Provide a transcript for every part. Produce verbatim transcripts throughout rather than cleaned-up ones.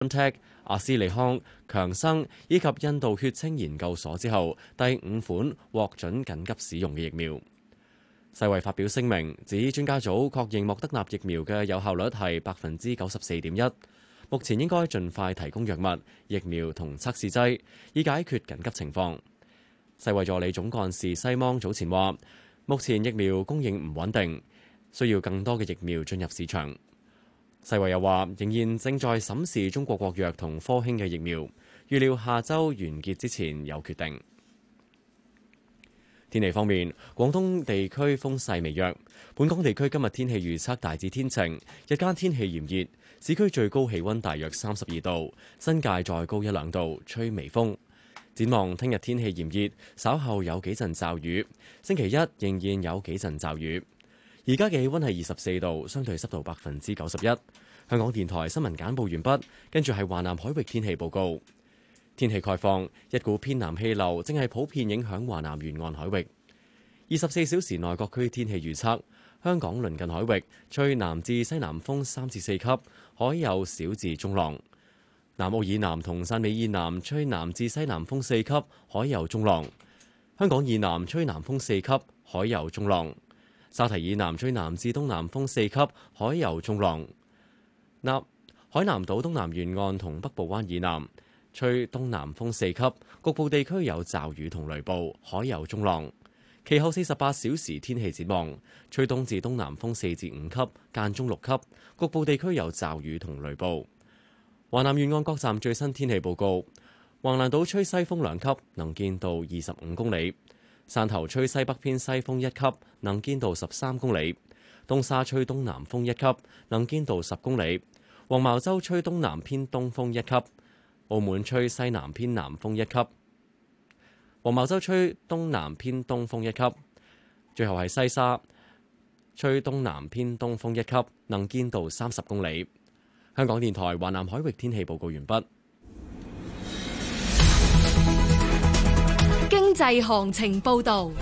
BioNTech、阿斯利康、強生以及印度血清研究所之後，第五款獲准緊急使用嘅疫苗。世衛發表聲明，指專家組確認莫德納疫苗嘅有效率係百分之九十四點一，目前應該盡快提供藥物、疫苗同測試劑，以解決緊急情況。世衛助理總幹事西芒早前話，目前疫苗供應唔穩定，需要更多嘅疫苗進入市場。世衛又話，仍然正在審視中國國藥同科興嘅疫苗，預料下週完結之前有決定。天氣方面，廣東地區風勢微弱。本港地區今日天氣預測大致天晴，日間天氣炎熱，市區最高氣溫大約三十二度，新界再高一兩度，吹微風。展望聽日天氣炎熱，稍後有幾陣驟雨，星期一仍然有幾陣驟雨。而家嘅氣溫係二十四度，相對濕度百分之九十一。香港電台新聞簡報完畢，跟住係華南海域天氣報告。天氣概況，一股偏南氣流正係普遍影響華南沿岸海域。二十四小時內各區天氣預測：香港鄰近海域吹南至西南風三至四級，海有小至中浪；南澳以南同汕尾以南吹南至西南風四級，海有中浪；香港以南吹南風四級，海有中浪；沙堤以南吹南至東南風四級，海有中浪；南海南島東南沿岸同北部灣以南吹東南風四級，局部地區有驟雨同雷暴，海有中浪。其後四十八小時天氣展望，吹東至東南風四至五級，間中六級，局部地區有驟雨同雷暴。華南沿岸各站最新天氣報告：橫瀾島吹西風兩級，能見度二十五公里；汕頭吹西北偏西風一級，能見度十三公里；東沙吹東南風一級，能見度十公里；黃茅洲吹東南偏東風一級。澳門吹西南偏南風一級，黃茅洲吹東南偏東風一級，最後係西沙吹東南偏東風一級，能見度三十公里。香港電台華南海域天氣報告完畢。 經濟行情報導，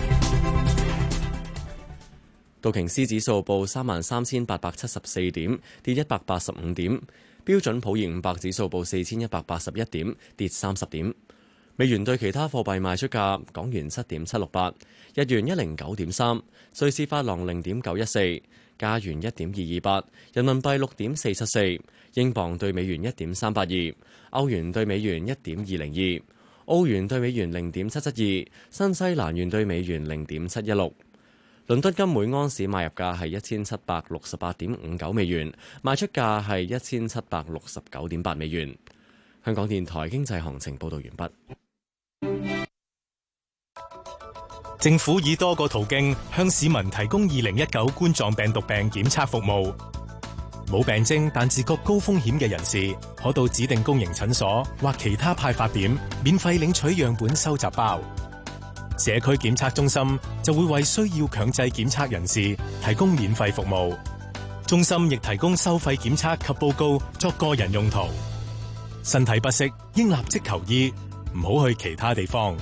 道瓊斯指數報三萬三千八百七十四點，跌一百八十五點。標準普爾五百指數報四千一百八十一點，跌三十點。美元對其他貨幣賣出價：港元七點七六八，日元一零九點三，瑞士法郎零點九一四，加元一點二二八，人民幣六點四七四，英鎊對美元一點三八二，歐元對美元一點二零二，澳元對美元零點七七二，新西蘭元對美元零點七一六。倫敦金每盎司買入價係一千七百六十八點五九美元，賣出價係一千七百六十九點八美元。香港電台經濟行情報道完畢。 政府以多個途徑向市民提供二零一九冠狀病毒病檢測服務。冇病徵但自覺高風險嘅人士，可到指定公營診所或其他派發點免費領取樣本收集包。社區檢測中心就會為需要強制檢測人士提供免費服務。中心亦提供收費檢測及報告作個人用途。身體不適應立即求醫，唔好去其他地方。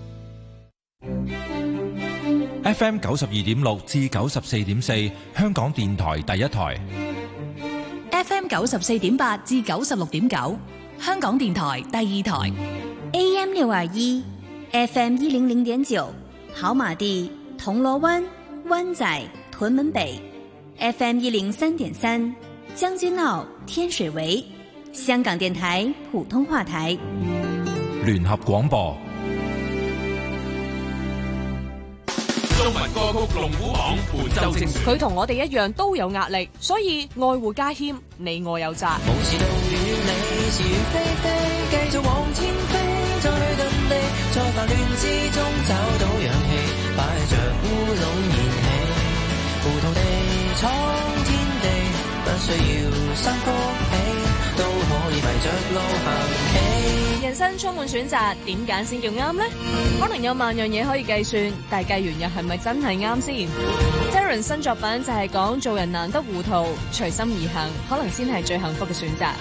F M 九十二點六至九十四點四，香港電台第一台。 F M 九十四點八至九十六點九，香港電台第二台。 A M 六二一。F M 一零零點九，跑馬地、銅鑼灣、灣仔、屯門北 ；F M 一零三點三，將軍澳、天水圍。香港電台普通話台。 聯合廣播。 中文歌曲龍虎榜本周精選。 佢同我哋一樣都有壓力，所以愛護家謙，你我有責。 無事到與你是與非非，繼續往前飛。在遁地，在煩亂之中找到氧氣，擺着烏龍燃起，糊塗地闖天地，不需要三幅被，都可以迷着路行起。 人生充滿選擇，點揀先叫啱呢？可能有萬樣嘢可以計算，但係計完又係咪真係啱先 ？Darren 新作品就係講做人難得糊塗，隨心而行，可能先係最幸福嘅選擇。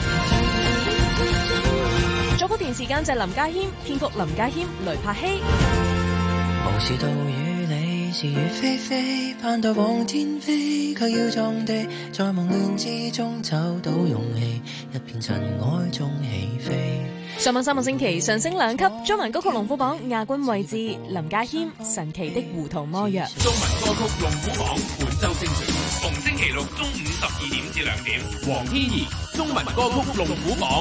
作曲電視監製林家謙，編曲林家謙、雷柏希。 無事到與你是如飛飛，盼待往天飛，卻要撞地，在夢亂之中找到勇氣，一片塵埃中起飛。 上晚三個星期上升兩級，中文歌曲龍虎榜亞軍位置林家謙《神奇的胡桃魔藥》。 中文歌曲龍虎榜本周精選，逢星期六中午十二點至兩點，黃天怡中文歌曲龍虎榜。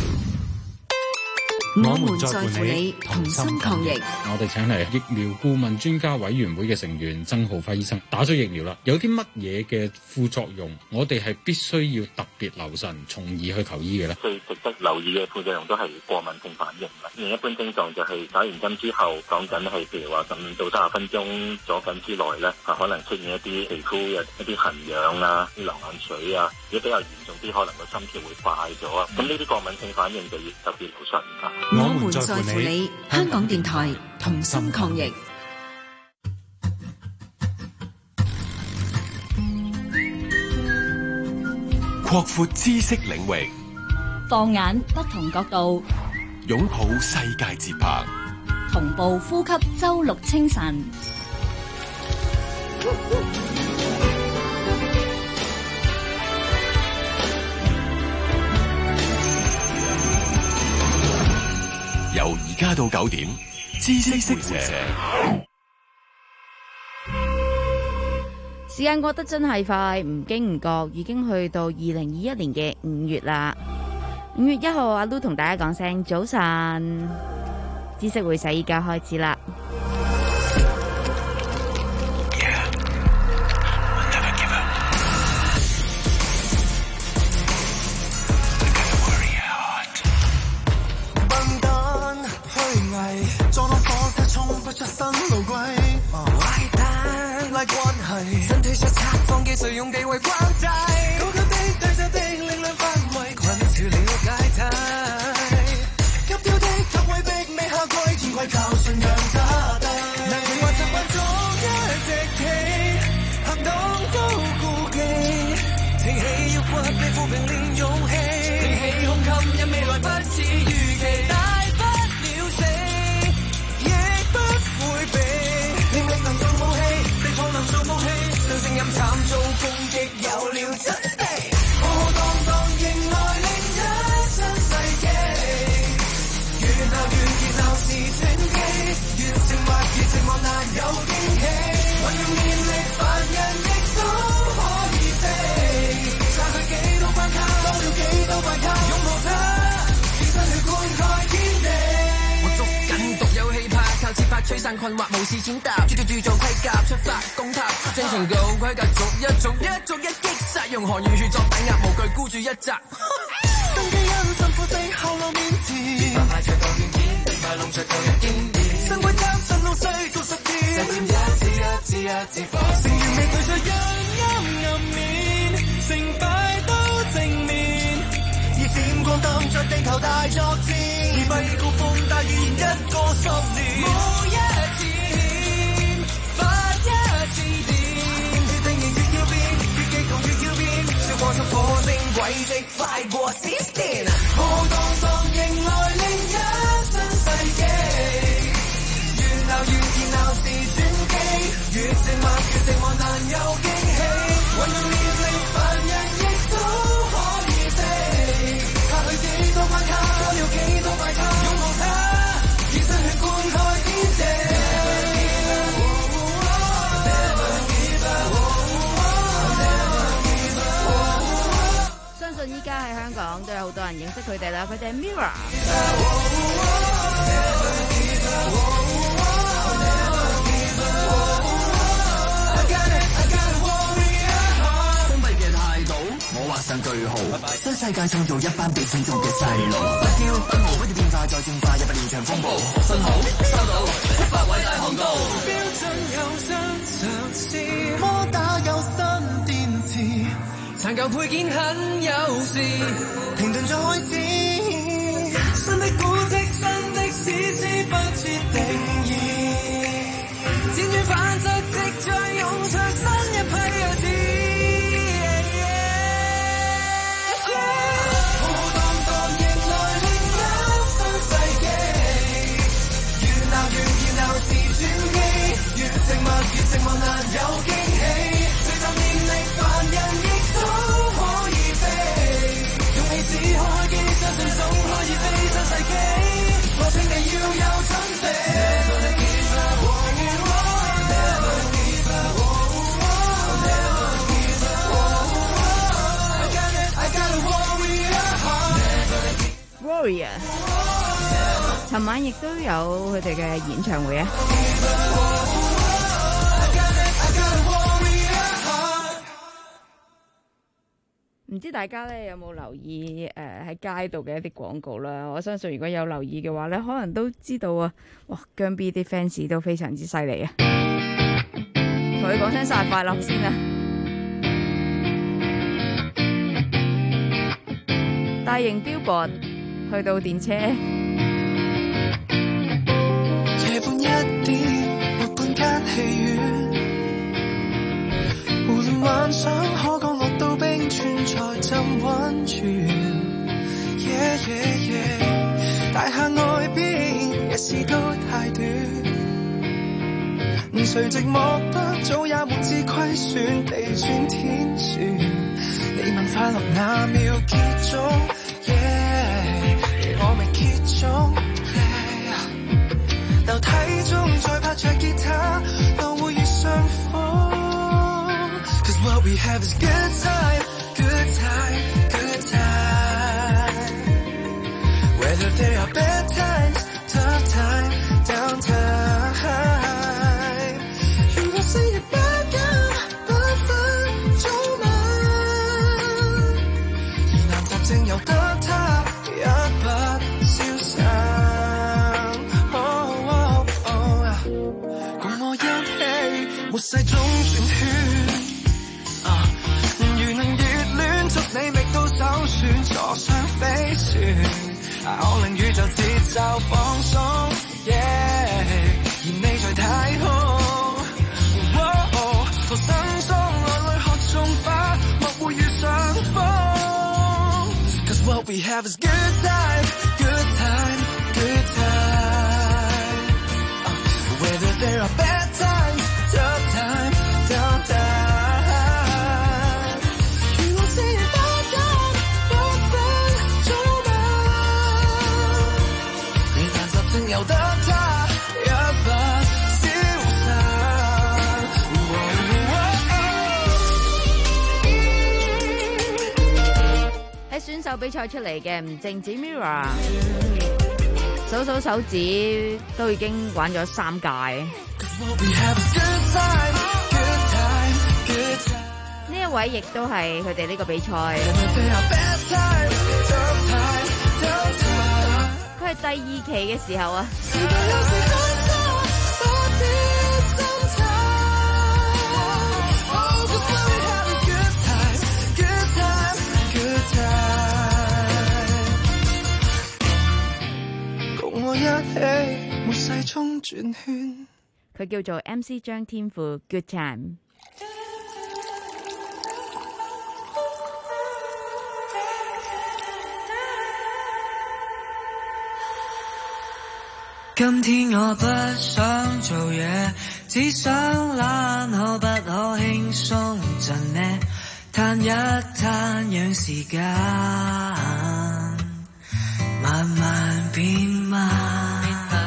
我們在乎你，同心抗疫。 我哋請嚟疫苗顧問專家委員會嘅成員曾浩輝醫生，打咗疫苗啦，有啲乜嘢嘅副作用，我哋係必須要特別留神，從而去求醫嘅咧。 最值得留意嘅副作用都係過敏性反應啦。另一般症狀就係打完針之後，講緊係譬如話十五到三十分鐘左近之內咧，可能出現一啲皮膚嘅一啲痕癢啊、啲流眼水啊，如果比較嚴重啲，可能個心跳會快咗啊。咁呢啲過敏性反應就要特別留神啊。 我們在乎你，香港電台同心抗疫。 擴闊知識領域， 放眼不同角度， 擁抱世界節拍， 同步呼吸周六清晨。 由而家到九點，知識識社。 時間過得真係快，唔經唔覺已經去到二零二一年嘅五月啦。五月一號，阿 Lu 同大家講聲早晨，知識會社依家開始啦。 出身路軌，壞蛋拉關係，身體出拆放技術用地位關制，高級的對手的力量範圍，困住了解體，急跳的特位逼尾下跪，天規靠信仰打低，難明話習慣中一直企，行動都顧忌，挺起腰骨被撫平練勇氣，挺起胸襟因未來不似預期。聲音慘遭攻擊，有了真地，浩浩蕩蕩迎來另一新世紀。越鬧越熱鬧是轉機，越靜默越寂寞難有驚喜。運用念力，凡人亦都可以飛。擦去幾多關卡，多了幾多怪咖，擁抱它，以身去灌溉天地。我捉緊獨有氣魄，靠節拍吹散困惑，無視踐踏，注注做盔甲，出發攻塔。正常舊規格，逐一逐一逐一擊殺，用韓語去作抵押，無懼孤注一擲。新基因辛苦的後路面前，變化快著到軟件，變化弄著舊日經典。新規則新老西到十天，實踐一次一次一次放。成員未對著陰陰暗面，成敗都正面，以閃光燈著地球大作戰，以閉高峰大預言一個十年。冇一次欠，發一次電。過出火星軌跡，快過閃電，浩浩蕩蕩迎來另一新世紀。越鬧越熱鬧是轉機，越靜默越寂寞難有驚喜。運用念力，凡人亦都可以飛。擦去幾多關卡，多了幾多怪咖，擁抱它，以身血灌溉天地。 相信依家喺香港都有好多人認識佢哋啦，佢哋係 Mirror。 封閉嘅態度，我畫上句號。新世界創造一班被選中嘅細路，不驕不傲，不斷變化再進化，入不連場風暴。信號收到，出發偉大航道。標準有新嘗試，摩打有新電池。殘舊配件很有事，停頓再開始。新的古蹟，新的史詩不設定義，輾轉反側即將湧出新一批幼稚。浩浩蕩蕩迎來另一新世紀，越鬧越熱鬧是轉機，越靜默越寂寞 Warrior， 尋晚亦都有佢哋嘅演唱會啊！唔知大家咧有冇留意誒喺、呃、街度嘅一啲廣告啦？我相信如果有留意嘅話咧，可能都知道啊！哇，姜 B 啲 fans 都非常之犀利啊！同佢講聲生日快樂先啊！大型標榜去到電車， 夜半一點，沒半間戲院，胡亂幻想可降落到冰川再浸溫泉。Yeah, yeah, yeah， 大廈外邊一時都太短，誰寂寞得早也沒知虧損，地轉天旋。你問快樂那秒結束 ，yeah， 我未結束。樓梯中再拍着吉他，都會遇上風。Cause what we have is good time, good time, good time. Whether there are bad times, tough time, down time. 如果星期不緊不分早晚，疑難雜症由得他一筆消散。末世中轉圈，啊，如能熱戀，祝你覓到首選，坐上飛船，啊，我令宇宙節奏放鬆，yeah， 而你在太空，哦，逃生中來來學種花，莫會遇上風。Cause what we have is good time, good time, good time. Uh, whether there are bad times.Tough time, tough time. 如我星期不緊不分早晚，疑難雜症由得他一筆消散。 喺選手比賽出嚟嘅唔淨止 Mirror， 數數手指都已經玩咗三屆。呢一位亦都係佢哋呢個比賽，佢係第二期嘅時候啊。共我一起，末世中轉圈。佢叫做 M C 張天賦 Good Time。 今天我不想做嘢，只想懶，可不可輕鬆陣呢？嘆一嘆，讓時間慢慢變慢。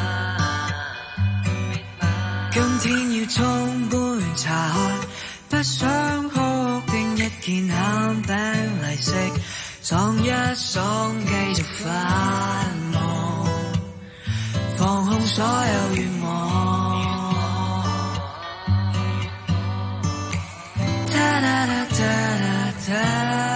今天要沖杯茶開，不想哭定一件餡餅嚟食，爽一爽繼續發夢，放空所有願望。噠噠噠噠噠噠，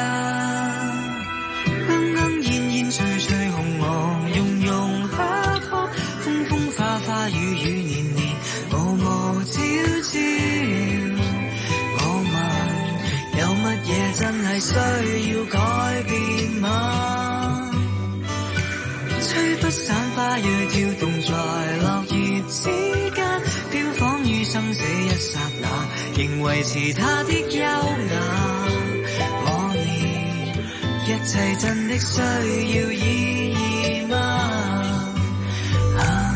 鶯鶯燕燕翠翠紅紅，融融黑黑，風風花花雨雨年年，無無朝朝。我問有乜嘢真係需要改變嗎？吹不散花蕊跳動在落葉之間，飄芳於生死一剎那，仍維持它的優雅。我念一切真的需要意義嗎？啊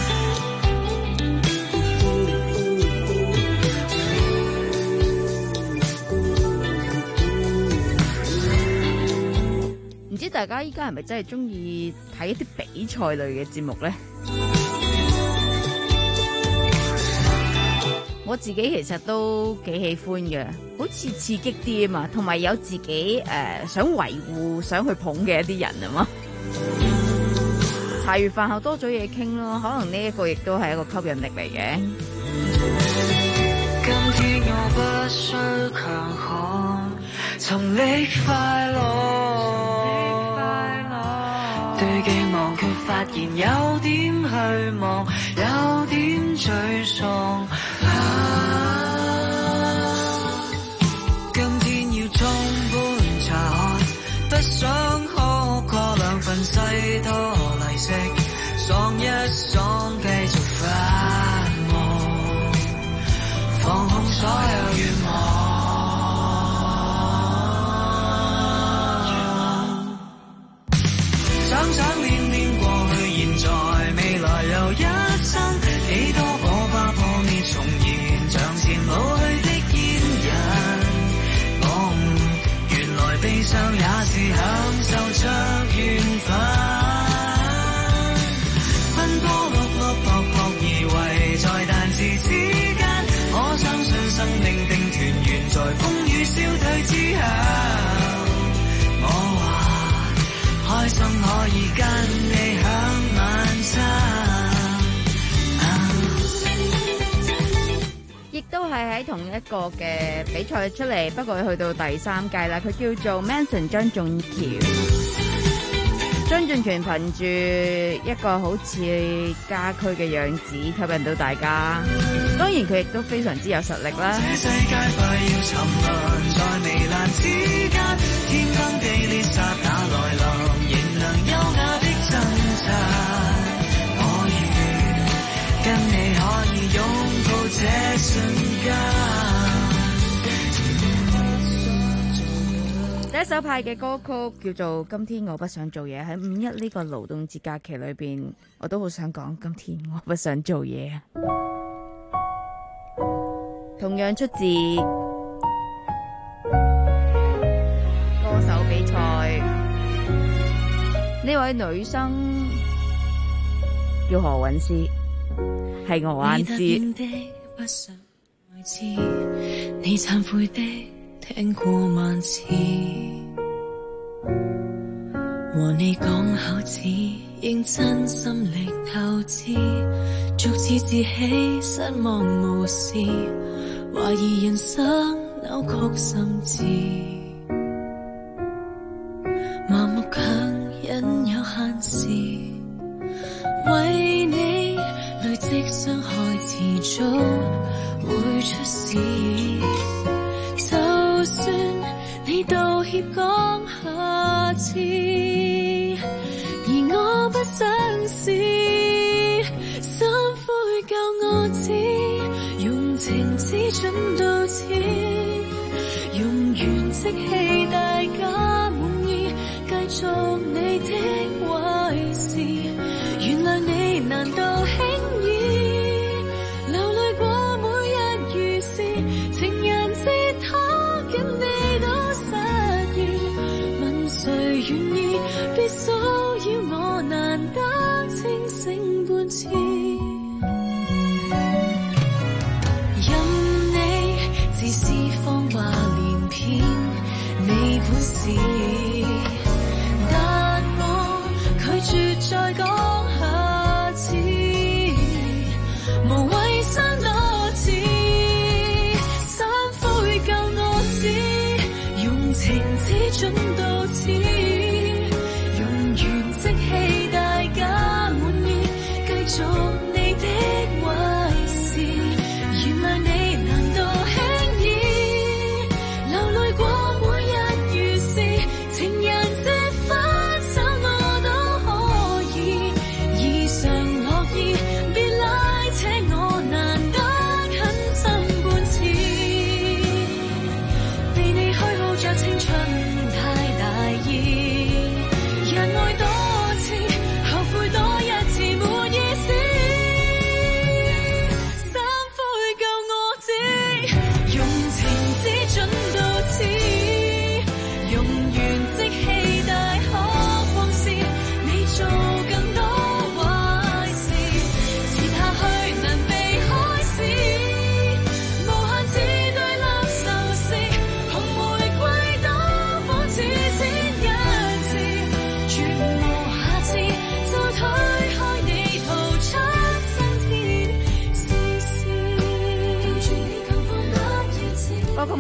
唔知大家依家係咪真係中意睇一啲比賽類嘅節目呢？我自己其實都幾喜歡嘅，好似刺激啲啊嘛，同埋有自己誒、呃、想維護、想去捧嘅一啲人啊嘛。 茶餘飯後多咗嘢傾咯，可能呢一個亦都係一個吸引力嚟嘅。 今天我不需強悍，尋覓快樂，對鏡望卻發現有點虛妄，有點沮喪。啊，今天要沖杯茶，不想喝過兩份西多利息，爽一爽繼續發夢，放空所有願望。想想念念過去現在未來又一生，幾多火花破滅重燃，像前老去的煙癮。我悟原來悲傷也是享受着緣分，奔波碌碌撲撲而為在彈指之間，我相信生命定團圓在風雨消退之後。我話開心可以跟你享晚餐。 亦都係喺同一個嘅比賽出嚟，不過去到第三屆啦。佢叫做 Manson 張俊橋，張俊權憑住一個好似家駒嘅樣子吸引到大家，當然佢亦都非常之有實力啦。 這世界快要沉淪在糜爛之間，天崩地裂剎那來臨，仍能優雅的掙扎。我願跟你可以擁抱這瞬間。 第一首派嘅歌曲叫做《今天我不想做嘢》，喺五一呢個勞動節假期裏邊，我都好想講今天我不想做嘢。同樣出自歌手比賽，呢位女生叫何韻詩，係我眼知。 不想愛知，你懺悔的聽過萬次，和你講口齒，認真心力透支，逐次自欺失望無視，懷疑人生扭曲心智，麻木強忍有限時，為你累積傷害，遲早會出事。就算你道歉講下次，而我不想試，心灰教我知，用情只準到此，用完即棄大家滿意，繼續你的壞事，原諒你難道輕易流淚過每日如是，情人節他跟你都失意，問誰願意別騷擾我，難得清醒半次，任你自私謊話連篇，你本事，但我拒絕再講下次，無謂生多次，心灰夠我知，用情只準到此，用完即棄大家滿意，繼續你的壞事，原諒你難道輕易流淚過每日如是，情人節分手我都可以，異常樂意，別拉扯我，難得狠心半次，被你虛耗着青春太大意，人愛多次，後悔多一次沒意思。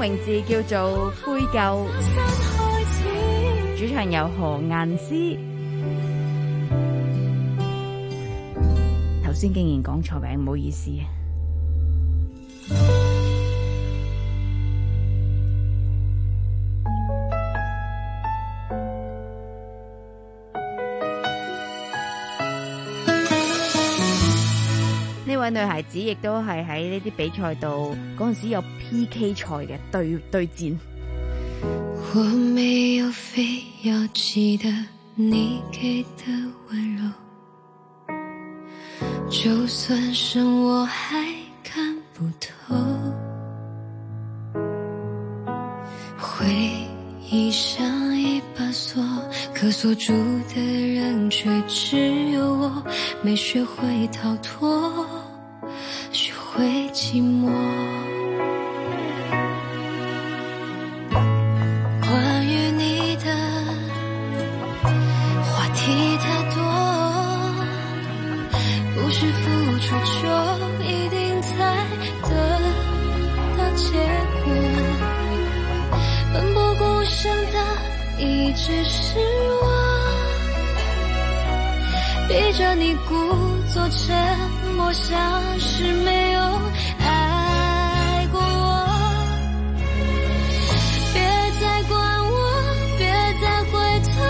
名字叫做灰舊，主唱有何雁詩。頭先竟然講錯名，唔好意思。呢位女孩子亦都係喺呢啲比賽度，嗰陣時有 P K 賽嘅對對戰。 我沒有非要記得你給的溫柔，就算剩我還看不透，回憶像一把鎖，可鎖住的人卻只有我，沒學會逃脫，學會寂寞。關於你的話題太多，不是付出就一定才得到結果，奮不顧身的一直是我，逼着你故作沉默，像是沒有愛過我。別再管我，別再回頭，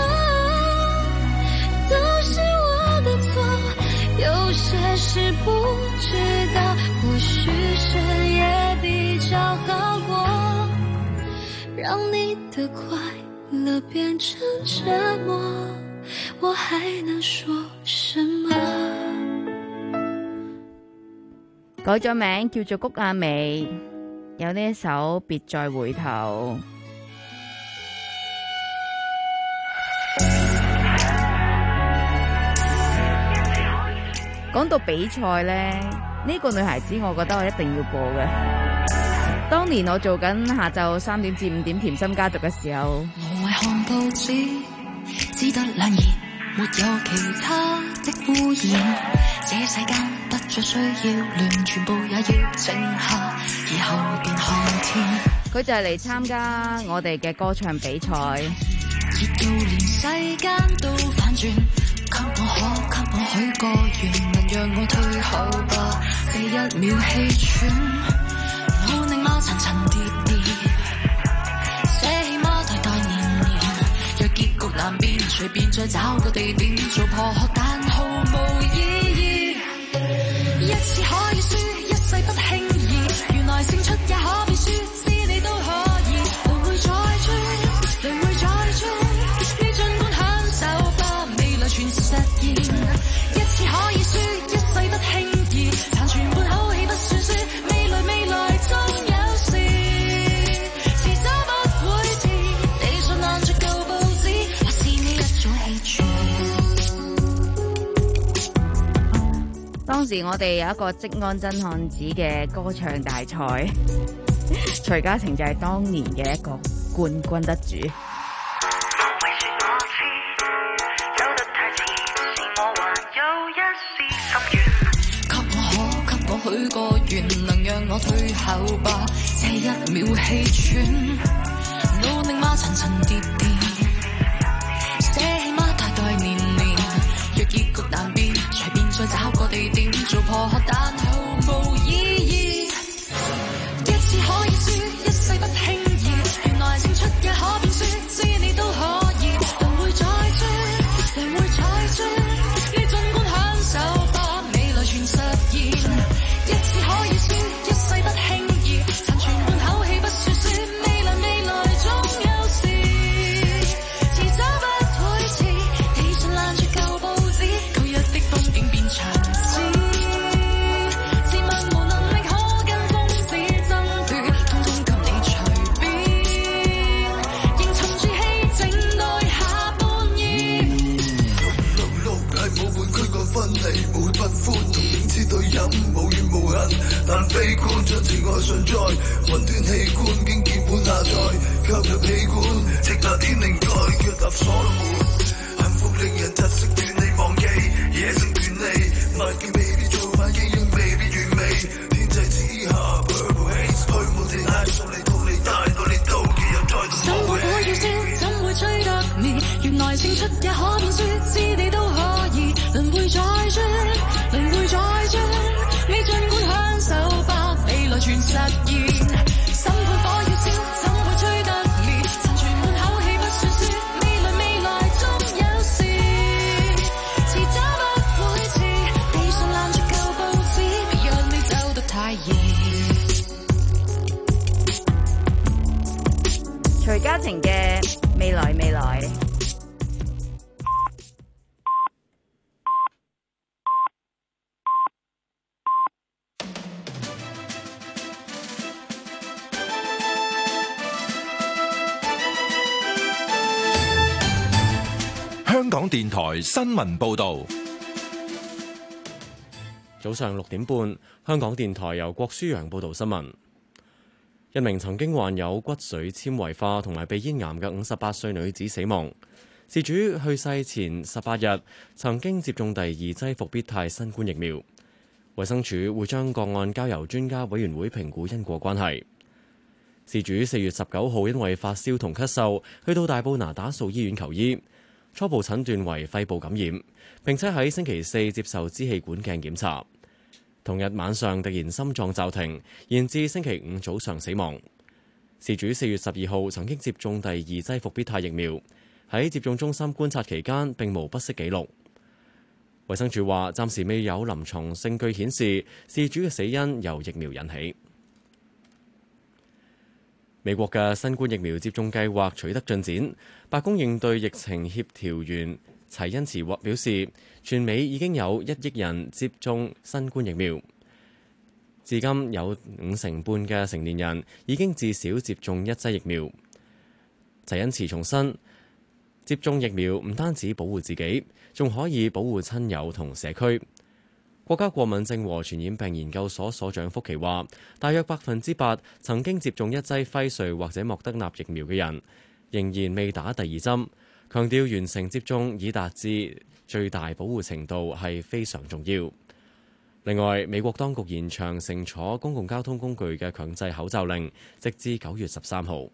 都是我的錯。有些事不知道，或許深夜比較好過，讓你的快樂變成折磨，我還能說什麼？ 改咗名叫做谷婭溦，有呢一首別再回頭。講到比賽呢，呢、呢個女孩子我覺得我一定要播嘅。當年我做緊下晝三點至五點甜心家族嘅時候， 無謂看報紙，只得兩言，沒有其他的污染。這世間不再需要亂，全部也要靜下，以後便看天。 佢就係嚟參加我哋嘅歌唱比賽。 熱到連世間都反轉，給我可給我許個願，能讓我退後吧，這一秒氣喘，努力嗎層層疊疊，捨棄嗎代代年年，若結局難辨，隨便再找個地點做破殼，但毫無意義。一次可以輸，一世不輕易，原來勝出也可變輸，知你都可以，輪迴再追，輪迴再追，你盡管享受吧，未來全實現。一次可以輸，一世不輕易，殘存半口氣不算輸，未來未來終有時，遲早不會遲，你信爛着舊報紙，或是你一早氣絕。 當時我哋有一個職安真漢子嘅歌唱大賽，徐嘉誠就係當年嘅一個冠軍得主。 給我可給我許個願，能讓我退後吧，這一秒氣喘，努力嗎層層疊疊，捨棄嗎代代年年，若結局難辨，隨便再找個地點做破殼，但毫無意義。一次可以輸，一世不輕易，原來勝出也可變輸，知你都可以，輪迴再追，輪迴再追，你盡管享受吧，未來全實現。一次可以輸，一世不輕易，殘存半口氣不算輸，未來未來終有時，遲早不會遲，你盡爛着舊報紙，舊日的風景變長詩，自問無能力可跟瘋子爭奪，通通給你隨便，仍沉住氣靜待下半夜。 碌碌碌係冇半區個分離，冇不歡同影子對飲，無怨無恨，但悲觀將自愛上載，雲端器官經鍵盤下載，吸入氣管，直達天靈蓋，腳踏所羅門，幸福令人窒息斷你忘記，野性權利，物嘅未必做法，應用未必完美，天際之下 purple haze，虛無地帶送你逃離大。 實現。審判火要燒，怎會吹得烈？陳傳滿口氣不算説，未來未來終有時，遲早不會遲。地上攬住舊報紙，別讓你走得太易。 徐嘉晴嘅未來未來。 香港電台新聞報導。 早上六點半，香港電台由郭舒揚報導新聞。一名曾經患有骨髓纖維化同埋鼻咽癌嘅五十八歲女子死亡。事主去世前十八日曾經接種第二劑復必泰新冠疫苗。衛生署會將個案交由專家委員會評估因果關係。事主四月十九號因為發燒同咳嗽，去到大埔那打素醫院求醫，初步診斷為肺部感染，並且喺星期四接受支氣管鏡檢查。同日晚上突然心臟驟停，延至星期五早上死亡。事主四月十二號曾經接種第二劑復必泰疫苗，喺接種中心觀察期間並無不適記錄。衛生署話暫時未有臨床證據顯示事主嘅死因由疫苗引起。美國嘅新冠疫苗接種計劃取得進展，白宮應對疫情協調員齊恩茨獲表示，全美已經有一億人接種新冠疫苗，至今有五成半嘅成年人已經至少接種一劑疫苗。齊恩茨重申，接種疫苗唔單止保護自己，仲可以保護親友同社區。國家過敏症和傳染病研究所所長福奇話，大約百分之八曾經接種一劑輝瑞或者莫德納疫苗嘅人，仍然未打第二針，強調完成接種以達至最大保護程度係非常重要。另外，美國當局延長乘坐公共交通工具嘅強制口罩令，直至九月十三號。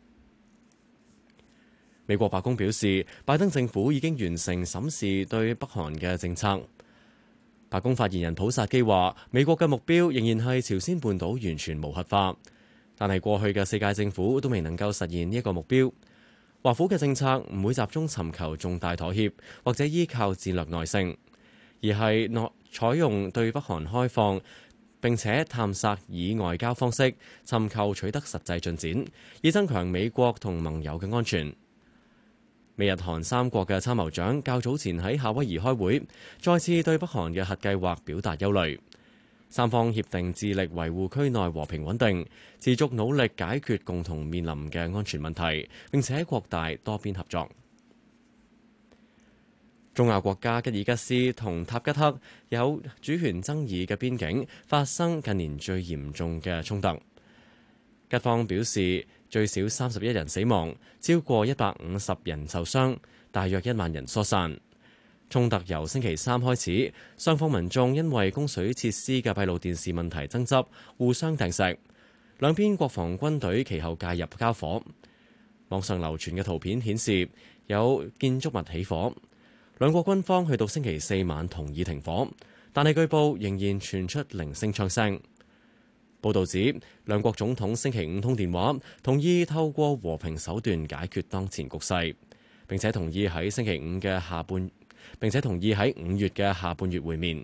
美國白宮表示，拜登政府已經完成審視對北韓嘅政策。白宮發言人普薩基話，美國嘅目標仍然係朝鮮半島完全無核化，但係過去嘅四屆政府都未能夠實現呢一個目標。華府嘅政策唔會集中尋求重大妥協或者依靠戰略耐性，而係內採用對北韓開放並且探索以外交方式尋求取得實際進展，以增強美國同盟友嘅安全。美日韓三國嘅參謀長較早前喺夏威夷開會，再次對北韓嘅核計劃表達憂慮。三方協定致力維護區內和平穩定，持續努力解決共同面臨嘅安全問題，並且擴大多邊合作。中亞國家吉爾吉斯同塔吉克有主權爭議嘅邊境發生近年最嚴重嘅衝突。吉方表示，最少三十一人死亡，超過一百五十人受傷，大約一萬人疏散。衝突由星期三開始，雙方民眾因為供水設施嘅閉路電視問題爭執，互相掟石。兩邊國防軍隊其後介入交火。網上流傳嘅圖片顯示有建築物起火。兩國軍方去到星期四晚同意停火，但係據報仍然傳出零星槍聲。報導指，兩國總統星期五通電話，同意透過和平手段解決當前局勢，並且同意喺星期五嘅下半，並且同意喺五月嘅下半月會面。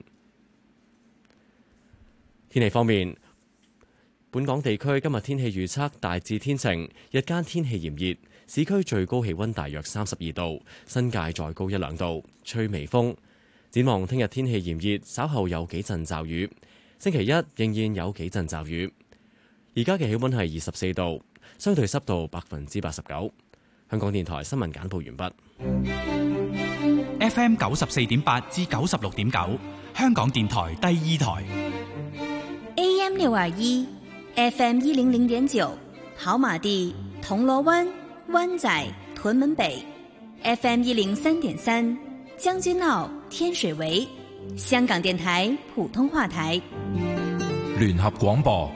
天氣方面，本港地區今日天氣預測大致天晴，日間天氣炎熱，市區最高氣溫大約三十二度，新界再高一兩度，吹微風。展望聽日天氣炎熱，稍後有幾陣驟雨。星期一仍然有幾陣驟雨。而家嘅氣溫係二十四度，相對濕度百分之八十九。香港電台新聞簡報完畢。 F M 九十四點八至九十六點九，香港電台第二台。 A M 六二一 ，F M 一零零點九，跑馬地、銅鑼灣、灣仔、屯門北 ，F M 一零三點三，將軍澳、天水圍。香港電台普通話台聯合廣播。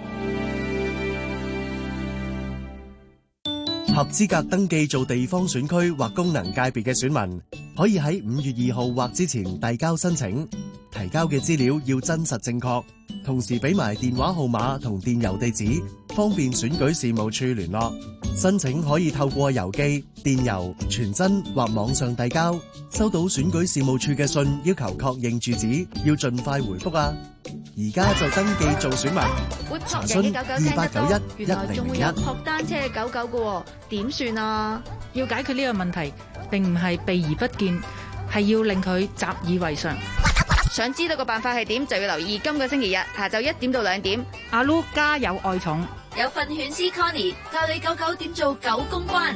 合資格登記做地方選區或功能界別嘅選民，可以喺五月二號或之前遞交申請。提交嘅資料要真實正確， 同時俾埋電話號碼同電郵地址，方便選舉事務處聯絡。申請可以透過郵寄、電郵、傳真或網上遞交。收到選舉事務處嘅信要求確認住址，要盡快回覆啊！而家就登記做選民。 會查撲人詢嘅狗狗二八九一一原來仲會有零零一。 撲單車嘅狗狗嘅喎，點算啊？ 要解決呢個問題，並唔係避而不見，係要令佢習以為常。 想知道個辦法係點，就要留意今個星期日下晝一點到兩點。 阿 Lu 家有愛寵， 有訓犬師 Connie 教你狗狗點做狗公關。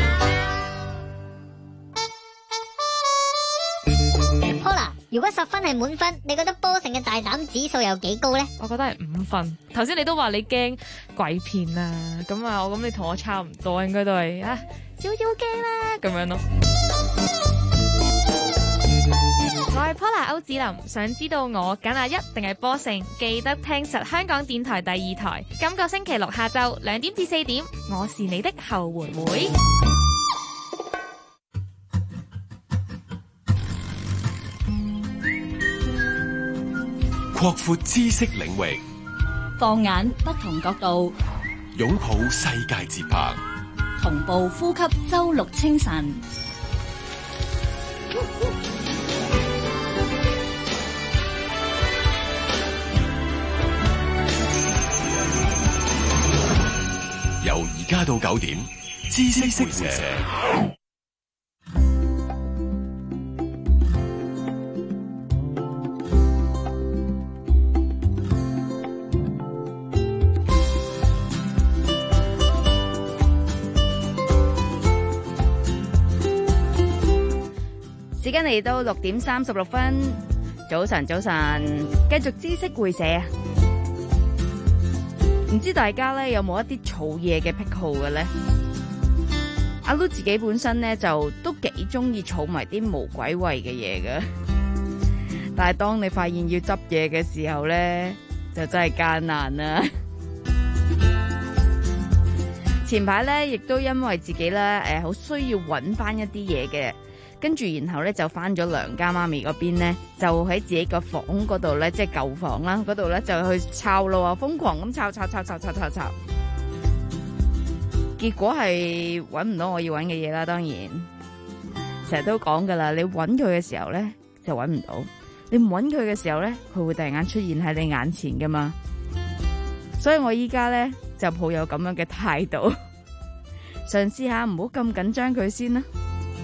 Paula，如果十分係滿分，你覺得波成嘅大膽指數有幾高呢？ 我覺得係五分。頭先你都話你驚鬼片啊，咁啊，我咁你同我差唔多，應該都係啊少少驚啦咁樣咯。我係 Paula 歐子琳，想知道我揀阿一定係波勝，記得聽實香港電台第二台。今個星期六下晝兩點至四點，我是你的後援會。 擴闊知識領域， 放眼不同角度， 擁抱世界節拍， 同步呼吸周六清晨。 由而家到九點，知識會社。 時間嚟到六點三十六分，早晨早晨，繼續知識會社啊！唔知大家咧有冇一啲儲嘢嘅癖好嘅咧？阿 Lu 自己本身咧就都幾中意儲埋啲無鬼位嘅嘢嘅，但係當你發現要執嘢嘅時候咧，就真係艱難啦。前排咧亦都因為自己咧誒好需要揾翻一啲嘢嘅。跟住，然後咧就翻咗娘家媽咪嗰邊咧，就喺自己個房嗰度咧，即係舊房啦，嗰度咧就去抄咯，瘋狂咁抄抄抄抄抄抄抄，結果係揾唔到我要揾嘅嘢啦。當然，成日都講噶啦，你揾佢嘅時候咧就揾唔到，你唔揾佢嘅時候咧，佢會突然間出現喺你眼前噶嘛。所以我依家咧就抱有咁樣嘅態度，嘗試下唔好咁緊張佢先啦。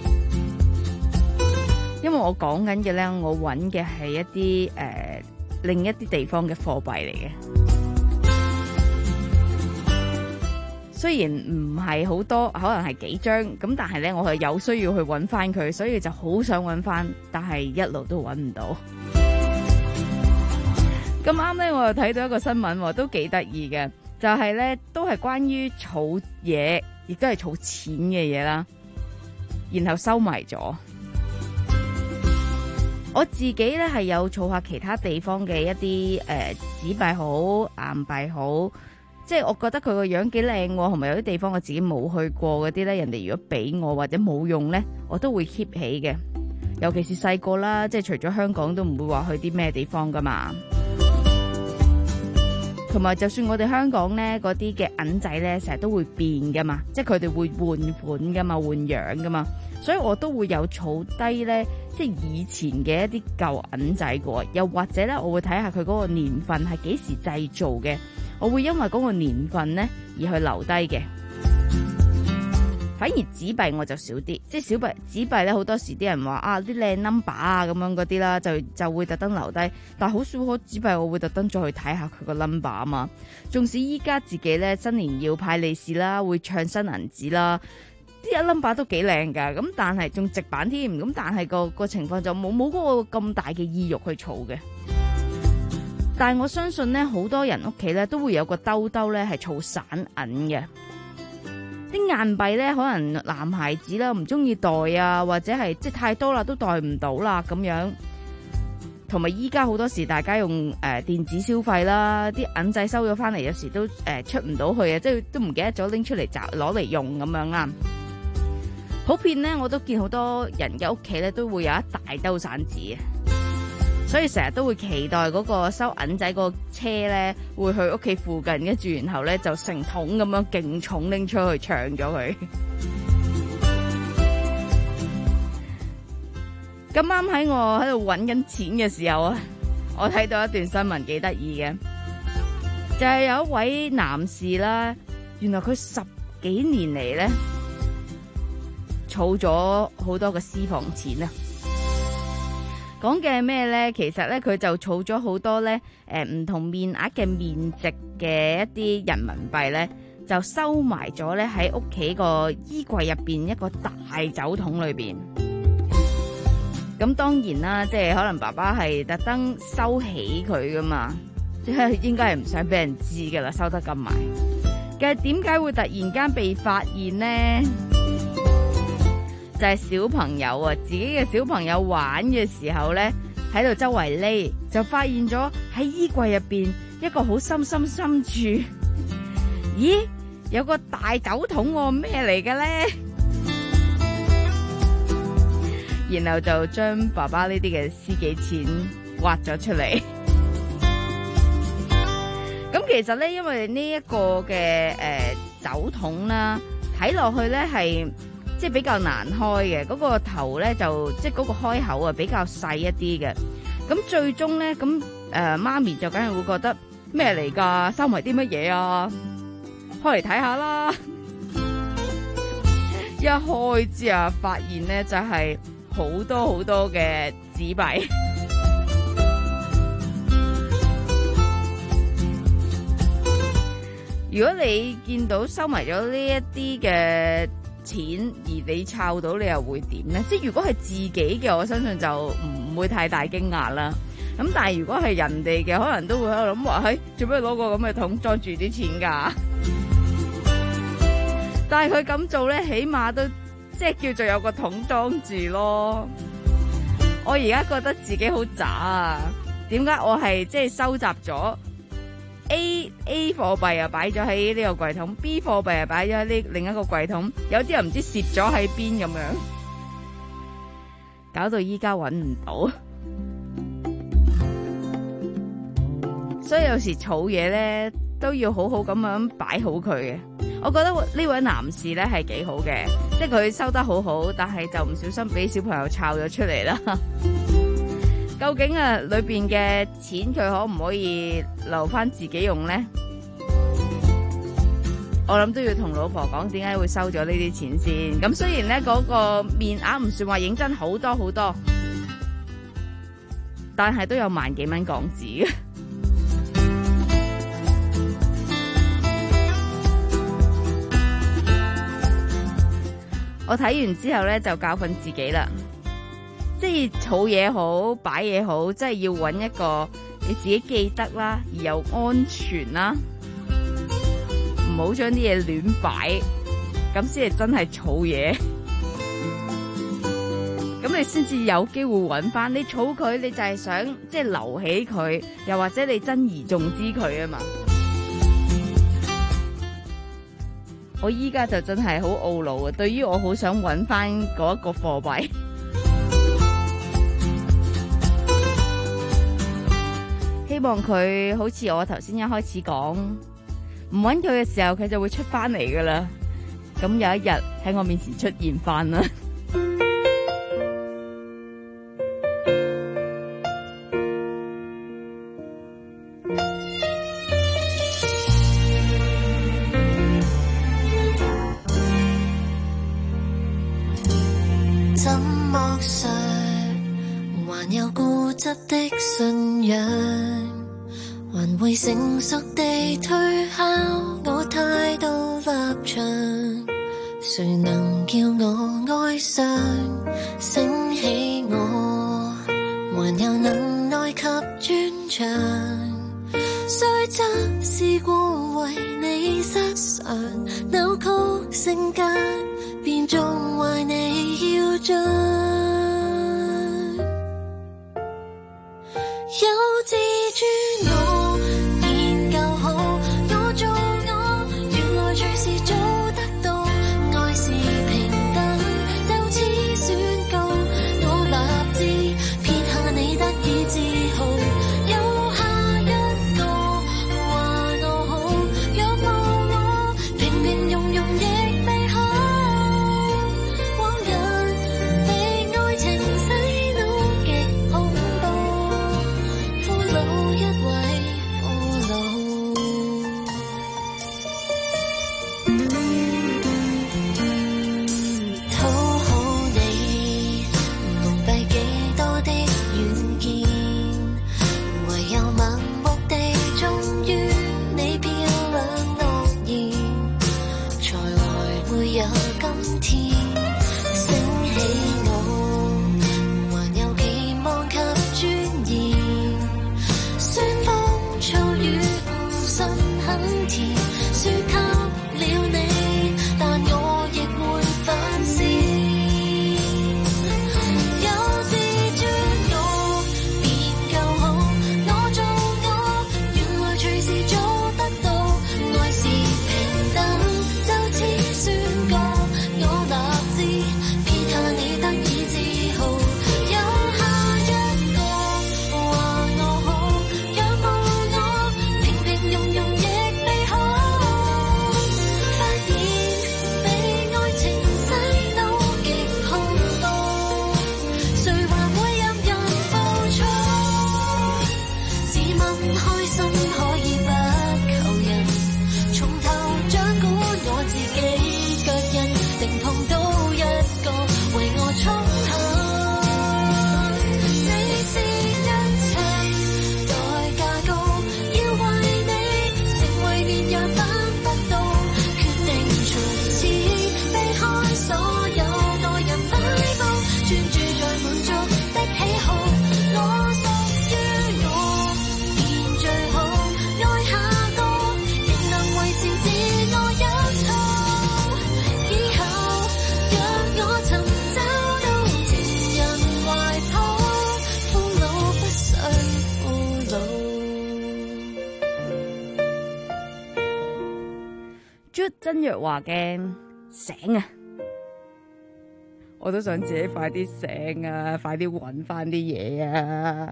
因為我講緊嘅咧，我揾嘅係一啲誒、呃、另一啲地方嘅貨幣嚟嘅，雖然唔係好多，可能係幾張咁，但係咧我係有需要去揾翻佢，所以就好想揾翻，但係一路都揾唔到。咁啱咧，我又睇到一個新聞，都幾得意嘅，就係、是、咧都係關於儲嘢，亦都係儲錢嘅嘢啦，然後收埋咗。我自己咧係有儲下其他地方嘅一啲誒紙幣好、硬幣好，即係我覺得佢個樣幾靚，同埋有啲地方我自己冇去過嗰啲咧，人哋如果俾我或者冇用咧，我都會 keep 起嘅。尤其是細個啦，即係除咗香港都唔會話去啲咩地方噶嘛。同埋就算我哋香港咧嗰啲嘅銀仔咧，成日都會變噶嘛，即係佢哋會換款噶嘛，換樣噶嘛。所以我都會有儲低咧，即係以前嘅一啲舊銀仔過，又或者咧，我會睇下佢嗰個年份係幾時製造嘅，我會因為嗰個年份咧而去留低嘅。反而紙幣我就少啲，即係小幣紙幣咧，好多時啲人話啊啲靚 number 啊咁樣嗰啲啦，就就會特登留低，但係好少可紙幣我會特登再去睇下佢個 number 啊嘛。縱使依家自己咧新年要派利是啦，會唱新銀紙啦。啲一 number 都幾靚噶，咁但係仲直版添，咁但係個個情況就冇冇嗰個咁大嘅意欲去儲嘅。但係我相信咧，好多人屋企咧都會有個兜兜咧係儲散銀嘅。啲硬幣咧可能男孩子啦唔中意袋啊，或者係即係太多啦都袋唔到啦咁樣。同埋依家好多時大家用誒、呃、電子消費啦，啲銀仔收咗翻嚟有時都誒、呃、出唔到去啊，即係都唔記得咗拎出嚟就攞嚟用咁樣啦。普遍咧，我都見好多人嘅屋企咧都會有一大兜散紙啊， 所以成日都會期待嗰個收銀仔個車咧會去屋企附近，跟住然後咧就成桶咁樣勁重拎出去搶咗佢。咁啱喺我喺度揾緊錢嘅時候啊，我睇到一段新聞幾得意嘅，就係有一位男士啦，原來佢十幾年嚟咧儲咗好多嘅私房錢啊！講嘅係咩咧？其實咧佢就儲咗好多咧，誒唔同面額嘅面值嘅一啲人民幣咧，就收埋咗咧喺屋企個衣櫃入邊一個大酒桶裏邊。咁當然啦，即係可能爸爸係特登收起佢噶嘛，即係應該係唔想俾人知噶啦，收得咁埋。嘅點解會突然間被發現呢？就係小朋友啊，自己嘅小朋友玩嘅時候咧，喺度周圍匿，就發現咗喺衣櫃入邊一個好深深深處，咦，有個大酒桶喎，咩嚟嘅咧？然後就將爸爸呢啲嘅私己錢挖咗出嚟。咁其實咧，因為呢一個嘅誒酒桶啦，睇落去咧係。即係比較難開嘅，嗰個頭咧就即係嗰個開口啊比較細一啲嘅。咁最終咧，咁誒媽咪就梗係會覺得咩嚟㗎？收埋啲乜嘢啊？開嚟睇下啦！一開之後發現咧就係好多好多嘅紙幣。如果你見到收埋咗呢一啲嘅錢而你抄到，你又會點呢？即係如果係自己嘅，我相信就唔會太大驚訝啦。咁但係如果係人哋嘅，可能都會喺度諗話，嘿，做咩攞個咁嘅桶裝住啲錢噶？但係佢咁做咧，起碼都即係叫做有個桶裝住咯。我而家覺得自己好渣啊！點解我係即係收集咗？A A 貨幣啊，擺咗喺呢個櫃桶 ；B 貨幣啊，擺咗喺呢另一個櫃桶。有啲人唔知蝕咗喺邊咁樣，搞到依家搵唔到。所以有時儲嘢咧都要好好咁樣擺好佢嘅。我覺得呢位男士咧係幾好嘅，即係佢收得好好，但係就唔小心俾小朋友抄咗出嚟啦。究竟啊，裏邊嘅錢佢可唔可以留翻自己用呢？我諗都要同老婆講點解會收咗呢啲錢先。咁雖然呢嗰個面額唔算話認真好多好多，但係都有萬幾蚊港紙嘅。我睇完之後呢，就教訓自己啦。即係儲嘢好，擺嘢好，即係要揾一個你自己記得啦，而又安全啦，唔好將啲嘢亂擺，咁先係真係儲嘢。咁你先至有機會揾翻。你儲佢，你就係想即係留起佢，又或者你珍而重之佢啊嘛。我依家就真係好懊惱啊！對於我好想揾翻嗰一個貨幣。希望佢好似我頭先一開始講，唔揾佢嘅時候，佢就會出翻嚟噶啦。咁有一日喺我面前出現翻啦。 怎麼說，還有固執的信仰，還會成熟地推敲我態度立場，誰能叫我哀傷，醒起我還有能耐及專長，雖則試過為你失常，扭曲性格便縱壞你要盡，有自尊我便夠好，我做我原來隨時做得到，愛是平等就此宣告，我立志撇下你得意志開心可以不求人，從頭掌管我自己腳印，定碰到一個為我衝行。你是一切代價高，要為你成為綿羊辦不到，決定從此避開所有待人擺佈，專注在滿足的喜好。我屬於我，現最好，愛下個，仍能維持自我一套。以後若我尋找到情人懷抱，終老不想負老。 朱曾若華嘅醒啊！我都想自己快啲醒啊，快啲揾翻啲嘢啊！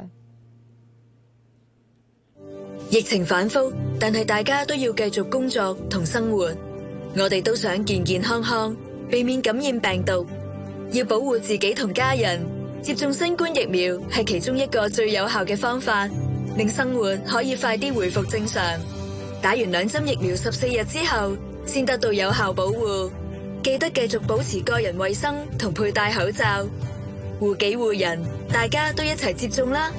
疫情反覆，但係大家都要繼續工作同生活。我哋都想健健康康，避免感染病毒。要保護自己同家人，接種新冠疫苗係其中一個最有效嘅方法，令生活可以快啲回復正常。打完兩針疫苗十四日之後，先得到有效保護。記得繼續保持個人衛生同佩戴口罩，護己護人，大家都一齊接種啦！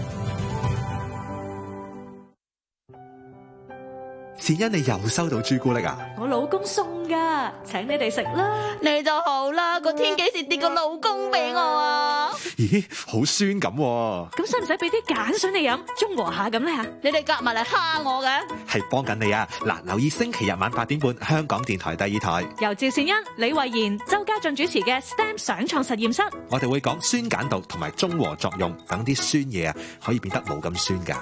善欣，你又收到朱古力啊？ 我老公送噶，請你哋食啦。 你就好啦，個天幾時跌個老公俾我啊？ 咦，好酸咁喎。 咁使唔使俾啲鹼水你飲，中和下咁咧吓？ 你哋夾埋嚟蝦我嘅？ 係幫緊你啊！嗱，留意星期日晚八點半，香港電台第二台， 由趙善欣、李慧賢、周家俊主持嘅 S T E M 想創實驗室， 我哋會講酸鹼度同埋中和作用，等啲酸嘢啊可以變得冇咁酸噶。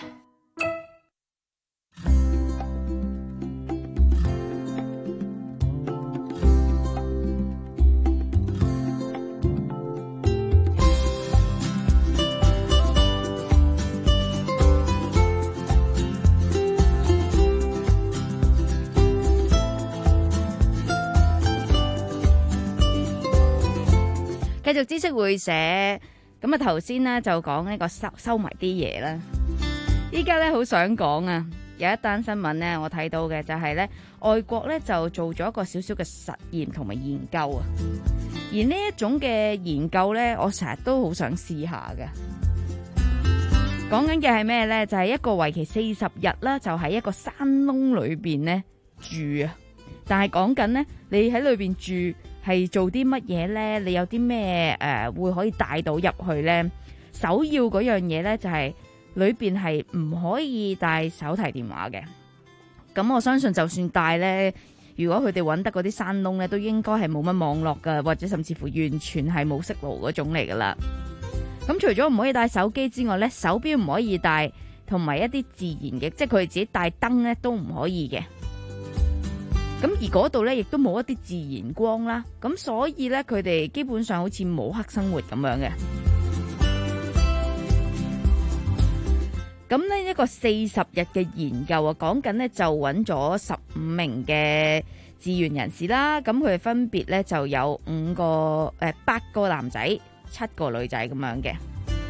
繼續知識會社，咁啊頭先咧就講呢個收收埋啲嘢啦。依家咧好想講啊，有一單新聞咧我睇到嘅就係咧外國咧就做咗一個少少嘅實驗同埋研究啊。而呢一種嘅研究咧，我成日都好想試下嘅。講緊嘅係咩咧？就係、是、一個為期四十日啦，就喺一個山窿裏邊咧住啊。但係講緊咧，你喺裏邊住。係做啲乜嘢呢？你有啲咩誒會可以帶到入去呢？首要嗰樣嘢呢，就係裏邊係唔可以帶手提電話嘅。咁我相信就算帶呢，如果佢哋揾得嗰啲山窿呢，都應該係冇乜網絡噶，或者甚至乎完全係冇息路嗰種嚟噶啦。咁除咗唔可以帶手機之外呢，手錶唔可以帶，同埋一啲自然嘅，即係佢哋自己帶燈呢都唔可以嘅。咁而嗰度咧，亦都冇一啲自然光啦，咁所以咧，佢哋基本上好似冇黑生活咁樣嘅。咁呢一個四十日嘅研究啊，講緊咧就揾咗十五名嘅志願人士啦，咁佢哋分別咧就有五個誒八個男仔，七個女仔咁樣嘅。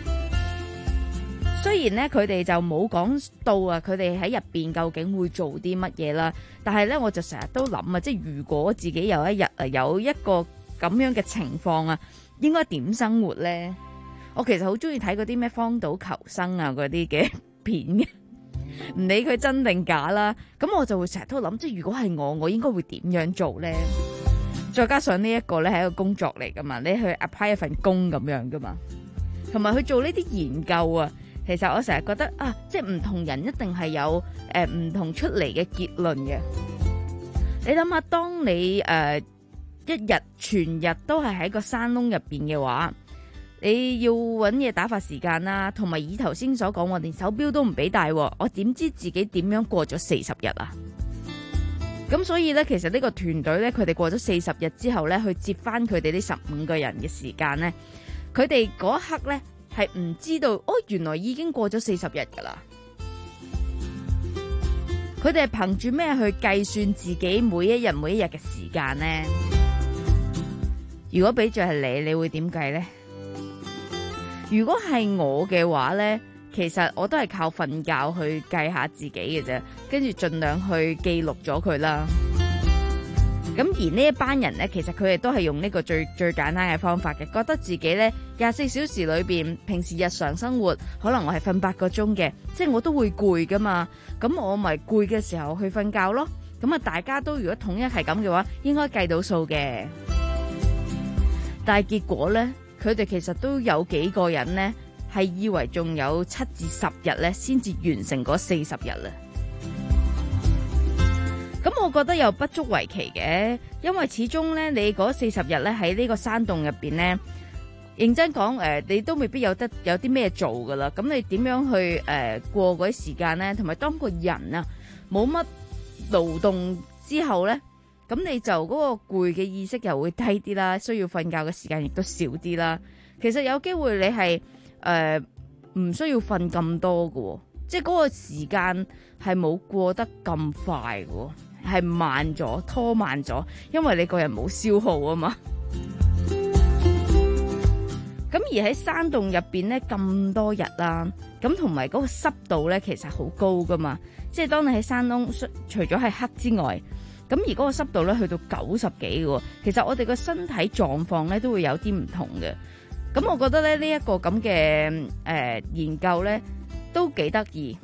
雖然咧佢哋就冇講到啊，佢哋喺入邊究竟會做啲乜嘢啦，但係咧我就成日都諗啊，即係如果自己有一日啊有一個咁樣嘅情況啊，應該點生活咧？我其實好中意睇嗰啲咩荒島求生啊嗰啲嘅片嘅，唔理佢真定假啦，咁我就會成日都諗，即係如果係我，我應該會點樣做咧？再加上呢一個咧係一個工作嚟噶嘛，你去 apply 一份工咁樣噶嘛，同埋去做呢啲研究啊。其實我成日覺得啊，即係唔同人一定係有誒唔、呃、同出嚟嘅結論嘅。你諗下，當你誒、呃、一日全日都係喺個山窿入邊嘅話，你要搵嘢打發時間啦，同埋以頭先所講，我連手錶都唔俾帶，我點知自己點樣過咗四十日啊？咁所以咧，其實呢個團隊咧，佢哋過咗四十日之後咧，去接翻佢哋呢十五個人嘅時間咧，佢哋嗰一刻咧。係唔知道哦，原來已經過咗四十日噶啦。佢哋係憑住咩去計算自己每一日每一日嘅時間呢？如果俾住係你，你會點計呢？如果係我嘅話呢， 其實我都係靠瞓覺去計下自己嘅啫，跟住盡量去記錄咗佢啦。咁而呢一班人呢，其實佢哋都係用呢個最最簡單嘅方法嘅，覺得自己呢廿四小時裏邊，平時日常生活可能我係瞓八個鐘嘅，即係我都會攰噶嘛，咁我咪攰嘅時候去瞓覺咯。咁啊，大家都如果統一係咁嘅話，應該計到數嘅。但係結果呢，佢哋其實都有幾個人呢，係以為仲有七至十日呢先至完成嗰四十日啦。咁我覺得又不足為奇嘅，因為始終咧你嗰四十日咧喺呢個山洞入邊咧，認真講誒、呃，你都未必有得有啲咩做噶啦。咁你點樣去誒、呃、過嗰啲時間咧？同埋當個人啊冇乜勞動之後咧，咁你就嗰個攰嘅意識又會低啲啦，需要瞓覺嘅時間亦都少啲啦。其實有機會你係誒唔需要瞓咁多噶，即係嗰個時間係冇過得咁快噶。係慢咗，拖慢咗，因為你個人冇消耗啊嘛。咁而喺山洞入邊咧咁多日啦，咁同埋嗰個濕度咧其實好高噶嘛。即係當你喺山窿，除咗係黑之外，咁而嗰個濕度咧去到九十幾嘅，其實我哋個身體狀況咧都會有啲唔同嘅。咁我覺得咧呢一個咁嘅誒研究咧都幾得意。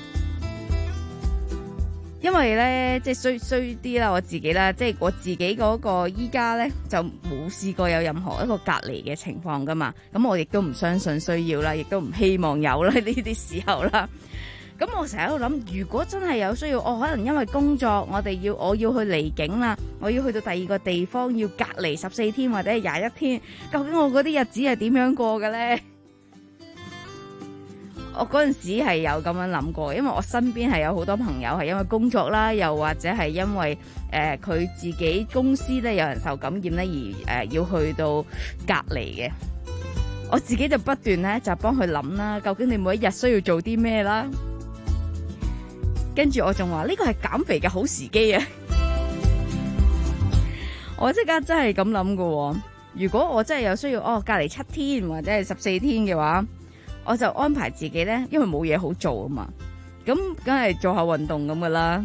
因為咧，即係衰衰啲啦，我自己啦，即係我自己嗰個依家咧就冇試過有任何一個隔離嘅情況噶嘛，咁我亦都唔相信需要啦，亦都唔希望有啦呢啲時候啦。咁我成日喺度諗，如果真係有需要，我、哦、可能因為工作，我哋要我要去離境啦，我要去到第二個地方要隔離十四天或者係廿一天，究竟我嗰啲日子係點樣過嘅咧？我嗰陣時係有咁樣諗過，因為我身邊係有好多朋友係因為工作啦，又或者係因為誒佢、呃、自己公司咧有人受感染咧而誒、呃、要去到隔離嘅。我自己就不斷咧就幫佢諗啦，究竟你每一日需要做啲咩啦？跟住我仲話呢個係減肥嘅好時機啊！我即刻真係咁諗㗎。如果我真係有需要哦隔離七天或者係十四天嘅話，我就安排自己咧，因為冇嘢好做啊嘛，咁梗係做下運動咁噶啦。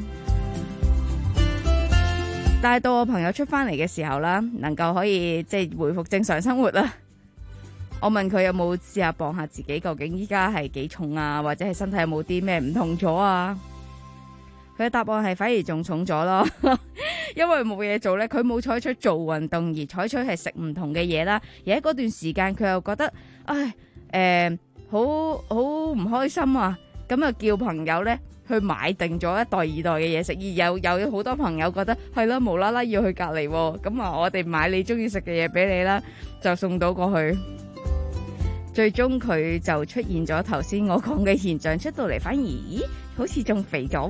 但係到我朋友出翻嚟嘅時候啦，能夠可以即係回復正常生活啦。我問佢有冇試下磅下自己，究竟依家係幾重啊，或者係身體有冇啲咩唔同咗啊？佢嘅答案係反而仲重咗咯，因為冇嘢做咧，佢冇採取做運動，而採取係食唔同嘅嘢啦。而喺嗰段時間，佢又覺得唉誒。呃好好唔開心啊！咁啊叫朋友咧去買定咗一袋二袋嘅嘢食，而有有好多朋友覺得係啦，無啦啦要去隔離，咁啊我哋買你中意食嘅嘢俾你啦，就送到過去。最終佢就出現咗頭先我講嘅現象，出到嚟反而咦好似仲肥咗。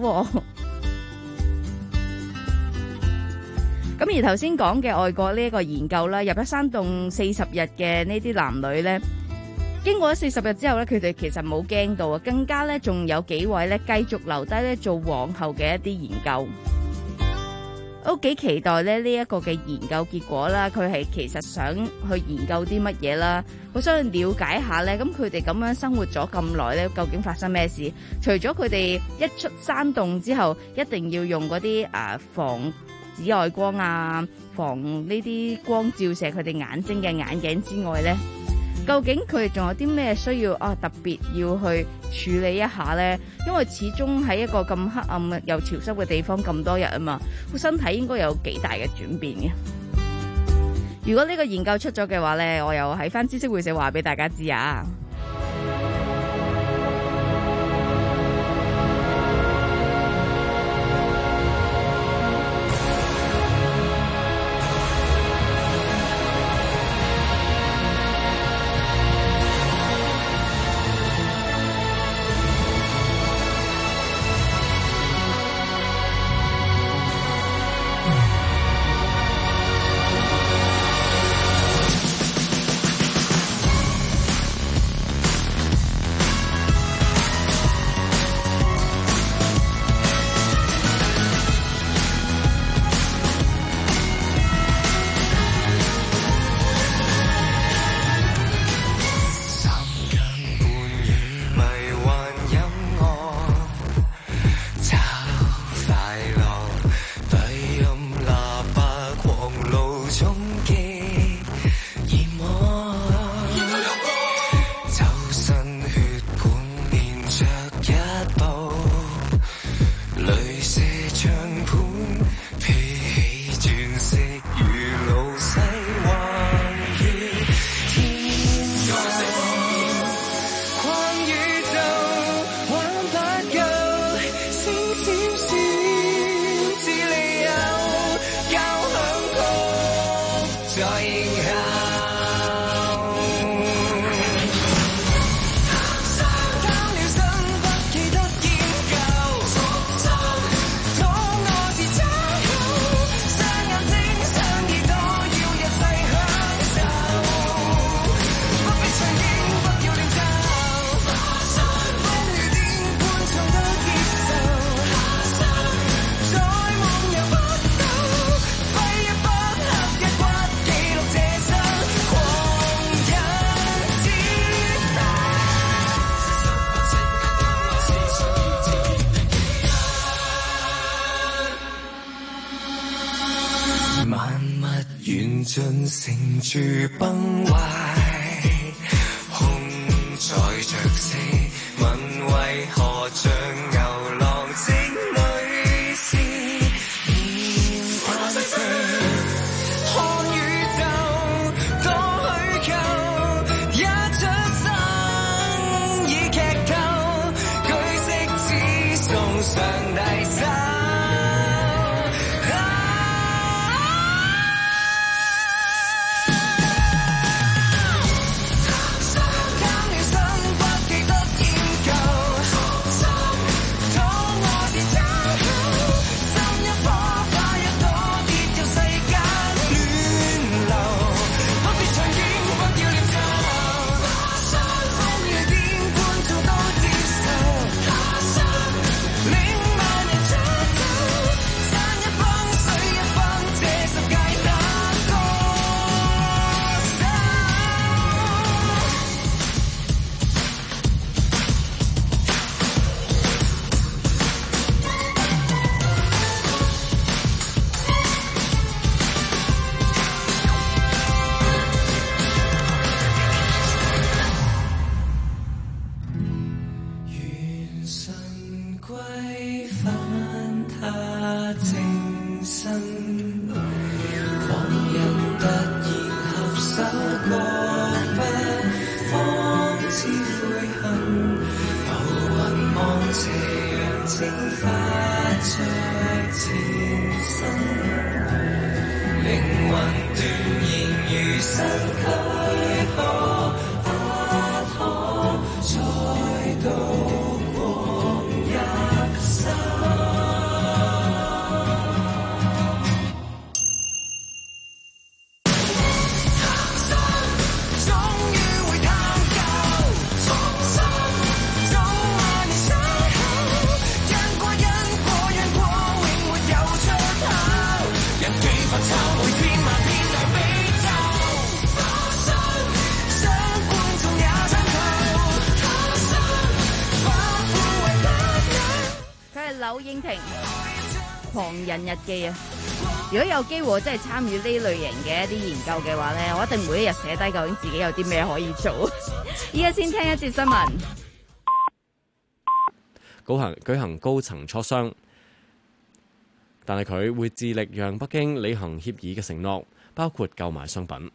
咁而頭先講嘅外國呢一個研究啦，入咗山洞四十日嘅呢啲男女咧。經過咗四十日之後咧，佢哋其實冇驚到啊，更加咧仲有幾位咧繼續留低咧做往後嘅一啲研究，都幾期待咧呢一個嘅研究結果啦。佢係其實想去研究啲乜嘢啦，好想去了解下咧，咁佢哋咁樣生活咗咁耐咧，究竟發生咩事？除咗佢哋一出山洞之後，一定要用嗰啲啊防紫外光啊，防呢啲光照射佢哋眼睛嘅眼鏡之外咧。究竟佢哋仲有啲咩需要啊？特別要去處理一下呢？因為始終喺一個咁黑暗又潮濕嘅地方咁多日啊嘛，個身體應該有幾大嘅轉變嘅。如果呢個研究出咗嘅話呢，我又喺翻知識會社話俾大家知啊。 步，雷射唱盤，披起鑽石如老細橫越天空，逛宇宙玩不夠，星閃閃至理由，交響曲在迎候。盡成住崩壞，空載着死，問為何像牛郎織女是面反射，看宇宙多虛構，一出生已劇透，據悉只送上大手。 柳英婷狂人日記啊！如果有機會真係參與呢類型嘅一啲研究嘅話咧，我一定每一日寫低究竟自己有啲咩可以做。依家先聽一節新聞。 舉行舉行高層磋商，但係佢會致力讓北京履行協議嘅承諾，包括購買商品。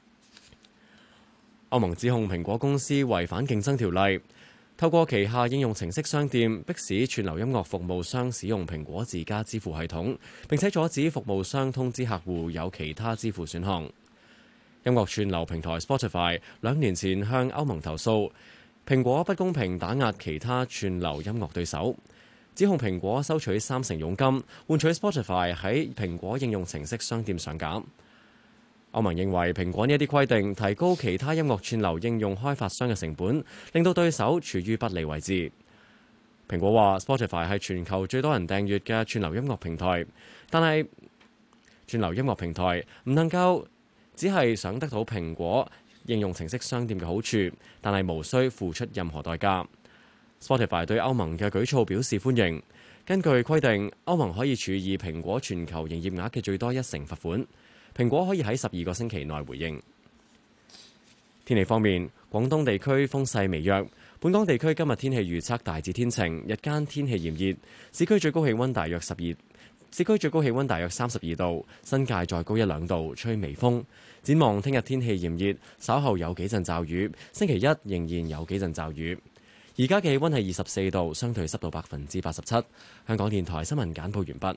歐盟指控蘋果公司違反競爭條例，透過旗下應用程式商店迫使串流音樂服務商使用蘋果自家支付系統，並且阻止服務商通知客戶有其他支付選項。音樂串流平台 Spotify 兩年前向歐盟投訴，蘋果不公平打壓其他串流音樂對手，指控蘋果收取三成佣金，換取 Spotify 喺蘋果應用程式商店上架。歐盟認為蘋果呢一啲規定提高其他音樂串流應用開發商嘅成本，令到對手處於不利位置。蘋果話 Spotify 係全球最多人訂閱嘅串流音樂平台，但係串流音樂平台唔能夠只係想得到蘋果應用程式商店嘅好處，但係無需付出任何代價。Spotify 對歐盟嘅舉措表示歡迎。根據規定，歐盟可以處以蘋果全球營業額嘅最多一成罰款。蘋果可以喺十二個星期內回應。天氣方面，廣東地區風勢微弱， 本港地區今日天氣預測大致天晴，日間天氣炎熱，市區最高氣溫大約十二，市區最高氣溫大約三十二度，新界再高一兩度，吹微風。展望聽日天氣炎熱，稍後有幾陣驟雨，星期一仍然有幾陣驟雨。而家嘅氣溫係二十四度，相對濕度百分之八十七。香港電台新聞簡報完畢。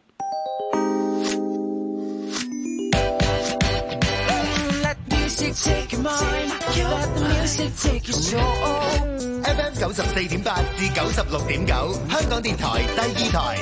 F M 九十四點八至九十六點九，香港電台第二台。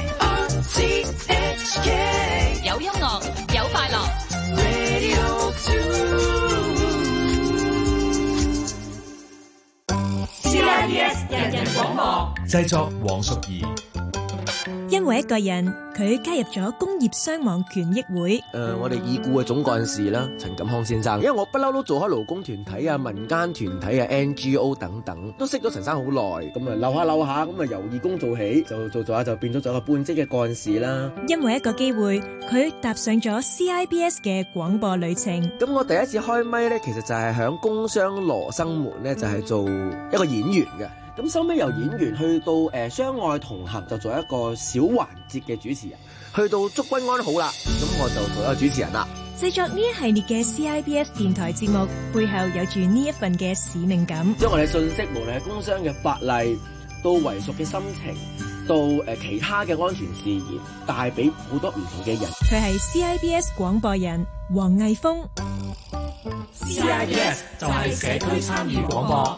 有音樂，有快樂。C I B S 人人廣播， 製作黃淑儀。 因為一個人，佢加入咗工業傷亡權益會。 誒、呃，我哋已故嘅總幹事啦，陳錦康先生。因為我不嬲都做開勞工團體啊、民間團體啊、N G O 等等，都識咗陳生好耐。咁啊，留下留下，咁啊由義工做起，就做做下就變咗做一個半職嘅幹事啦。 因為一個機會，佢踏上咗 C I B S 嘅廣播旅程。 咁我第一次開咪咧，其實就係響工商羅生門咧，就係做一個演員嘅。咁收尾由演員去到誒相愛同行，就做一個小環節嘅主持人。去到祝君安好啦，咁我就做一個主持人啦。 製作呢一系列嘅 C I B S 電台節目，背後有住呢一份嘅使命感。 將我哋信息，無論係工商嘅法例，到遺屬嘅心情，到誒其他嘅安全事宜，帶俾好多唔同嘅人。 佢係 C I B S 廣播人黃毅峰。 C I B S 就係社區參與廣播。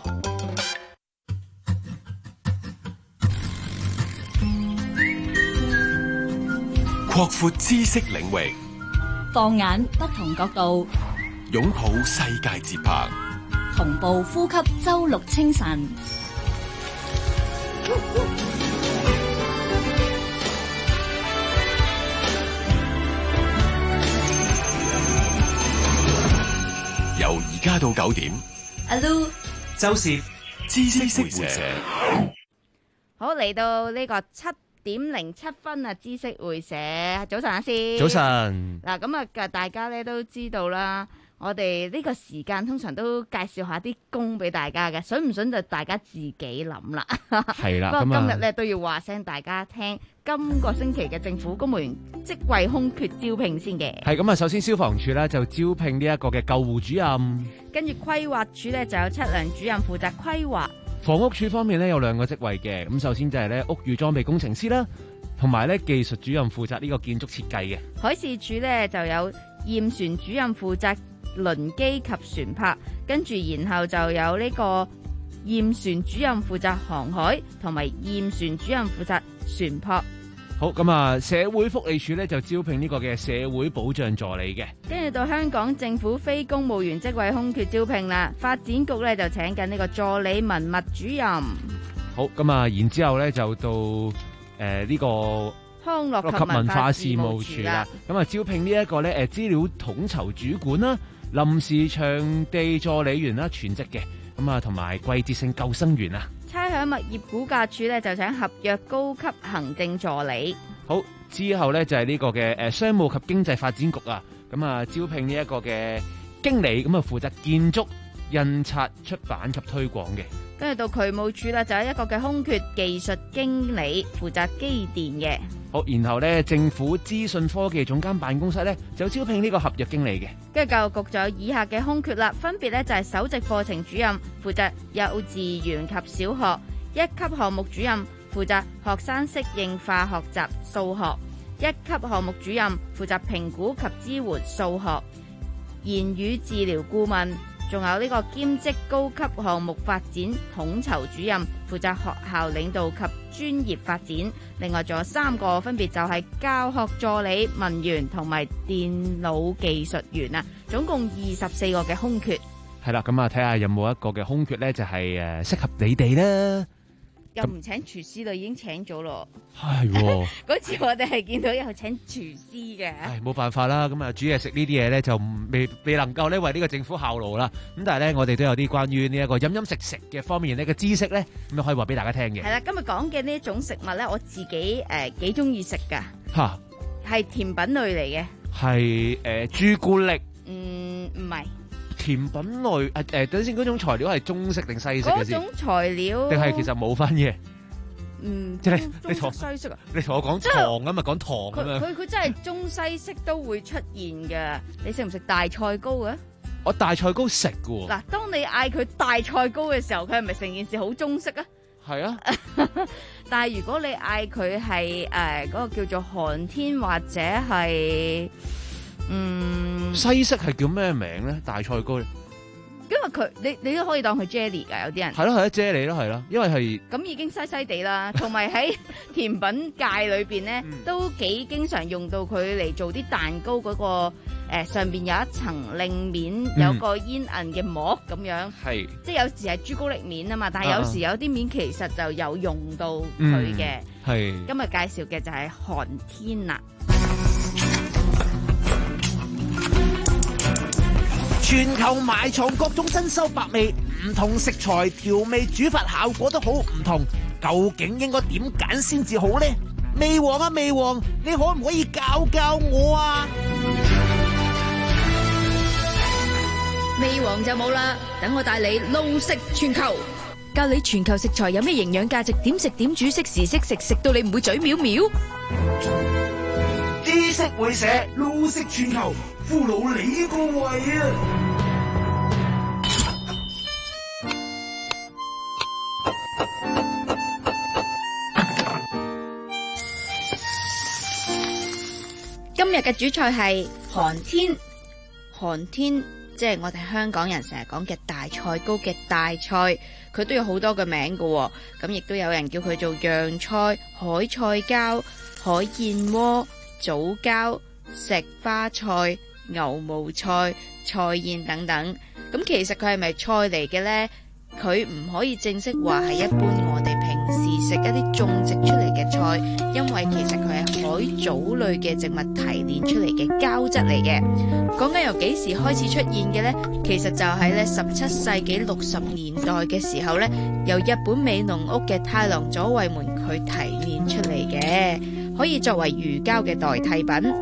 擴闊知識領域， 放眼不同角度， 擁抱世界節拍， 同步呼吸周六清晨。 由而家到九點， 阿 Lu 周氏知識會社， 好，嚟到呢個七點零七分啊！知識會社，早晨阿師， 早晨。 嗱，咁啊，大家咧都知道啦，我哋呢個時間通常都介紹下啲工俾大家嘅，準唔準就大家自己諗啦。 係啦， 不過今日咧都要話聲大家聽，今個星期嘅政府公務員職位空缺招聘先嘅。 係咁啊，首先消防處咧就招聘呢一個嘅救護主任， 跟住規劃處咧就有測量主任負責規劃。 房屋署方面咧有兩個職位嘅，咁首先就係咧屋宇裝備工程師啦，同埋咧技術主任負責呢個建築設計嘅。 海事處咧就有驗船主任負責輪機及船舶，跟住然後就有呢個驗船主任負責航海，同埋驗船主任負責船舶。 好，咁啊，社會福利署咧就招聘呢個嘅社會保障助理嘅。 跟住到香港政府非公務員職位空缺招聘啦，發展局咧就請緊呢個助理文物主任。 好，咁啊，然之後咧就到誒呢、呃這個康樂及文化事務署啦。 咁啊，招聘呢一個咧誒資料統籌主管啦、臨時場地助理員啦，全職嘅。咁啊，同埋季節性救生員啊。 差餉物業估價署咧就請合約高級行政助理。 好，之後咧就係呢個嘅誒商務及經濟發展局啊，咁啊招聘呢一個嘅經理，咁啊負責建築、印刷、出版及推廣嘅。 跟住到渠務署啦，就有一個嘅空缺技術經理，負責機電嘅。 好，然後咧政府資訊科技總監辦公室咧就招聘呢個合約經理嘅。 跟住教育局就有以下嘅空缺啦，分別咧就係首席課程主任，負責幼稚園及小學；一級項目主任負責學生適應化學習數學；一級項目主任負責評估及支援數學；言語治療顧問。仲有呢個兼職高級項目發展統籌主任，負責學校領導及專業發展。另外仲有三個，分別就係教學助理、文員同埋電腦技術員啊，總共二十四個嘅空缺。 係啦，咁啊睇下有冇一個嘅空缺咧，就係誒適合你哋啦。 又唔請廚師啦，已經請咗咯。 係喎， 嗰次我哋係見到有請廚師嘅。 唉，冇辦法啦，咁啊煮嘢食呢啲嘢咧就未未能夠咧為呢個政府效勞啦。咁但係咧，我哋都有啲關於呢一個飲飲食食嘅方面呢個知識咧，咁啊可以話俾大家聽嘅。 係啦，今日講嘅呢一種食物咧，我自己誒幾中意食噶。 吓，係甜品類嚟嘅。 係誒朱古力。 嗯，唔係。 甜品類誒誒，等先嗰種材料係中式定西式嘅先？ 嗰種材料定係其實冇分嘅？ 嗯， 即係你你同西式啊？ 你同我講糖咁嘛，講糖咁樣。 佢佢真係中西式都會出現嘅。你食唔食大菜糕啊？ 我大菜糕食嘅喎。 嗱，當你嗌佢大菜糕嘅時候，佢係咪成件事好中式啊？ 係啊。 但係如果你嗌佢係誒嗰個叫做寒天或者係嗯西式係叫咩名咧？大菜糕咧？ 因為佢你你都可以當佢 jelly 㗎，有啲人係咯係咯，啫喱咯係咯，因為係咁已經西西地啦，同埋喺甜品界裏邊咧，都幾經常用到佢嚟做啲蛋糕嗰、嗰個誒、呃、上邊有一層令面，有個煙韌嘅膜咁樣， 係、 嗯、即係有時係朱古力面啊嘛，但係有時有啲面其實就有用到佢嘅。 係、 嗯、今日介紹嘅就係寒天啦。 全球埋藏各種珍饈百味，唔同食材調味煮法效果都好唔同，究竟應該點揀先至好呢？味王啊味王，你可唔可以教教我啊？ 味王就冇啦，等我帶你路食全球，教你全球食材有咩營養價值，點食點煮，識時識食，食到你唔會嘴藐藐。 知識會社路食全球，俘虜你個胃啊！ 今日嘅主菜係寒天，寒天即係我哋香港人成日講嘅大菜糕嘅大菜，佢都有好多個名㗎，咁亦都有人叫佢做洋菜、海菜膠、海燕窩、棗膠、石花菜、牛毛菜、菜燕等等。咁其實佢係咪菜嚟嘅呢？佢唔可以正式話係一般我哋平時食一啲種植出嚟嘅菜，因為其實佢係海藻類嘅植物提煉出嚟嘅膠質嚟嘅。講緊由幾時開始出現嘅呢？其實就喺咧十七世紀六十年代嘅時候呢，由日本美濃屋嘅太郎左衛門佢提煉出嚟嘅，可以作為魚膠嘅代替品。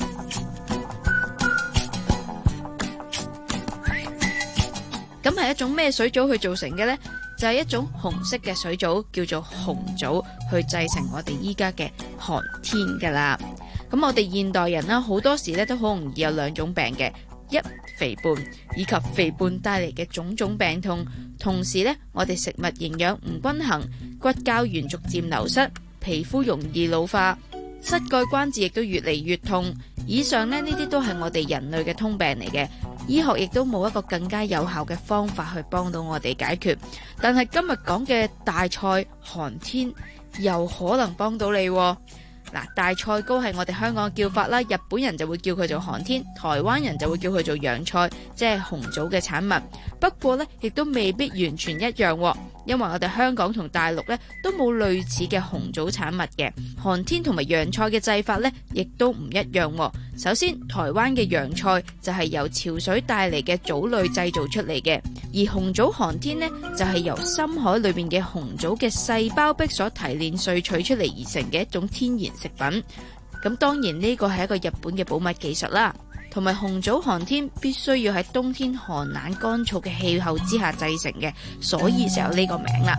咁係一種咩水藻去造成嘅呢？就係一種紅色嘅水藻，叫做紅藻，去製成我哋依家嘅寒天噶啦。咁我哋現代人啦，好多時咧都好容易有兩種病嘅，一肥胖以及肥胖帶嚟嘅種種病痛，同時咧我哋食物營養唔均衡，骨膠原逐漸流失，皮膚容易老化，膝蓋關節亦都越嚟越痛。以上呢，呢啲都係我哋人類嘅通病嚟嘅。醫學亦都冇一個更加有效嘅方法去幫到我哋解決，但係今日講嘅大菜寒天又可能幫到你喎。嗱，大菜糕係我哋香港嘅叫法啦，日本人就會叫佢做寒天，台灣人就會叫佢做洋菜，即係紅棗嘅產物。不過呢，亦都未必完全一樣喎，因為我哋香港同大陸呢都冇類似嘅紅棗產物嘅。寒天同埋洋菜嘅製法呢，亦都唔一樣喎。首先，台灣嘅洋菜就係由潮水帶嚟嘅藻類製造出嚟嘅，而紅棗寒天呢，就係由深海裏面嘅紅棗嘅細胞壁所提煉萃取出嚟而成嘅一種天然食品。咁當然呢個係一個日本嘅保密技術啦，同埋紅棗寒天必須要喺冬天寒冷乾燥嘅氣候之下製成嘅，所以就有呢個名啦。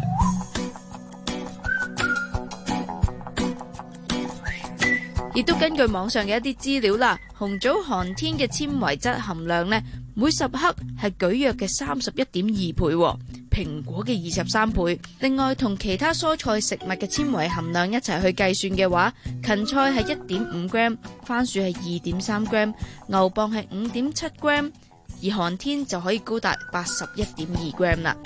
亦都根據網上嘅一啲資料啦，紅棗寒天嘅纖維質含量呢，每十克係蒟蒻嘅三十一點二倍，蘋果嘅二十三倍。另外同其他蔬菜食物嘅纖維含量一齊去計算嘅話，芹菜係一點五 gram， 番薯係二點三 gram， 牛蒡係五點七 gram， 而寒天就可以高達八十一點二 gram 啦。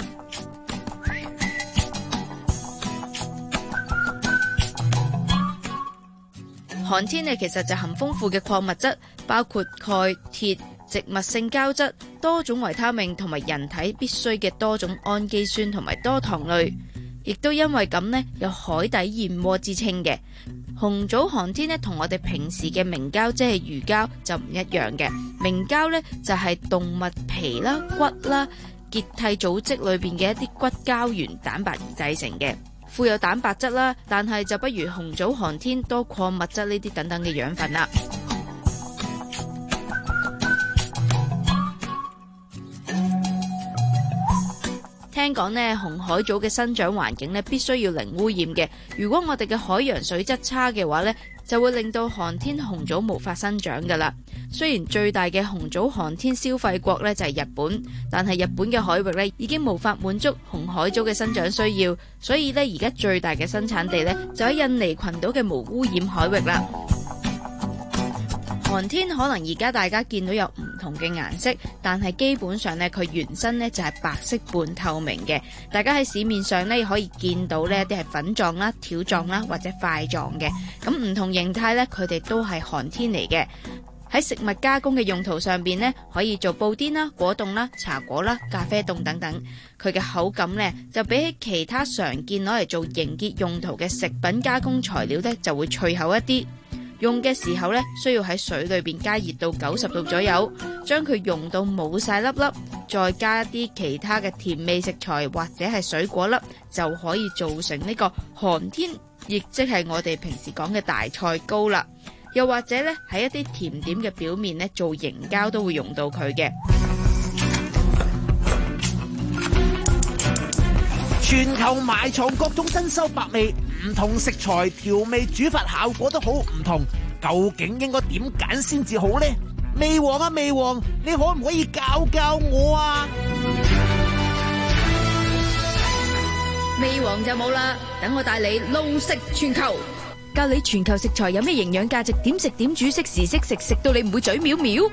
寒天呢，其實就含豐富嘅礦物質，包括鈣、鐵、植物性膠質、多種維他命同埋人體必須嘅多種氨基酸同埋多糖類，亦都因為咁呢，有海底燕窩之稱嘅。紅棗寒天呢，同我哋平時嘅明膠即係魚膠就唔一樣嘅。明膠呢，就係動物皮啦、骨啦、結締組織裏邊嘅一啲骨膠原蛋白而製成嘅。富有蛋白質啦，但係就不如紅棗寒天多礦物質呢啲等等嘅養分啦。 聽講呢，紅海藻嘅生長環境呢必須要零污染嘅。如果我哋嘅海洋水質差嘅話呢，就會令到寒天紅藻無法生長噶啦。雖然最大嘅紅藻寒天消費國呢就係日本，但係日本嘅海域呢已經無法滿足紅海藻嘅生長需要，所以呢而家最大嘅生產地呢就喺印尼群島嘅無污染海域啦。寒天可能而家大家見到有唔同嘅顏色，但係基本上呢，佢原身呢就係白色半透明嘅。大家喺市面上呢可以見到呢一啲係粉狀啦、條狀啦或者塊狀嘅。咁唔同形態呢，佢哋都係寒天嚟嘅。喺食物加工嘅用途上邊呢，可以做布甸啦、果凍啦、茶果啦、咖啡凍等等。佢嘅口感呢，就比起其他常見攞嚟做凝結用途嘅食品加工材料呢，就會脆口一啲。用嘅時候呢，需要喺水裏邊加熱到九十度左右，將佢溶到冇晒粒粒，再加一啲其他嘅甜味食材或者係水果粒，就可以做成呢個寒天，亦即係我哋平時講嘅大菜糕啦。又或者呢，喺一啲甜點嘅表面呢，做凝膠都會用到佢嘅。 全球埋藏各種珍饈百味，唔同食材調味煮法效果都好唔同，究竟應該點揀先至好呢？味王啊味王，你可唔可以教教我啊？ 味王就冇啦，等我帶你路食全球，教你全球食材有咩營養價值，點食點煮，識時識食，食到你唔會嘴藐藐。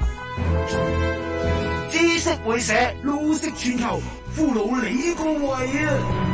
知識會社，路食全球，俘虜你個胃啊！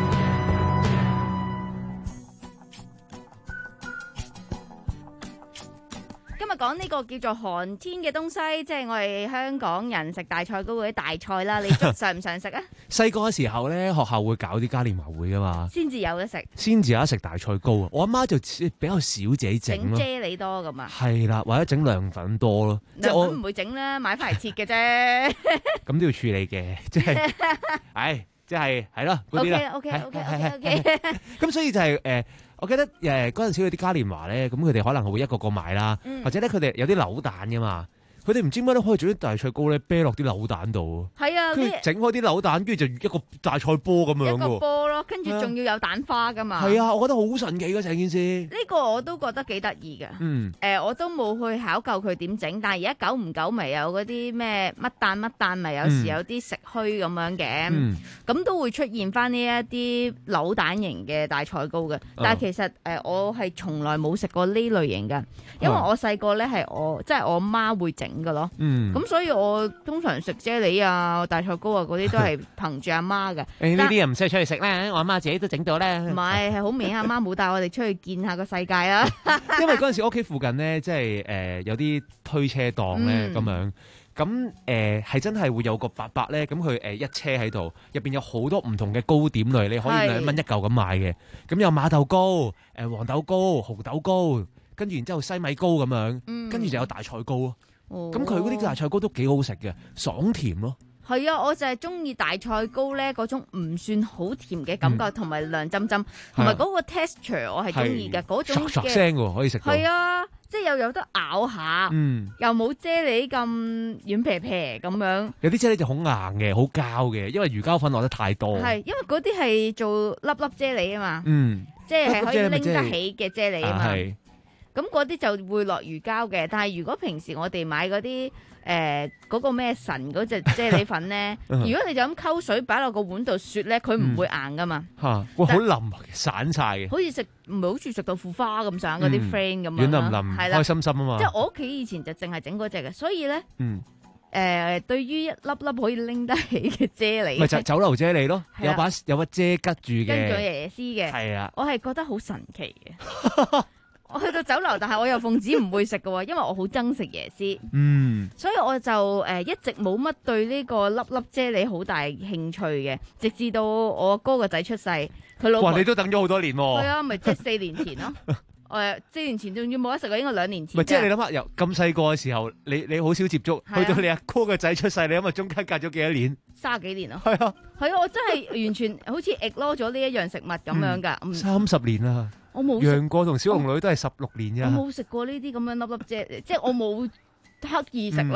今日講呢個叫做寒天嘅東西，即係我哋香港人食大菜糕嗰啲大菜啦。你常唔常食啊？ 細個嘅時候咧，學校會搞啲嘉年華會噶嘛， 先至有得食， 先至有得食大菜糕啊！我阿媽就比較少自己整咯， 整啫喱多咁啊， 係啦，或者整涼粉多咯。 涼粉唔會整啦，買翻嚟切嘅啫。 咁都要處理嘅，即係，唉，即係係咯嗰啲啦。 OK OK OK OK OK。 咁所以就係誒。我記得誒嗰陣時嗰啲嘉年華咧，咁佢哋可能會一個個買啦，嗯、或者咧佢哋有啲扭蛋噶嘛，佢哋唔知點解都可以做啲大菜糕咧，啤落啲扭蛋度。係啊，跟住整開啲扭蛋，跟住就一個大菜波咁樣喎。一個波咯，跟住仲要有蛋花噶嘛。係啊，我覺得好神奇㗎成件事。呢個我都覺得幾得意㗎。嗯。誒、呃，我都冇去考究佢點整，但係而家久唔久咪有嗰啲咩乜蛋乜蛋，咪有時有啲食虛咁樣嘅。嗯。咁都會出現翻呢一啲扭蛋型嘅大菜糕嘅，但係其實誒、呃、我係從來冇食過呢類型嘅，因為我細個咧係我即係我媽會整嘅咯。嗯。咁所以我通常食啫喱啊、大菜糕啊嗰啲都係憑住阿媽嘅。誒呢啲又唔需要出去食啦，我阿媽自己都整到咧。唔係，係好明顯阿媽冇帶我哋出去見下個世界啊。因為嗰陣時屋企附近咧，即係誒、呃、有啲推車檔咧咁樣。咁誒係真係會有個伯伯咧，咁佢誒一車喺度，入邊有好多唔同嘅糕點類，你可以兩蚊一嚿咁買嘅。咁有馬豆糕、誒、呃、黃豆糕、紅豆糕，跟住然之後西米糕咁樣，跟住、嗯、就有大菜糕咯。咁佢嗰啲大菜糕都幾好食嘅，爽甜咯。係啊，我就係中意大菜糕咧嗰種唔算好甜嘅感覺，同埋涼浸浸，同埋嗰個 texture 我係中意嘅嗰種嘅。唰唰聲喎，可以食到。係啊，即係又有得咬下，嗯、又冇啫喱咁軟皮皮咁樣。有啲啫喱就好硬嘅，好膠嘅，因為魚膠粉落得太多。係，因為嗰啲係做粒粒啫喱啊嘛，嗯、即係可以拎得起嘅啫喱啊嘛。咁嗰啲就會落魚膠嘅，但係如果平時我哋買嗰啲誒嗰個咩神嗰隻啫喱粉咧，如果你就咁溝水擺落個碗度雪咧，佢唔會硬噶嘛。嚇、嗯，哇，好腍，散晒嘅。好似食唔係好似食豆腐花咁上嗰啲 friend 咁樣，軟腍腍，係啦，開心心啊嘛。即係我屋企以前就淨係整嗰隻嘅，所以咧，嗯，誒、呃，對於一粒粒可以拎得起嘅啫喱，咪就係酒樓啫喱咯，有把有把遮吉住嘅，跟住椰絲嘅，係啊，我係覺得好神奇嘅。我去到酒樓，但係我又奉旨唔會食嘅，因為我好憎食椰絲。嗯，所以我就誒、呃、一直冇乜對呢個粒粒啫喱好大興趣嘅，直至到我阿哥個仔出世，佢老婆。哇！你都等咗好多年喎。係啊，咪即係四年前咯。誒，四年前仲要冇得食嘅，應該兩年前。咪即係你諗下，由咁細個嘅時候，你你好少接觸，啊、去到你阿哥個仔出世，你諗下中間隔咗幾多年？卅幾年咯。係啊，係啊，我真係完全好似 ignore 咗呢一樣食物咁樣噶。嗯、三十年啦。我冇楊過同小龍女都係十六年啫。我冇食過呢啲咁樣粒粒啫，即係我冇刻意食咯。咁、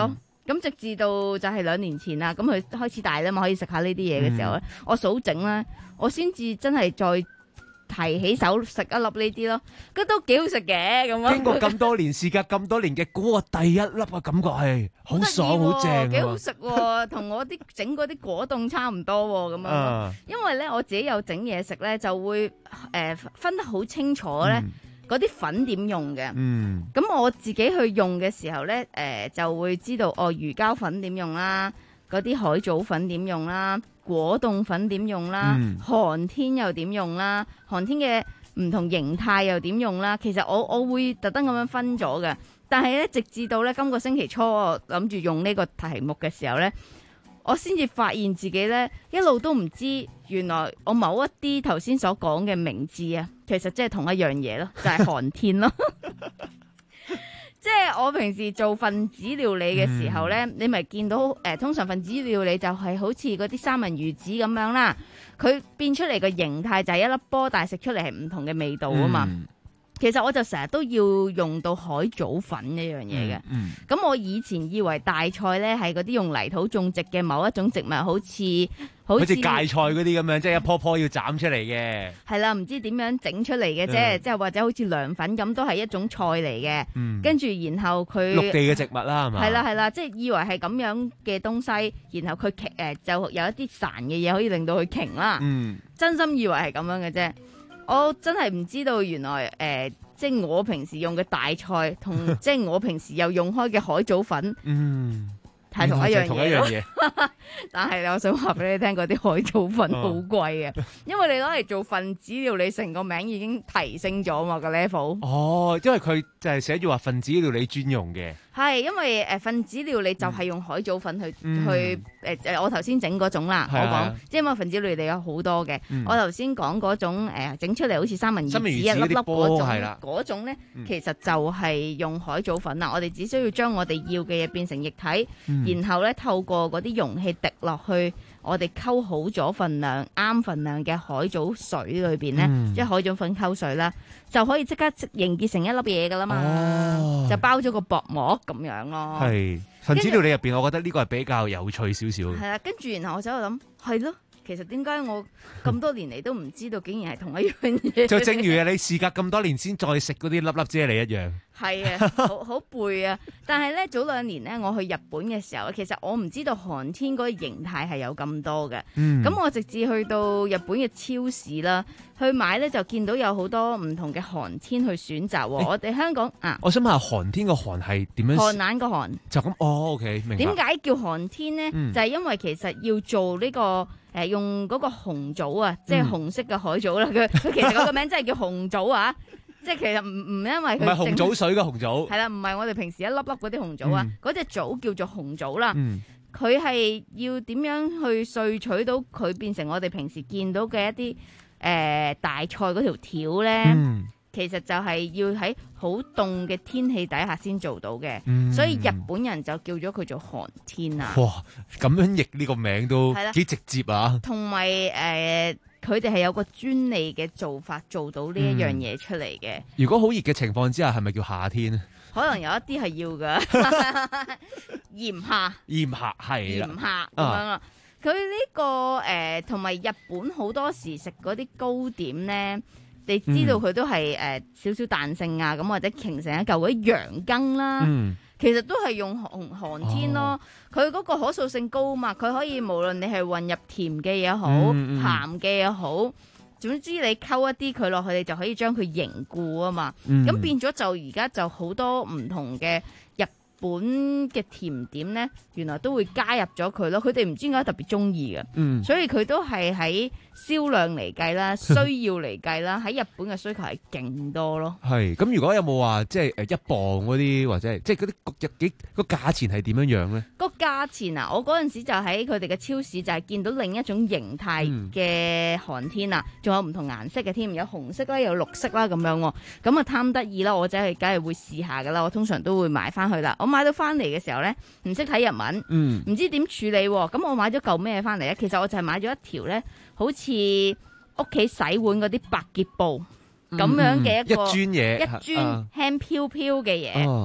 咁直至到就係兩年前啦，咁佢開始大啦嘛，可以食下呢啲嘢嘅時候咧，嗯、我數整咧，我先至真係再提起手食一粒呢啲咯，咁都幾好食嘅咁啊！ 經過咁多年，事隔咁多年嘅嗰個第一粒嘅感覺係好爽好正， 幾好食喎，同我啲整嗰啲果凍差唔多咁樣。因為咧我自己有整嘢食咧，就會誒、呃、分得好清楚咧，嗰啲、嗯、粉點用嘅。嗯，咁我自己去用嘅時候咧，誒、呃、就會知道哦，魚膠粉點用啦，嗰啲海藻粉點用啦。果凍粉點用啦，嗯、寒天又點用啦，寒天嘅唔同形態又點用啦。其實我我會特登咁樣分咗嘅，但係咧直至到咧今個星期初我諗住用呢個題目嘅時候咧，我先至發現自己咧一路都唔知原來我某一啲頭先所講嘅名字啊，其實即係同一樣嘢咯，就係、是、寒天咯。即係我平時做分子料理嘅時候咧，嗯、你咪見到誒、呃，通常分子料理就係好似嗰啲三文魚子咁樣啦，佢變出嚟嘅形態就係一粒波，但係食出嚟係唔同嘅味道啊嘛。嗯、其實我就成日都要用到海藻粉呢樣嘢嘅。咁、嗯嗯、我以前以為大菜咧係嗰啲用泥土種植嘅某一種植物，好似好似芥菜嗰啲咁樣，即係一棵棵要斬出嚟嘅。 係啦，唔知點樣整出嚟嘅啫，即係、嗯、或者好似涼粉咁，都係一種菜嚟嘅。嗯、跟住然後佢陸地嘅植物啦，係嘛？ 係啦係啦，即係以為係咁樣嘅東西，然後佢瓊誒就有一啲潺嘅嘢可以令到佢瓊啦。嗯，真心以為係咁樣嘅啫，我真係唔知道原來誒、呃，即係我平時用嘅大菜同即係我平時又用開嘅海藻粉。嗯。係同一樣嘢，但係我想話俾你聽，嗰啲海藻粉好貴啊，因為你攞嚟做分子料理，成個名已經提升咗嘛個 level。哦， 因為佢就係寫住話分子料理專用嘅。 係，因為誒分子料理就係用海藻粉去、嗯、去誒誒、呃，我頭先整嗰種啦，嗯、我講，即係因為分子料理有好多嘅，嗯、我頭先講嗰種誒整、呃、出嚟好似三文魚子一粒粒嗰種，嗰種咧、嗯、其實就係用海藻粉啦。我哋只需要將我哋要嘅嘢變成液體，嗯、然後咧透過嗰啲容器滴落去。我哋溝好咗份量啱份量嘅海藻水裏邊咧，嗯、即係海藻粉溝水啦，就可以即刻凝結成一粒嘢噶啦嘛，哦、就包咗個薄膜咁樣咯。係分子料理入邊，我覺得呢個係比較有趣少少。 係啦，跟住然後我就喺度諗，係咯。其實點解我咁多年嚟都唔知道，竟然係同一樣嘢？ 就正如啊，你事隔咁多年先再食嗰啲粒粒啫喱一樣。 係啊，好好背啊！但係咧，早兩年咧，我去日本嘅時候，其實我唔知道寒天嗰個形態係有咁多嘅。咁、嗯、我直至去到日本嘅超市啦，去買咧就見到有好多唔同嘅寒天去選擇。欸、我哋香港啊， 我想問下寒天個寒係點樣？ 寒冷個寒就咁哦。OK，明白。 點解叫寒天咧？嗯、就係因為其實要做呢、這個。誒、呃、用嗰個紅棗啊，即係紅色嘅海藻啦。佢佢、嗯、其實嗰個名真係叫紅棗啊，即係其實唔唔因為佢唔係紅棗水嘅紅棗， 係啦，唔係我哋平時一粒粒嗰啲紅棗啊，嗰隻、嗯、棗叫做紅棗啦。佢係、嗯、要點樣去萃取到佢變成我哋平時見到嘅一啲誒、呃、大菜嗰條條咧？嗯其實就係要喺好凍嘅天氣底下先做到嘅，嗯、所以日本人就叫咗佢做寒天啊！ 哇，咁樣譯呢個名都幾直接啊！ 同埋誒，佢哋係有個專利嘅做法做到呢一樣嘢出嚟嘅、嗯。 如果好熱嘅情況之下，係咪叫夏天？ 可能有一啲係要噶，炎夏。 炎夏係炎夏咁樣啊！佢呢、這個誒，同、呃、埋日本好多時食嗰啲糕點咧。你知道佢都係誒少少彈性啊，咁或者形成一嚿嗰啲羊羹啦，嗯、其實都係用寒寒天咯。佢嗰、哦、個可塑性高嘛，佢可以無論你係混入甜嘅嘢好，嗯嗯、鹹嘅嘢好，總之你溝一啲佢落去，你就可以將佢凝固啊嘛。咁、嗯、變咗就而家就好多唔同嘅日本嘅甜點咧，原來都會加入咗佢咯。佢哋唔知點解特別中意嘅，嗯、所以佢都係喺銷量嚟計啦，需要嚟計啦，喺日本嘅需求係勁多咯。 係咁，如果有冇話即係誒一磅嗰啲，或者係即係嗰啲日幾個價錢係點樣樣咧？ 個價錢啊，我嗰陣時就喺佢哋嘅超市就係見到另一種形態嘅寒天啊，仲、嗯、有唔同顏色嘅添，有紅色啦，有綠色啦咁樣喎。咁啊貪得意啦，我真係梗係會試下噶啦。我通常都會買翻去啦。我買到翻嚟嘅時候咧，唔識睇日文，唔、嗯、知點處理。咁我買咗嚿咩翻嚟咧？其實我就係買咗一條咧，好似屋企洗碗嗰啲百潔布咁樣嘅一個、嗯、一磚嘢，一磚輕飄飄嘅嘢，下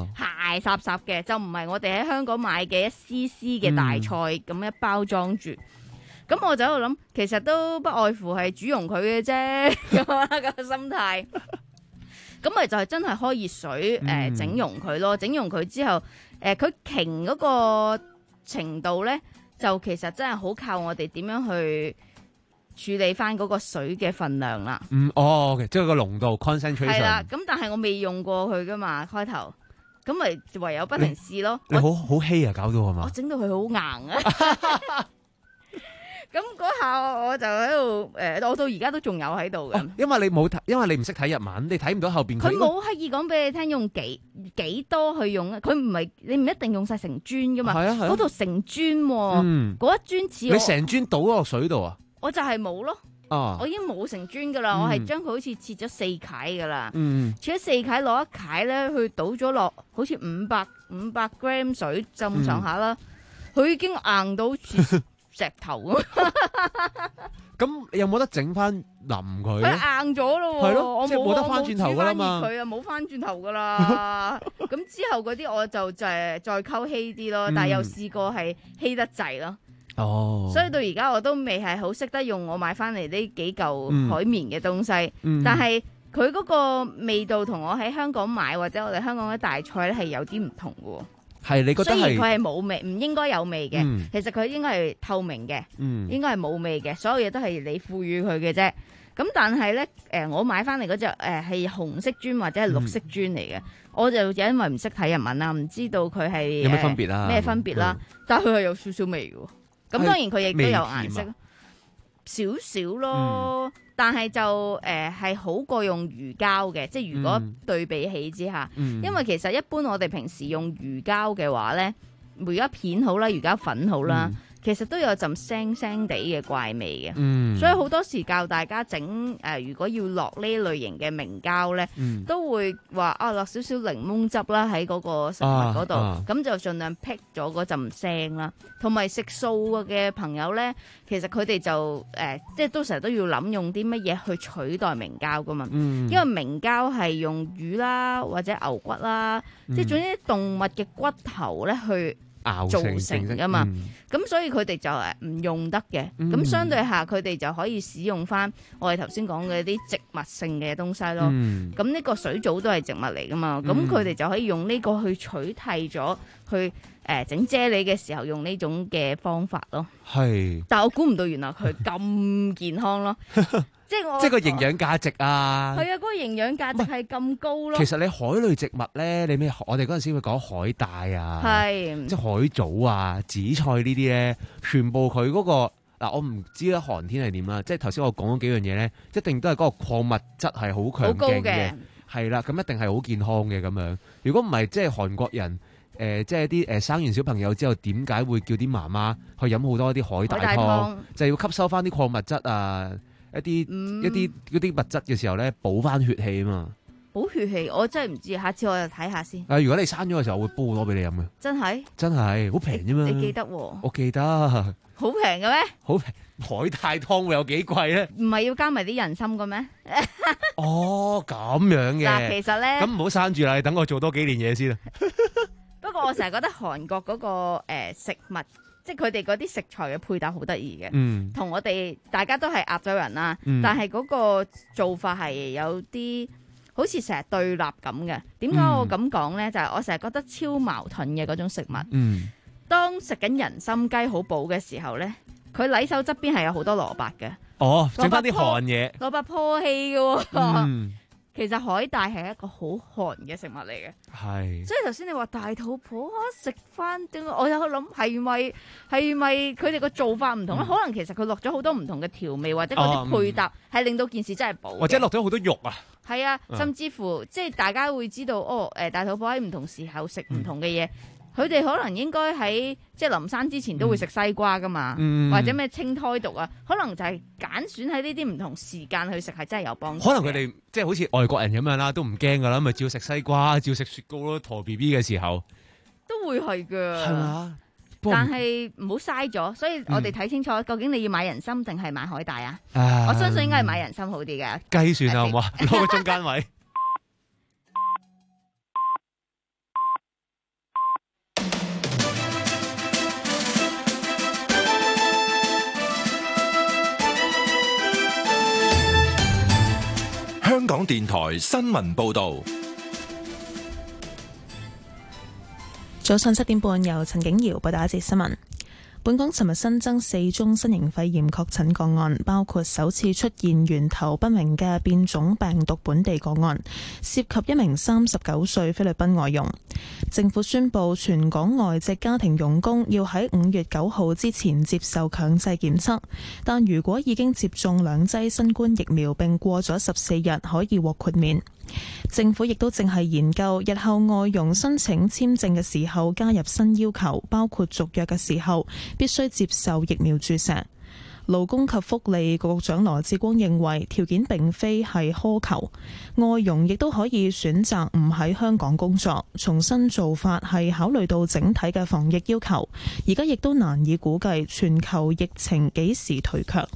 大霎霎嘅，就唔係我哋喺香港買嘅一絲絲嘅大菜咁、嗯、一包裝住。咁我就喺度諗，其實都不外乎係煮溶佢嘅啫，咁樣個心態。咁咪就係真係開熱水誒整溶佢咯，整溶佢之後，誒佢瓊嗰個程度咧，就其實真係好靠我哋點樣去處理翻嗰個水嘅份量啦。 嗯，哦，即係個濃度 concentration。係啦， 咁但係我未用過佢噶嘛，開頭，咁咪唯有不停試咯。 你好好稀啊，搞到係嘛？ 我整到佢好硬啊！咁嗰下我就喺度誒，我到而家都仲有喺度嘅。 因為你冇睇，因為你唔識睇日文，你睇唔到後邊。 佢冇刻意講俾你聽用幾幾多去用啊！佢唔係你唔一定用晒成磚噶嘛。係啊係。嗰度成磚喎， 嗯， 嗰一磚似你成磚倒落水度啊？ 我就係冇咯。啊！我已經冇成磚噶啦，嗯，我係將佢好似切咗四塊噶啦。嗯，切咗四塊攞一塊咧，去倒咗落好似五百五百 gram 水浸上下啦，佢，嗯，已經硬到似石頭咁， 咁有冇得整翻腍佢？ 佢硬咗咯， 係咯， 即係冇得翻轉頭噶啦嘛。 佢啊冇翻轉頭噶啦。咁之後嗰啲我就就係再溝稀啲咯，但係又試過係稀得滯咯。哦，所以到而家我都未係好識得用我買翻嚟呢幾嚿海綿嘅東西，嗯，但係佢嗰個味道同我喺香港買或者我哋香港嘅大菜咧係有啲唔同嘅。係，你覺得雖然佢係冇味，唔應該有味嘅，嗯，其實佢應該係透明嘅，嗯，應該係冇味嘅，所有嘢都係你賦予佢嘅啫。咁但係咧，誒我買翻嚟嗰隻誒係紅色磚或者係綠色磚嚟嘅，嗯，我就因為唔識睇日文啦，唔知道佢係有咩分別啦，咩分別啦，嗯，但係佢係有少少味嘅。咁當然佢亦都有顏色，少少咯。嗯，但係就誒係好過用魚膠嘅，即係如果對比起之下，嗯，因為其實一般我哋平時用魚膠嘅話咧，魚膠片好啦，魚膠粉好啦，嗯，其實都有陣腥腥地嘅怪味嘅，嗯，所以好多時教大家整誒、呃，如果要落呢類型嘅明膠咧，嗯，都會話啊落少少檸檬汁啦喺嗰個食物嗰度，咁，啊啊、就盡量辟咗嗰陣腥啦。同埋食素嘅朋友咧，其實佢哋就誒、呃，即係都成日都要諗用啲乜嘢去取代明膠噶嘛，嗯，因為明膠係用魚啦或者牛骨啦，嗯，即係總之動物嘅骨頭咧去造成噶嘛，咁，嗯、所以佢哋就誒唔用得嘅，咁，嗯、相對下佢哋就可以使用翻我哋頭先講嘅啲植物性嘅東西咯。咁呢，嗯、個水藻都係植物嚟噶嘛，咁佢哋就可以用呢個去取替咗去誒整，呃、啫喱嘅時候用呢種嘅方法咯。係，但係我估唔到原來佢咁健康咯。即係我，即係個營養價值啊！係啊，嗰個營養價值係咁高咯。其實你海類植物咧，你咩？我哋嗰陣時會講海帶啊，係即係海藻啊、紫菜呢啲咧，全部佢嗰個嗱，我唔知啦，寒天係點啦。即係頭先我講嗰幾樣嘢咧，一定都係嗰個礦物質係好強勁嘅，係啦，咁一定係好健康嘅咁樣。如果唔係，即係韓國人誒，即係啲誒生完小朋友之後，點解會叫啲媽媽去飲好多啲海帶湯？就係要吸收翻啲礦物質啊！一啲、嗯、一啲嗰啲物質嘅時候咧，補翻血氣啊嘛！補血氣，我真係唔知，下次我就睇下先。啊，如果你生咗嘅時候，我會煲好多俾你飲嘅。真係？真係，好平啫嘛！你記得喎？我記得。好平嘅咩？好平，海帶湯會有幾貴咧？唔係要加埋啲人參嘅咩？哦，咁樣嘅。嗱，其實咧，咁唔好生住啦，你等我做多幾年嘢先啦。不過我成日覺得韓國嗰、嗰個誒、呃、食物。即係佢哋嗰啲食材嘅配搭好得意嘅，同、嗯、我哋大家都係亞洲人啦，嗯、但係嗰個做法係有啲好似成日對立咁嘅。點解我咁講咧？就係、是、我成日覺得超矛盾嘅嗰種食物。嗯、當食緊人參雞好補嘅時候咧，佢禮手側邊係有好多蘿蔔嘅。哦，整翻啲寒嘢，蘿蔔破氣嘅喎。嗯其實海帶係一個好寒嘅食物嚟嘅，係。所以頭先你話大肚婆食翻，點解我有諗係咪係咪佢哋個做法唔同咧？嗯、可能其實佢落咗好多唔同嘅調味或者嗰啲配搭，係、嗯、令到件事真係補。或者落咗好多肉啊。係啊，甚至乎、嗯、即係大家會知道，哦，誒大肚婆喺唔同時候食唔同嘅嘢。嗯佢哋可能應該喺即係臨生之前都會食西瓜噶嘛，嗯、或者咩清胎毒啊，可能就係揀選喺呢啲唔同時間去食係真係有幫助。可能佢哋即係好似外國人咁樣啦，都唔驚噶啦，咪照食西瓜，照食雪糕咯，陀 B B 嘅時候都會係噶。係嘛？但係唔好嘥咗，所以我哋睇清楚，嗯、究竟你要買人參定係買海帶啊？啊我相信應該係買人參好啲嘅。計算啊，好唔好？攞個中間位。 港電台新聞報道。 早上七點半，由陳景瑤報道一節新聞。本港尋日新增四宗新型肺炎確診個案，包括首次出現源頭不明嘅變種病毒本地個案，涉及一名三十九歲菲律賓外傭。政府宣布全港外籍家庭傭工要喺五月九號之前接受強制檢測，但如果已經接種兩劑新冠疫苗並過咗十四日，可以獲豁免。政府亦都正係研究日後外傭申請簽證嘅時候加入新要求，包括續約嘅時候必須接受疫苗注射。勞工及福利局局長羅致光認為條件並非係苛求，外傭亦都可以選擇唔喺香港工作。重新做法係考慮到整體嘅防疫要求，而家亦都難以估計全球疫情幾時退卻。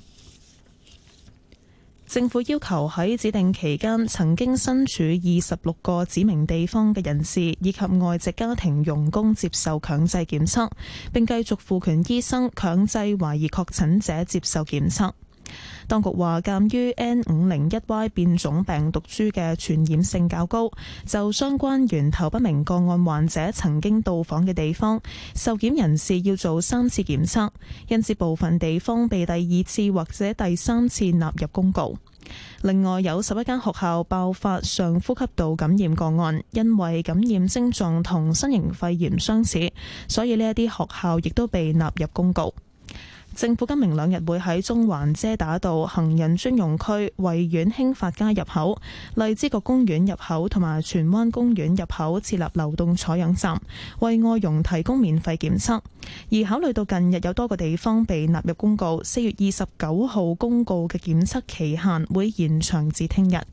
政府要求喺指定期間曾經身處二十六個指明地方嘅人士以及外籍家庭傭工接受強制檢測，並繼續賦權醫生強制懷疑確診者接受檢測。當局話，鑑於 N 五零一 Y 變種病毒株嘅傳染性較高，就相關源頭不明個案患者曾經到訪嘅地方，受檢人士要做三次檢測，因此部分地方被第二次或者第三次納入公告。另外有十一間學校爆發上呼吸道感染個案，因為感染症狀同新型肺炎相似，所以呢一啲學校亦都被納入公告。政府今明兩日會喺中環遮打道行人專用區、維園興發街入口、荔枝角公園入口同埋荃灣公園入口設立流動採樣站，為外傭提供免費檢測。而考慮到近日有多個地方被納入公告，四月二十九號公告嘅檢測期限會延長至聽日。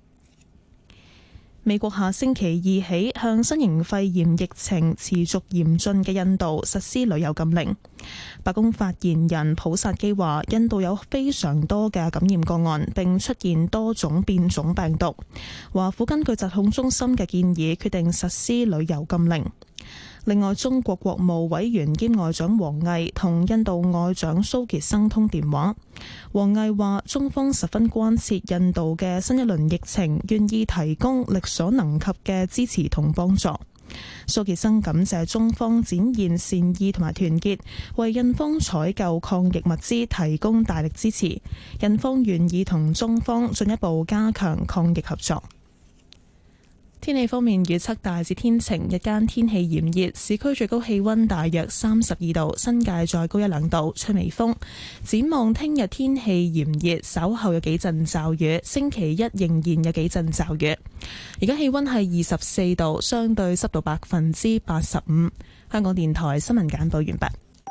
美國下星期二起向新型肺炎疫情持續嚴峻嘅印度實施旅遊禁令。白宮發言人普薩基話，印度有非常多嘅感染個案，並出現多種變種病毒。華府根據疾控中心嘅建議，決定實施旅遊禁令。另外，中國國務委員兼外長王毅同印度外長蘇傑生通電話。王毅話，中方十分關切印度嘅新一輪疫情，願意提供力所能及嘅支持同幫助。蘇傑生感謝中方展現善意同埋團結，為印方採購抗疫物資提供大力支持。印方願意同中方進一步加強抗疫合作。天氣方面預測大致天晴，日間天氣炎熱，市區最高氣溫大約三十二度，新界再高一兩度，吹微風。展望聽日天氣炎熱，稍後有幾陣驟雨，星期一仍然有幾陣驟雨。而家氣溫係二十四度，相對濕度百分之八十五。香港電台新聞簡報完畢。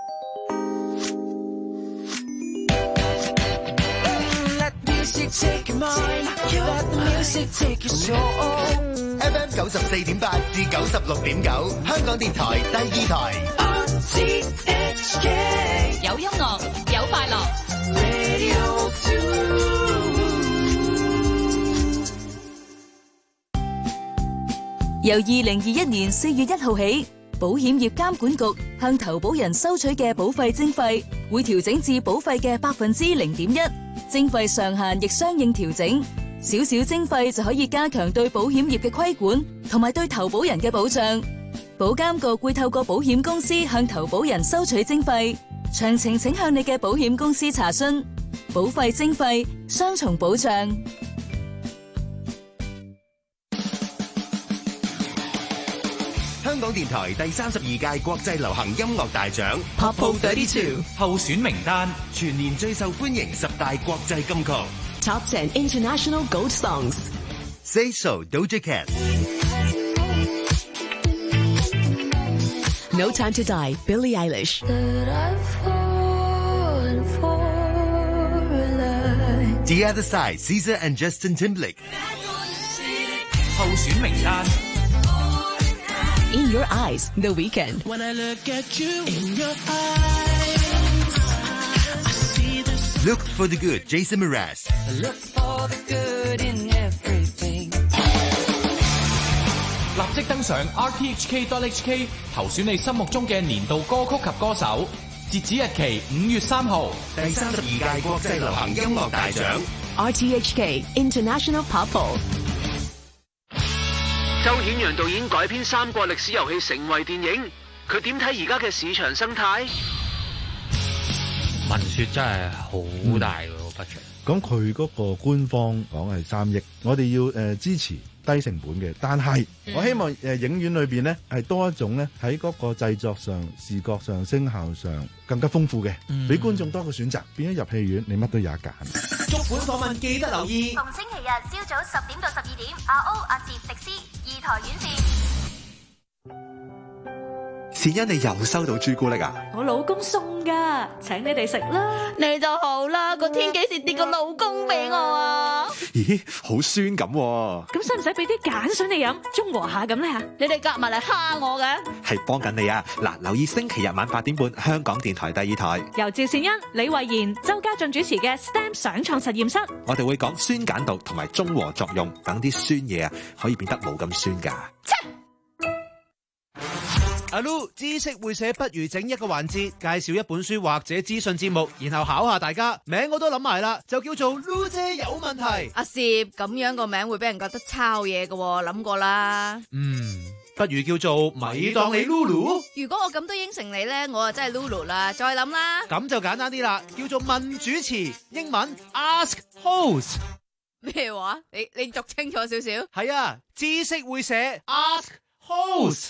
F M 九十四點八至九十六點九，香港電台第二台。 有音樂，有快樂。 由二零二一年四月一號起，保險業監管局向投保人收取嘅保費徵費會調整至保費嘅百分之零點一，徵費上限亦相應調整。少少徵費就可以加強對保險業嘅規管，同埋對投保人嘅保障。保監局會透過保險公司向投保人收取徵費，詳情請向你嘅保險公司查詢。保費徵費，雙重保障。 香港電台第三十二屆國際流行音樂大獎 Pop三十二候選名單， 全年最受歡迎十大國際金曲。 Top ten International Gold Songs. Say So, Doja Cat. No Time to Die, Billie Eilish. The Other Side, Caesar and Justin Timberlake. 候選名單 In Your Eyes, The Weeknd. When I look at you in your eyes, I see the Look for the Good, Jason Mraz. Look for the good in everything. 立即登上 R T H K dot H K 投選你心目中嘅年度歌曲及歌手，截止日期五月三號。 第三十二屆國際流行音樂大獎 R T H K International Purple。 周顯揚導演改編三國歷史遊戲成為電影，佢點睇而家嘅市場生態？ 文説真係好大喎個 budget。咁佢嗰個官方講係三億，我哋要誒、呃、支持低成本嘅，但係、嗯、我希望誒、呃、影院裏邊呢係多一種咧喺嗰個製作上、視覺上、聲效上更加豐富嘅，俾、嗯、觀眾多個選擇，變咗入戲院你乜都有得揀。 足本訪問記得留意， 逢星期日朝早十點到十二點，阿 O 阿攝迪斯二台院線。 善欣，你又收到朱古力啊？ 我老公送噶，請你哋食啦。 你就好啦，個天幾時跌個老公俾我啊？ 咦，好酸咁喎。 咁使唔使俾啲鹼水你飲，中和下咁咧吓？ 你哋夾埋嚟蝦我嘅？ 係幫緊你啊！嗱，留意星期日晚八點半，香港電台第二台， 由趙善恩、李慧賢、周家俊主持嘅 S T E M 想創實驗室， 我哋會講酸鹼度同埋中和作用，等啲酸嘢啊可以變得冇咁酸噶。 阿 Lu 知識會寫不如整一個環節，介紹一本書或者資訊節目，然後考下大家。名我都諗埋啦，就叫做 Lu 姐有問題。 阿攝咁樣個名會俾人覺得抄嘢嘅，諗過啦。 嗯，不如叫做咪當你 Lulu。 如果我咁都應承你咧，我就真係 Lulu 啦。再諗啦。 咁就簡單啲啦，叫做問主持，英文 Ask Host。 咩話？你你讀清楚少少。 係啊，知識會寫 Ask Host。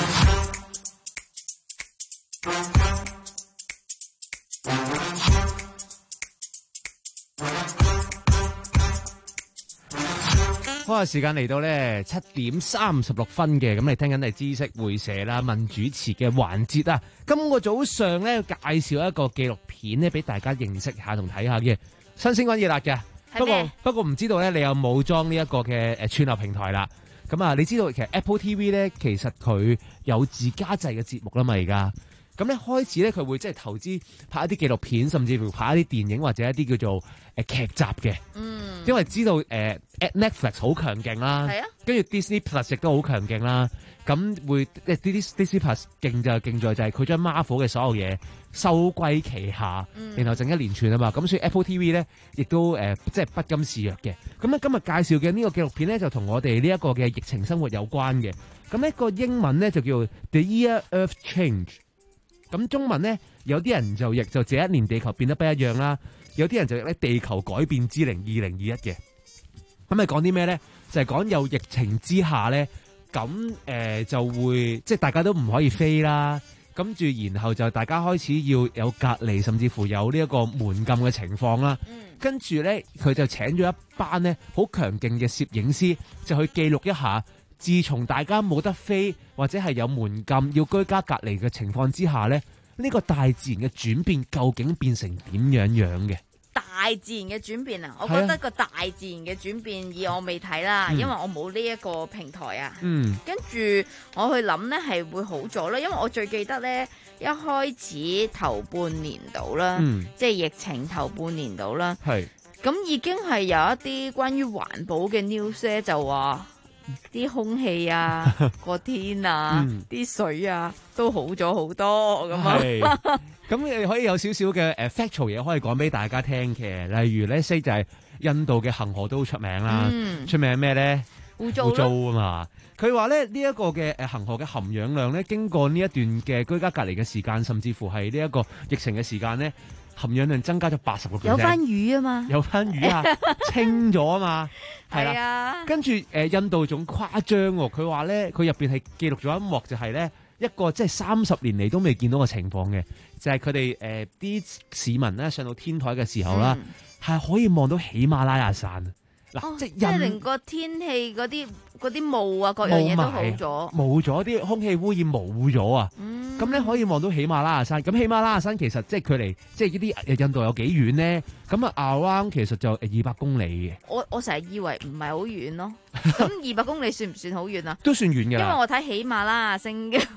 開學時間嚟到咧七點三十六分嘅，咁你聽緊係知識會社啦，問主持嘅環節啊。今個早上咧介紹一個紀錄片咧俾大家認識下同睇下嘅，新鮮滾熱辣嘅。不過不過唔知道咧你有冇裝呢一個嘅誒串流平台啦？咁啊，你知道其實 Apple T V 咧其實佢有自家製嘅節目啦嘛，而家。咁咧開始咧，佢會即係投資拍一啲紀錄片，甚至乎拍一啲電影或者一啲叫做誒劇集嘅。嗯，因為知道誒、呃、Netflix 好強勁啦，係啊，跟住 Disney Plus 亦都好強勁啦。咁會誒啲 Disney Plus 勁就勁在就係佢將 Marvel 嘅所有嘢收歸旗下，嗯、然後整一連串啊嘛。咁所以 Apple T V 咧亦都誒、呃、即係不甘示弱嘅。咁咧今日介紹嘅呢個紀錄片咧就同我哋呢一個嘅疫情生活有關嘅。咁呢個英文咧就叫 The Year Earth Change。咁中文咧，有啲人就譯就這一年地球變得不一樣啦，有啲人就譯咧地球改變之靈二零二一嘅。咁係講啲咩咧？就係、是、講有疫情之下咧，咁誒、呃、就會即係大家都唔可以飛啦，跟住然後就大家開始要有隔離，甚至乎有呢一個門禁嘅情況啦。嗯、跟住咧，佢就請咗一班咧好強勁嘅攝影師，就去記錄一下。自從大家冇得飛或者係有門禁要居家隔離嘅情況之下咧，呢、呢個大自然嘅轉變究竟變成點樣樣嘅？ 大自然嘅轉變啊，我覺得個大自然嘅轉變，以我未睇啦，因為我冇呢一個平台啊。嗯，跟住我去諗咧係會好咗啦，因為我最記得咧一開始頭半年度啦，嗯、即係疫情頭半年度啦，係咁已經係有一啲關於環保嘅 news 咧，就話。啲空氣啊，個天啊，啲、嗯、水啊，都好咗好多咁啊！ 咁你可以有少少嘅誒 factual 嘢可以講俾大家聽嘅，例如咧 say 就係印度嘅恒河都好出名啦，嗯、出名係咩咧？污糟啊嘛！佢話咧呢一個嘅誒恒河嘅含氧量咧，經過呢一段嘅居家隔離嘅時間，甚至乎係呢一個疫情嘅時間咧。含氧量增加咗八十個 percent， 有翻魚啊嘛， 有翻魚啊，清咗啊嘛，係啦。啊、跟住誒、呃，印度仲誇張喎，佢話咧，佢入邊係記錄咗一幕，就係咧一個即係三十年嚟都未見到嘅情況嘅，就係佢哋誒啲市民咧上到天台嘅時候啦，係、嗯、可以望到喜馬拉雅山。嗱、 哦，即係即係令個天氣嗰啲嗰啲霧啊，各樣嘢都好咗， 冇咗啲空氣污染冇咗啊！咁咧、嗯、可以望到喜馬拉雅山。咁喜馬拉雅山其實即係距離即係呢啲印度有幾遠咧？咁啊，around其實就二百公里嘅。 我我成日以為唔係好遠咯。咁二百公里算唔算好遠啊？ 都算遠㗎。因為我睇喜馬拉雅星嘅。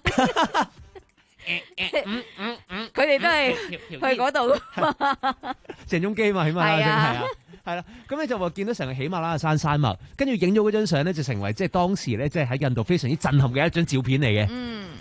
佢哋都係去嗰度。 鄭中基嘛，喜馬拉雅星係啊。係啦，咁你就話見到成個喜馬拉雅山山脈，跟住影咗嗰張相咧，就成為即係當時咧，即係喺印度非常之震撼嘅一張照片嚟嘅。嗯，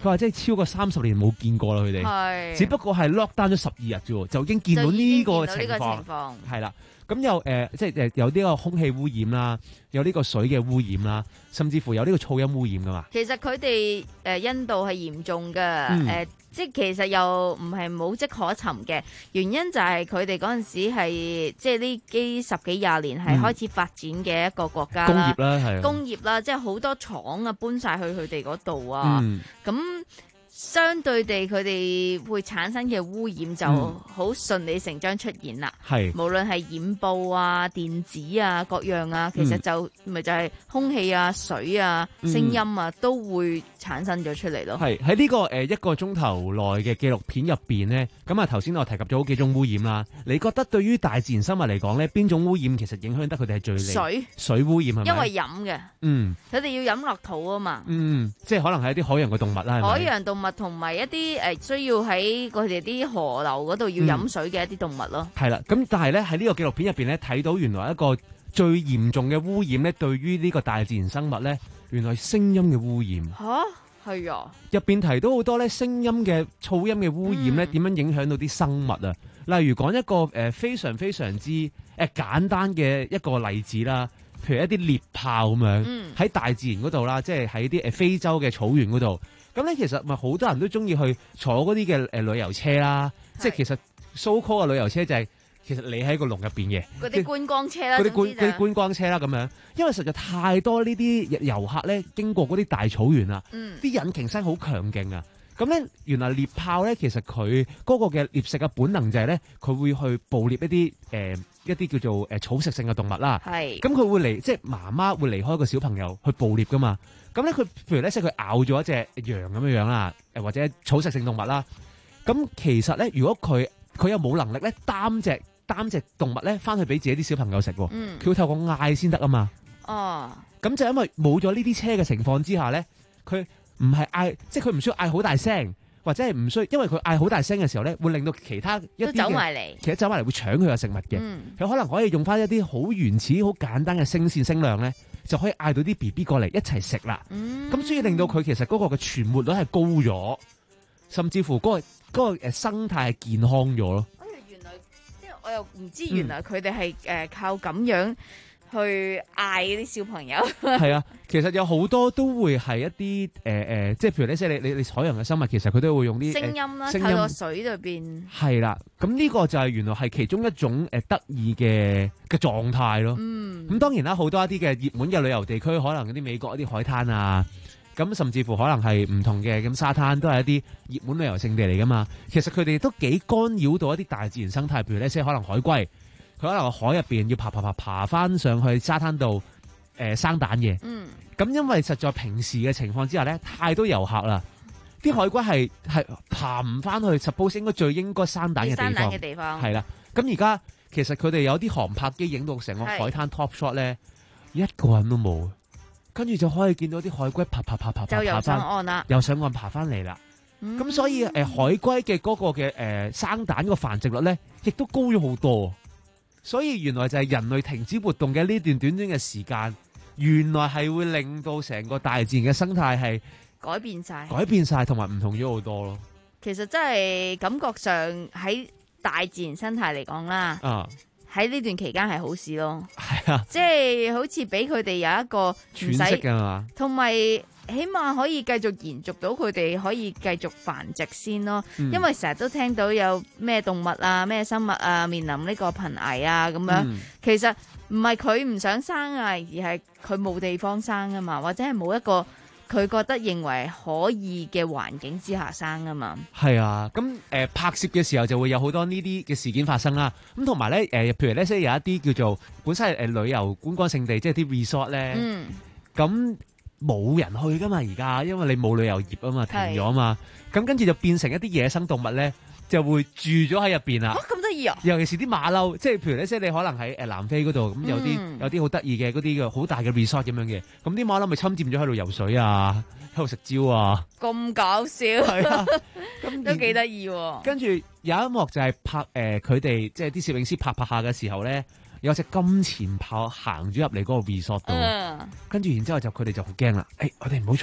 佢話即係超過三十年冇見過啦，佢哋。係。只不過係 lock down 咗十二日啫喎，就已經見到呢個情況。係啦。咁有誒、呃，即係誒有呢個空氣污染啦，有呢個水嘅污染啦，甚至乎有呢個噪音污染噶嘛。 其實佢哋誒印度係嚴重嘅，誒、 嗯呃、即係其實又唔係冇跡可尋嘅，原因就係佢哋嗰陣時係即係呢幾十幾廿年係開始發展嘅一個國家啦、嗯，工業啦係，工業啦，即係好多廠啊搬晒去佢哋嗰度啊，咁、嗯。相對地，佢哋會產生嘅污染就好順理成章出現啦。係、嗯，無論係染布啊、電子啊、各樣啊，其實就咪、嗯、就係、是、空氣啊、水啊、聲音啊、嗯，都會產生咗出嚟咯。係喺呢個誒、呃、一個鐘頭內嘅紀錄片入邊呢，咁啊頭先我提及咗好幾種污染啦。你覺得對於大自然生物嚟講呢，邊種污染其實影響得佢哋係最厲害？水水污染係咪？因為飲嘅，嗯，佢哋要飲落肚啊嘛。嗯，即係可能係一啲海洋嘅動物啦，係咪？海洋動物。同埋一啲誒需要喺佢哋啲河流嗰度要飲水嘅一啲動物咯。係、嗯、啦，咁但係咧喺呢個紀錄片入邊咧睇到原來一個最嚴重嘅污染咧，對於呢個大自然生物咧，原來聲音嘅污染。吓？係啊。入邊提到好多咧聲音嘅噪音嘅污染咧，點、嗯、樣影響到啲生物啊？例如講一個誒、呃、非常非常之誒、呃、簡單嘅一個例子啦，譬如一啲獵豹咁樣，喺、嗯、大自然嗰度啦，即係喺啲誒非洲嘅草原嗰度。咁咧，其實咪好多人都中意去坐嗰啲嘅誒旅遊車啦，即係其實 so call 嘅旅遊車就係、是、其實你喺個籠入邊嘅嗰啲觀光車啦，嗰啲觀嗰啲觀光車啦咁樣，因為實在太多呢啲遊客咧經過嗰啲大草原啦，啲、嗯、引擎聲好強勁啊！咁咧，原來獵豹咧，其實佢嗰個嘅獵食嘅本能就係咧，佢會去捕獵一啲誒、呃、一啲叫做誒草食性嘅動物啦。係。咁佢會離，即係媽媽會離開個小朋友去捕獵噶嘛。咁咧，佢譬如咧，即係佢咬咗一隻羊咁樣樣啦，誒或者草食性動物啦。咁其實咧，如果佢佢又冇能力咧擔隻擔隻動物咧翻去俾自己啲小朋友食，佢、嗯、會透過嗌先得啊嘛。哦。咁就因為冇咗呢啲車嘅情況之下咧，佢。唔係嗌，即係佢唔需要嗌好大聲，或者係唔需要，因為佢嗌好大聲嘅時候咧，會令到其他一啲嘅，都走埋嚟，其他走埋嚟會搶佢嘅食物嘅。佢、嗯、可能可以用翻一啲好原始、好簡單嘅聲線聲量咧，就可以嗌到啲 B B 過嚟一齊食啦。咁、嗯、所以令到佢其實嗰個嘅存活率係高咗，甚至乎嗰、嗰個嗰、嗰個誒生態係健康咗咯。哎呀，原來即係我又唔知，原來佢哋係誒靠咁樣。去嗌啲小朋友係啊，其實有好多都會係一啲誒誒，即係譬如咧，即係你你你海洋嘅生物，其實佢都會用啲聲音啦，喺個水裏邊係啦。咁呢個就係原來係其中一種誒得意嘅嘅狀態咯。嗯，咁當然啦，好多一啲嘅熱門嘅旅遊地區，可能嗰啲美國一啲海灘啊，咁甚至乎可能係唔同嘅咁沙灘，都係一啲熱門旅遊勝地嚟噶嘛。其實佢哋都幾干擾到一啲大自然生態，譬如咧，即係可能海龜。佢可能海入邊要爬爬爬爬翻上去沙灘度，誒、呃、生蛋嘅。嗯。咁因為實在平時嘅情況之下咧，太多遊客啦，啲海龜係係爬唔翻去 suppose 應該最應該生蛋嘅地方。生蛋嘅地方。係啦。咁而家其實佢哋有啲航拍機影到成個海灘 top shot 咧，一個人都冇，跟住就可以見到啲海龜爬爬爬爬爬就又上岸啦，又上岸爬翻嚟啦。咁、嗯、所以誒、呃、海龜嘅嗰個嘅誒、呃、生蛋個繁殖率咧，亦都高咗好多。所以原來就係人類停止活動嘅呢段短短嘅時間，原來係會令到成個大自然嘅生態係改變晒，改變晒同埋唔同咗好多咯。其實真係感覺上喺大自然生態嚟講啦，喺呢段期間係好事咯。係啊，即係好似俾佢哋有一個喘息㗎嘛，同埋起碼可以繼續延續到佢哋可以繼續繁殖先咯。嗯、因為成日都聽到有咩動物啊、咩生物啊面臨呢個瀕危啊咁樣，嗯、其實唔係佢唔想生啊，而係佢冇地方生啊嘛，或者係冇一個佢覺得認為可以嘅環境之下生啊嘛。係啊，咁誒、呃、拍攝嘅時候就會有好多呢啲嘅事件發生啦。咁同埋咧誒，譬如咧即係有一啲叫做本身係誒旅遊觀光勝地，即係啲 resort 咧，咁、嗯。冇人去噶嘛而家，因為你冇旅遊業啊嘛，停咗啊嘛，咁跟住就變成一啲野生動物咧，就會住咗喺入邊啦。咁得意啊！尤其是啲馬騮，即係譬如咧，即係你可能喺誒南非嗰度，咁有啲、嗯、有啲好得意嘅嗰啲嘅好大嘅 resort 咁樣嘅，咁啲馬騮咪侵佔咗喺度游水啊，喺度食蕉啊，咁搞笑，係啊，咁都幾得意。跟住有一幕就係拍誒佢哋即係啲攝影師拍拍下嘅時候咧。有隻金錢豹行咗入嚟嗰個 resort 度，跟、uh. 住然之後就佢哋就好驚啦。誒、欸，我哋唔好嘈，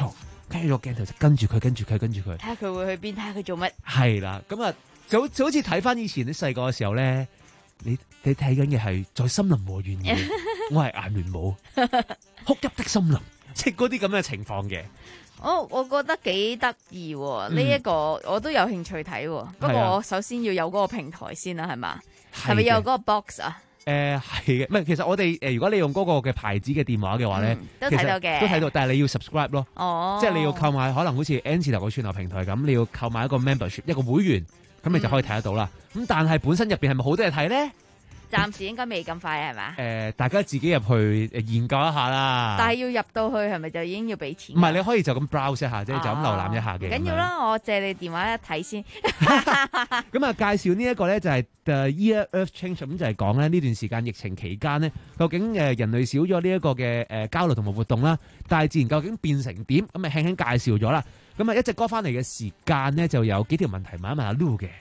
跟住個鏡頭就跟住佢，跟住佢，跟住佢。 睇下佢會去邊，睇下佢做乜。 係啦，咁啊，就好就好似睇翻以前啲細個嘅時候咧，你你睇緊嘅係在森林和原野，我係顏聯武，哭泣的森林，即係嗰啲咁嘅情況嘅。 我我覺得幾得意喎，呢一、嗯、個我都有興趣睇，不過我首先要有嗰個平台先啦，係嘛？係咪有嗰個 box 啊？誒係嘅，唔係其實我哋誒、呃、如果你用嗰個嘅牌子嘅電話嘅話咧、嗯， 都睇到嘅， 都睇到，但係你要 subscribe 咯， 哦， 即係你要購買，可能好似 N 字頭個串流平台咁，你要購買一個 membership 一個會員，咁你就可以睇得到啦。咁、嗯、但係本身入邊係咪好多嘢睇咧？ 暫時應該未咁快係嘛？ 誒、呃，大家自己入去研究一下啦。 但係要入到去係咪就已經要俾錢？ 唔係，你可以就咁 browse 一下，即、哦、係就咁瀏覽一下嘅。 緊要啦，我借你電話一睇先。 咁啊，介紹呢一個咧就係 The Year Earth Change， 咁就係講咧呢段時間疫情期間呢，究竟誒人類少咗呢一個嘅誒交流同埋活動啦，大自然究竟變成點？咁啊輕輕介紹咗啦。咁啊一隻歌翻嚟嘅時間呢，就有幾條問題問一問阿 Lu 嘅。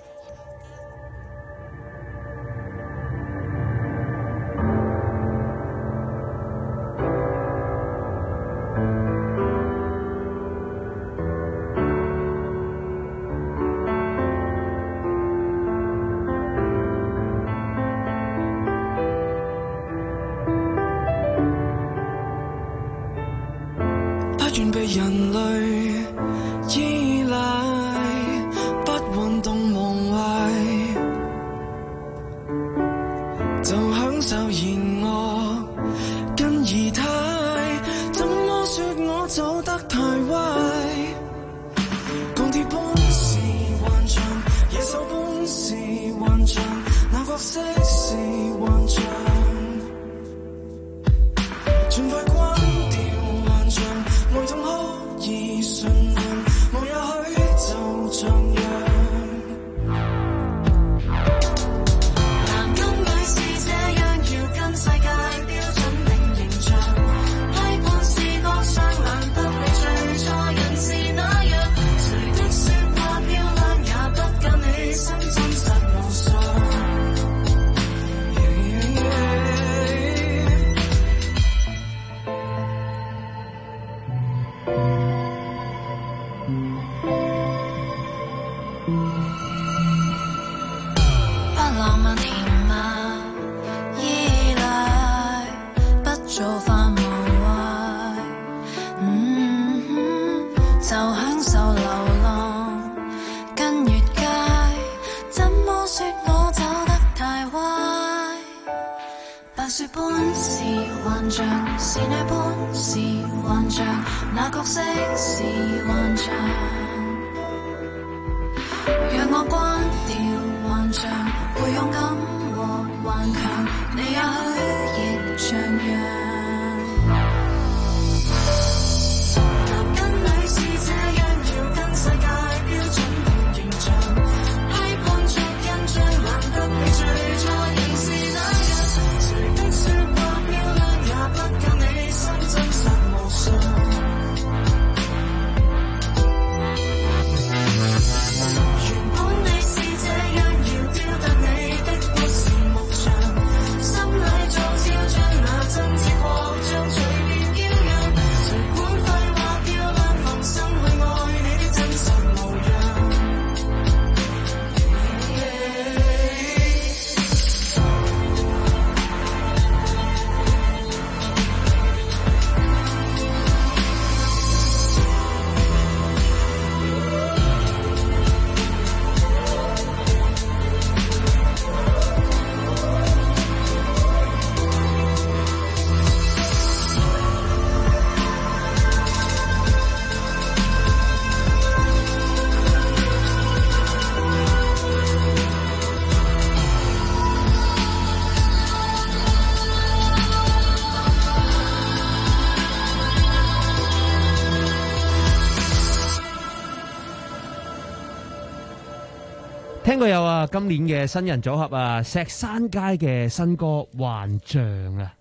聽過有啊，今年嘅新人組合啊，石山街嘅新歌《幻象》啊。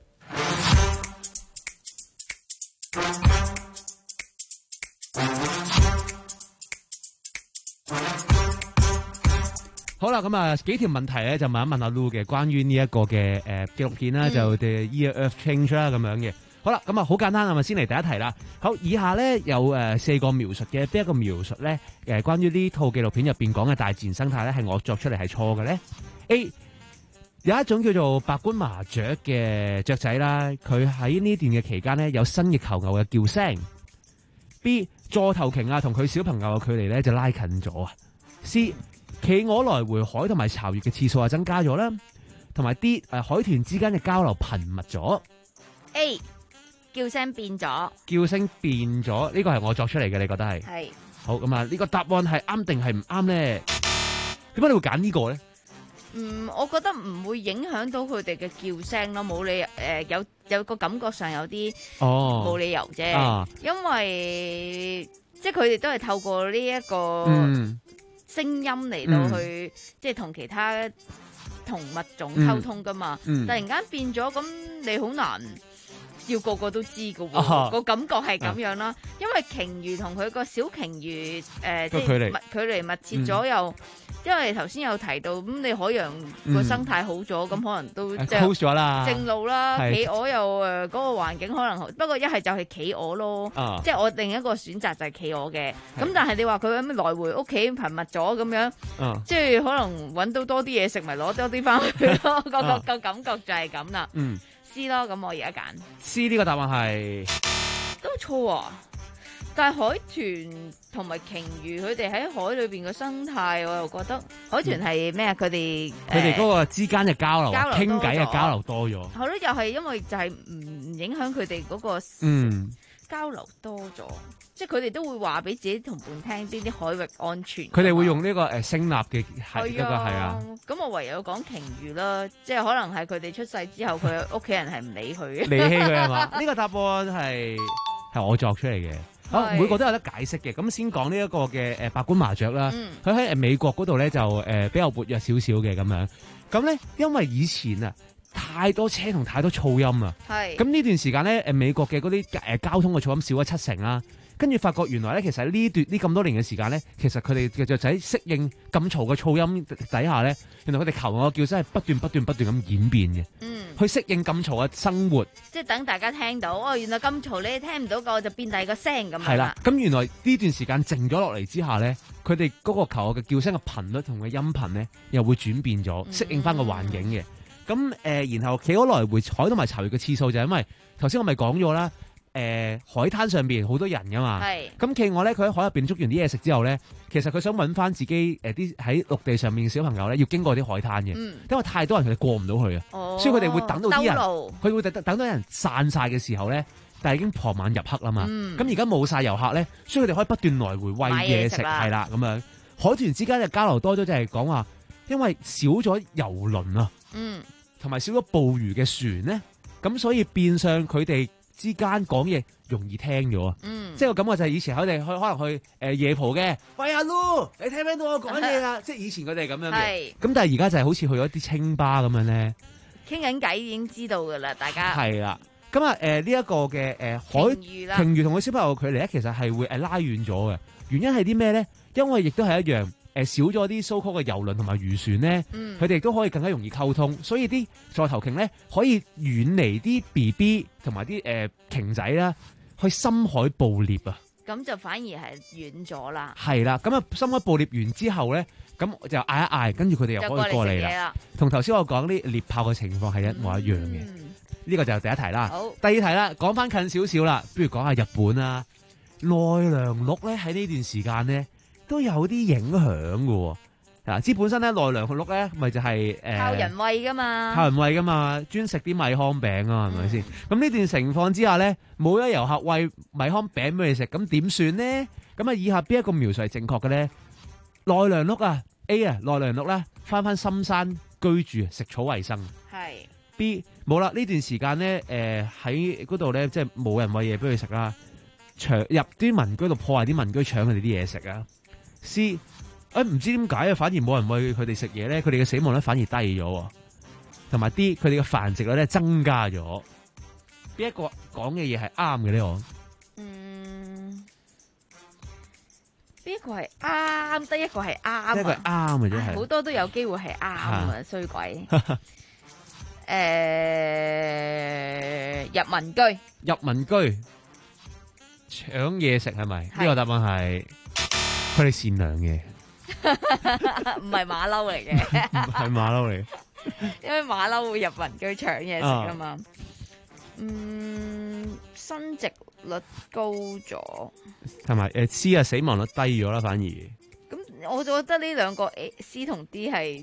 好啦，咁啊幾條問題咧就問一問阿 Lu 嘅，關於呢一個嘅誒紀錄片啦，嗯、就 The Year Earth Change 啦咁樣嘅。 好啦，咁啊好簡單啊，咪先嚟第一題啦。好，以下咧有誒四個描述嘅，邊一個描述咧誒關於呢套紀錄片入邊講嘅大自然生態咧係我作出嚟係錯嘅咧 ？A 有一種叫做白冠麻雀嘅雀仔啦，佢喺呢段嘅期間咧有新翼求偶嘅叫聲。B 座頭鯨啊同佢小朋友嘅距離咧就拉近咗啊。C 企鵝來回海同埋巢穴嘅次數啊增加咗啦。同埋 D 誒海豚之間嘅交流頻密咗。 A 叫聲變咗， 叫聲變咗，呢個係我作出嚟嘅，你覺得係？ 係。 好，咁啊，呢個答案係啱定係唔啱咧？點解你會揀呢個咧？ 嗯，我覺得唔會影響到佢哋嘅叫聲咯，冇理由誒、呃、有有個感覺上有啲哦冇理由啫、 啊， 因為即係佢哋都係透過呢一個聲音嚟到去、嗯、即係同其他同物種溝通噶嘛、嗯嗯，突然間變咗，咁你好難要個個都知噶喎、啊，個感覺係咁樣啦、啊。因為鯨魚同佢個小鯨魚誒、呃，即係密距離密切咗又。嗯因為頭先有提到，咁你海洋個生態好咗，咁、嗯、可能都即係咗啦， 正路啦。企鵝又誒嗰、呃那個環境可能好，不過一係就係企鵝咯，啊、即係我另一個選擇就係企鵝嘅。咁但係你話佢咁來回屋企頻密咗咁樣，啊、即係可能揾到多啲嘢食，咪攞多啲翻去咯。個個個感覺就係咁啦。嗯 C 咯，咁我而家揀 C 呢個答案係都錯啊！但係海豚同埋鯨魚，佢哋喺海裏邊嘅生態，我又覺得海豚係咩啊？佢哋佢哋嗰個之間嘅交流、傾偈嘅交流多咗。 係咯，又係因為就係唔影響佢哋嗰個嗯交流多咗、嗯，即係佢哋都會話俾自己同伴聽邊啲海域安全。 佢哋會用呢個誒聲納嘅係一個係啊。 咁我唯有講鯨魚啦，即係可能係佢哋出世之後，佢屋企人係唔理佢嘅， 離棄佢係嘛？呢個答案係係我作出嚟嘅。啊，每個都有得解釋嘅。咁先講呢一個嘅誒白冠麻雀啦，佢喺誒美國嗰度咧就誒比較活躍少少嘅咁樣。咁咧因為以前啊太多車同太多噪音啊，係咁呢段時間咧誒美國嘅嗰啲誒交通嘅噪音少咗七成啦。跟住發覺原來咧其實呢段呢咁多年嘅時間咧，其實佢哋嘅雀仔適應咁嘈嘅噪音底下咧，原來佢哋求偶嘅叫聲係不斷不斷不斷咁演變嘅。嗯，去適應咁嘈嘅生活。即係等大家聽到哦，原來咁嘈你聽唔到個，就變第二個聲咁樣。係啦，咁原來呢段時間靜咗落嚟之下咧，佢哋嗰個求偶嘅叫聲嘅頻率同嘅音頻咧，又會轉變咗，適應翻個環境嘅。咁、嗯、誒、呃，然後企鵝來回海同埋巢穴嘅次數就係因為頭先我咪講咗啦。誒、呃，海灘上邊好多人噶嘛，咁企鵝咧，佢喺海入邊捉完啲嘢食之後咧，其實佢想搵翻自己誒啲喺陸地上面嘅小朋友咧，要經過啲海灘嘅、嗯，因為太多人佢哋過唔到去啊、哦，所以佢哋會等到啲人，佢會等等到人散晒嘅時候咧，但係已經傍晚入黑啦嘛，咁而家冇晒遊客咧，所以佢哋可以不斷來回餵嘢食，係啦咁樣，海豚之間嘅交流多咗，就係講話，因為少咗遊輪啊，嗯，同埋少咗捕魚嘅船咧，咁所以變相佢哋之間講嘢容易聽咗啊！嗯，即係個感覺就係以前佢哋去可能去誒、呃、夜蒲嘅，喂阿 Lu，你聽唔聽到我講嘢啊？即係以前佢哋咁樣嘅，咁但係而家就係好似去咗啲清吧咁樣咧，傾緊偈已經知道噶啦，大家係啦。咁啊誒呢一個嘅誒、呃、海鯨魚同佢小朋友嘅距離咧，其實係會誒拉遠咗嘅。原因係啲咩咧？因為亦都係一樣。誒，少咗啲 so-called 嘅遊輪同埋漁船咧，佢哋都可以更加容易溝通，所以啲座頭鯨咧可以遠離啲 B B 同埋啲誒鯨仔啦，去深海捕獵啊。咁就反而係遠咗啦。係啦，咁啊深海捕獵完之後咧，咁就嗌一嗌，跟住佢哋又可以過嚟啦。同頭先我講啲獵豹嘅情況係一模一樣嘅。呢、嗯、個就係第一題啦。好，第二題啦，講翻近少少啦，不如講下日本啦。奈良鹿咧喺呢段時間咧，都有啲影響嘅，嗱，知本身咧奈良鹿咧，咪就係、是、誒靠人餵噶嘛，靠人餵噶嘛，專食啲米糠餅啊，係咪先？咁呢段情況之下咧，冇咗遊客餵米糠餅俾你食，咁點算呢？咁啊，以下邊一個描述係正確嘅咧？奈良鹿啊 ，A 啊，奈良鹿咧翻翻深山居住，食草為生。係 B 冇啦，呢段時間咧，誒喺嗰度咧，即係冇人餵嘢俾佢食啦，搶入啲民居度破壞啲民居，搶佢哋啲嘢食啊。C， 誒唔知點解啊，反而冇人餵佢哋食嘢咧，佢哋嘅死亡率反而低咗，同埋 D， 佢哋嘅繁殖率咧增加咗。邊一個講嘅嘢係啱嘅呢？我嗯，邊一個係啱？得一個係啱啊！一個係啱嘅啫，係好多都有機會係啱啊！衰鬼，誒，入民居。 入民居搶嘢食係咪？呢個答案係佢哋善良嘅， 唔係馬騮嚟嘅， 唔係馬騮嚟。 因為馬騮會入民居搶嘢食啊嘛。嗯，生殖率高咗， 同埋誒 C 啊，死亡率低咗啦，反而。 咁我就覺得呢兩個 A、C 同 D 係，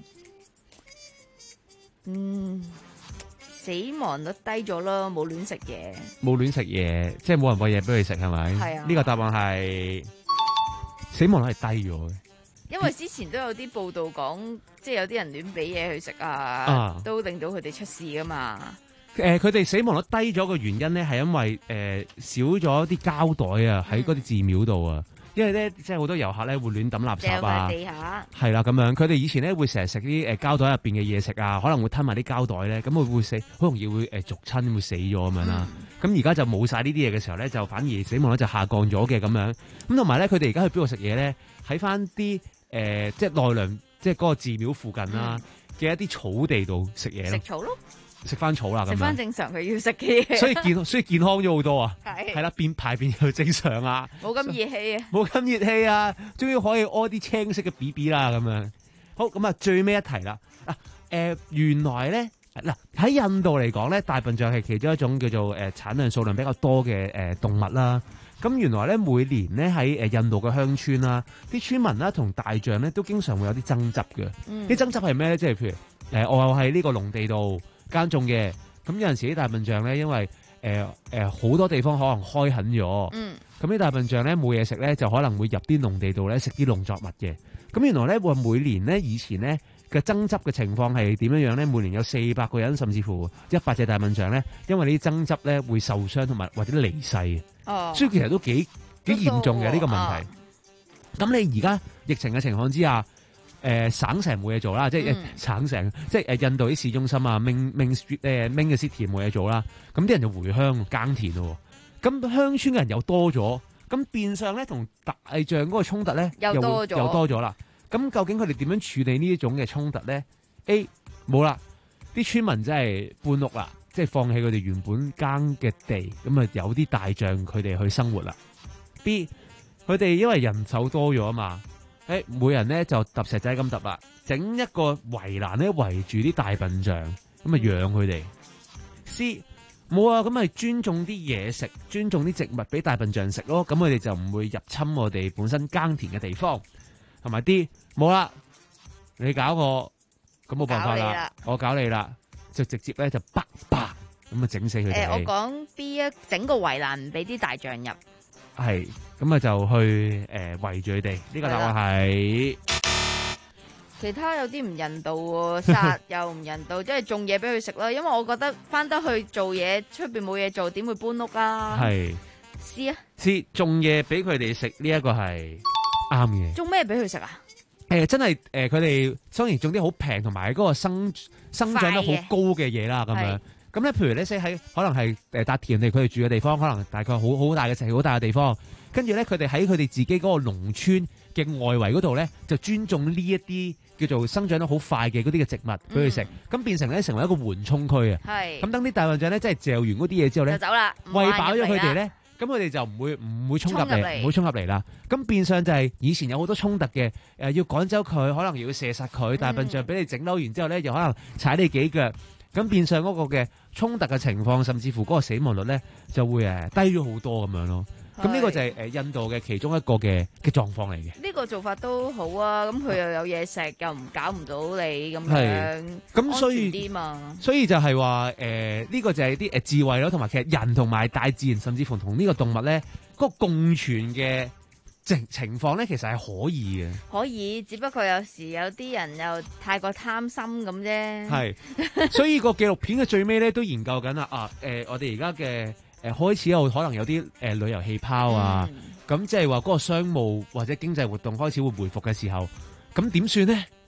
嗯，死亡率低咗啦，冇亂食嘢， 冇亂食嘢，即係冇人餵嘢俾佢食係咪？ 係啊。 呢個答案係死亡率係低咗嘅。 因為之前都有啲報道講，即係有啲人亂俾嘢佢食啊， 啊都令到佢哋出事噶嘛。 誒、呃，佢哋死亡率低咗嘅原因咧，係因為誒、呃、少咗啲膠袋啊，喺嗰啲寺廟度啊。因為咧，即係好多遊客咧會亂抌垃圾啊， 地下係啦咁樣。佢哋以前咧會成日食啲誒膠袋入邊嘅嘢食啊，可能會吞埋啲膠袋咧，咁佢會死，好容易會誒逐親會死咗咁樣啦。咁而家就冇晒呢啲嘢嘅時候咧，就反而死亡率就下降咗嘅咁樣。咁同埋咧，佢哋而家去邊度食嘢咧？喺翻啲誒即係奈良，即係嗰個寺廟附近啦嘅、嗯、一啲草地度食嘢咯。食草咯。 食翻草啦，咁樣食翻正常佢要食嘅嘢， 所以健所以健康咗好多啊！ 係係啦，變排便又正常啊， 冇咁熱氣啊， 冇咁熱氣啊，終於可以屙啲青色嘅 B B 啦，咁樣好咁啊！最尾一題啦，嗱、呃、誒，原來咧嗱喺印度嚟講咧，大笨象係其中一種叫做誒、呃、產量數量比較多嘅誒、呃、動物啦。咁原來咧每年咧喺誒印度嘅鄉村啦，啲村民啦同大象咧都經常會有啲爭執嘅。啲、嗯、爭執係咩咧？即係譬如誒、呃，我喺呢個農地度耕種嘅，咁有陣時啲大笨象咧，因為誒誒好多地方可能開墾咗，咁、嗯、啲大笨象咧冇嘢食咧，就可能會入啲農地度咧食啲農作物嘅。咁原來咧話每年咧以前咧嘅爭執嘅情況係點樣樣咧？每年有四百個人甚至乎一百隻大笨象咧，因為呢啲爭執咧會受傷同埋或者離世。哦，所以其實都幾幾嚴重嘅呢、呢個問題。咁、哦、你而家疫情嘅情況之下，誒、呃、省城冇嘢做啦，即係、嗯、省城，即係誒印度啲市中心啊 ，Main Main Street 誒 Main 嘅 City 冇嘢做啦。咁啲人就回鄉耕田咯。咁鄉村嘅人又多咗，咁變相咧同大象嗰個衝突咧又多咗，又多咗啦。咁究竟佢哋點樣處理呢一種嘅衝突咧 ？A 冇啦，啲村民真係搬屋啦。即係放棄佢哋原本耕嘅地，咁啊有啲大象佢哋去生活啦。B 佢哋因為人手多咗啊嘛，誒每人咧就揼石仔咁揼啦，整一個圍欄咧圍住啲大笨象，咁啊養佢哋。C 冇啊，咁咪尊重啲嘢食，尊重啲植物俾大笨象食咯，咁佢哋就唔會入侵我哋本身耕田嘅地方。同埋 D 冇啦，你搞我，咁冇辦法啦，我搞你啦。就直接咧就啪啪咁啊整死佢哋。 誒，我講 B 啊，整個圍欄唔俾啲大象入。 係，咁啊就去誒圍住佢哋。呢個答案係。 其他有啲唔人道喎，殺又唔人道，即係種嘢俾佢食啦。因為我覺得翻得去做嘢，出邊冇嘢做，點會搬屋啊？係。C 啊。 C 種嘢俾佢哋食，呢一個係啱嘅。 種咩俾佢食啊？ 誒、呃，真係誒，佢、呃、哋當然種啲好平同埋嗰個生生長得好高嘅嘢啦，咁樣。咁咧，譬如咧，即喺可能係誒笪田地，佢哋住嘅地方，可能大概好好大嘅石，好大嘅地方。跟住咧，佢哋喺佢哋自己嗰個農村嘅外圍嗰度咧，就專種呢一啲叫做生長得好快嘅嗰啲嘅植物俾佢食。咁、嗯、變成咧成為一個緩衝區啊。係。咁等啲大笨象咧，即係嚼完嗰啲嘢之後咧，就走啦，餵飽咗佢哋咧。咁佢哋就唔會唔會衝入嚟，唔會衝入嚟啦。咁變相就係以前有好多衝突嘅，誒、呃、要趕走佢，可能要射殺佢。大笨象俾你整嬲完之後咧，又可能踩你幾腳。咁變相嗰個嘅衝突嘅情況，甚至乎嗰個死亡率咧，就會誒低咗好多咁樣咯。咁呢個就係誒印度嘅其中一個嘅嘅狀況嚟嘅。呢、 這個做法都好啊，咁佢又有嘢食，又唔搞唔到你咁樣，咁所以安全啲嘛。 所以就係話誒呢個就係啲誒智慧咯，同埋其實人同埋大自然，甚至乎同呢個動物咧，嗰、那個共存嘅情情況咧，其實係可以嘅。 可以，只不過有時有啲人又太過貪心咁啫。 係，所以個紀錄片嘅最尾咧都研究緊啦。啊，誒、呃，我哋而家嘅。誒開始有可能有啲誒、呃、旅遊氣泡啊，咁即係話嗰個商務或者經濟活動開始會回復嘅時候，咁點算呢？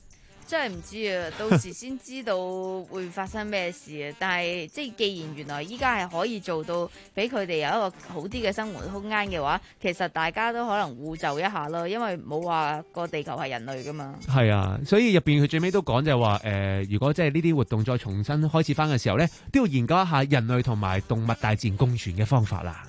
真係唔知啊，到時先知道會發生咩事啊！但係即係既然原來依家係可以做到俾佢哋有一個好啲嘅生活空間嘅話，其實大家都可能互就一下咯，因為冇話個地球係人類噶嘛。 係啊，所以入邊佢最尾都講就係話誒，如果即係呢啲活動再重新開始翻嘅時候呢，都要研究一下人類同埋動物大自然共存嘅方法啦。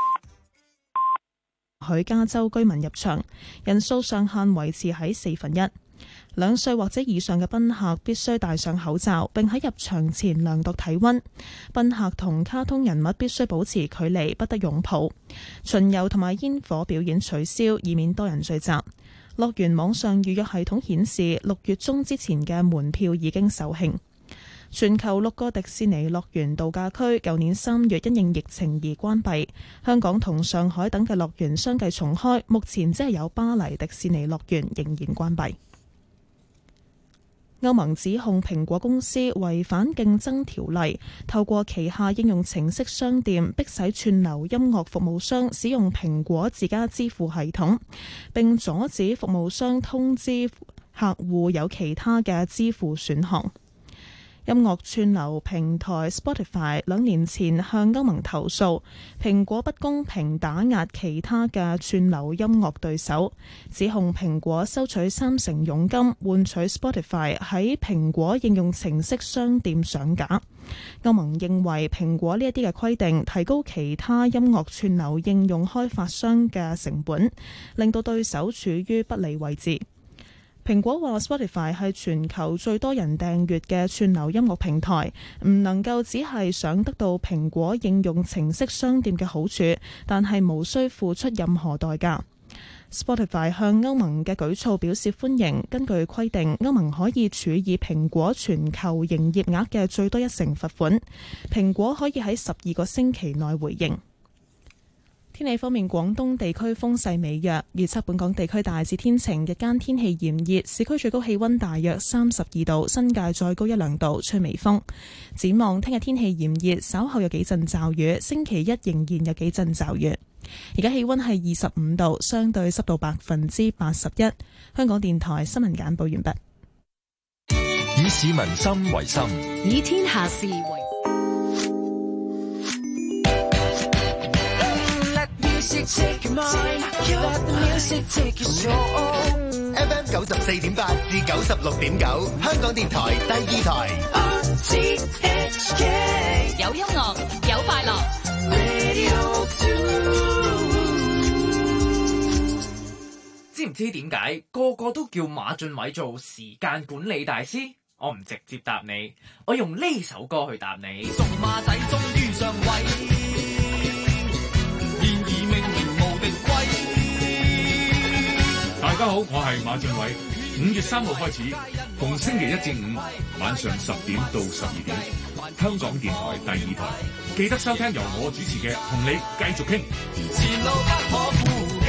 許加州居民入場，人數上限維持喺四分一。兩歲或者以上嘅賓客必須戴上口罩，並喺入場前量度體溫。賓客同卡通人物必須保持距離，不得擁抱。巡遊同埋煙火表演取消，以免多人聚集。樂園網上預約系統顯示，六月中之前嘅門票已經售罄。全球六個迪士尼樂園度假區舊年三月因應疫情而關閉，香港同上海等嘅樂園相繼重開，目前只係有巴黎迪士尼樂園仍然關閉。歐盟指控蘋果公司違反競爭條例，透過旗下應用程式商店迫使串流音樂服務商使用蘋果自家支付系統，並阻止服務商通知客戶有其他嘅支付選項。音樂串流平台 Spotify 兩年前向歐盟投訴，蘋果不公平打壓其他嘅串流音樂對手，指控蘋果收取三成佣金換取 Spotify 喺蘋果應用程式商店上架。歐盟認為蘋果呢一啲嘅規定提高其他音樂串流應用開發商嘅成本，令到對手處於不利位置。蘋果話 Spotify 係全球最多人訂閱嘅串流音樂平台，唔能夠只係想得到蘋果應用程式商店嘅好處，但係無需付出任何代價。Spotify 向歐盟嘅舉措表示歡迎。根據規定，歐盟可以處以蘋果全球營業額嘅最多一成罰款，蘋果可以喺十二個星期內回應。天氣方面，廣東地區風勢微弱，預測本港地區大致天晴，日間天氣炎熱，市區最高氣溫大約三十二度，新界再高一兩度，吹微風。展望聽日天氣炎熱，稍後有幾陣驟雨，星期一仍然有幾陣驟雨。而家氣溫係二十五度，相對濕度百分之八十一。香港電台新聞簡報完畢。 以市民心為心， 以天下事為 F M 九十四點八至九十六點九，香港電台第二台。 有音樂，有快樂。 知唔知點解個個都叫馬俊偉做時間管理大師？我唔直接答你，我用呢首歌去答你。送馬仔終於上位， 大家好，我係馬俊偉。五月三號開始，逢星期一至五晚上十點到十二點，香港電台第二台，記得收聽由我主持嘅《同你繼續傾》。前路不可負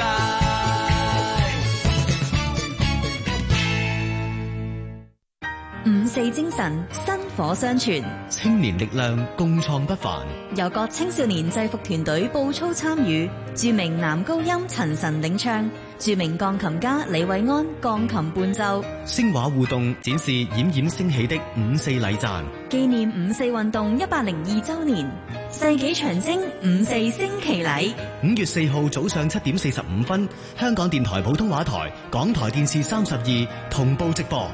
五四精神，薪火相傳， 青年力量共創不凡。 由各青少年制服團隊步操參與，著名男高音陳晨領唱，著名鋼琴家李偉安鋼琴伴奏， 聲畫互動展示冉冉升起的五四禮讚， 紀念五四運動一百零二週年，世紀長征五四升旗禮。 五月四號早上七點四十五分，香港電台普通話台、港台電視三十二同步直播。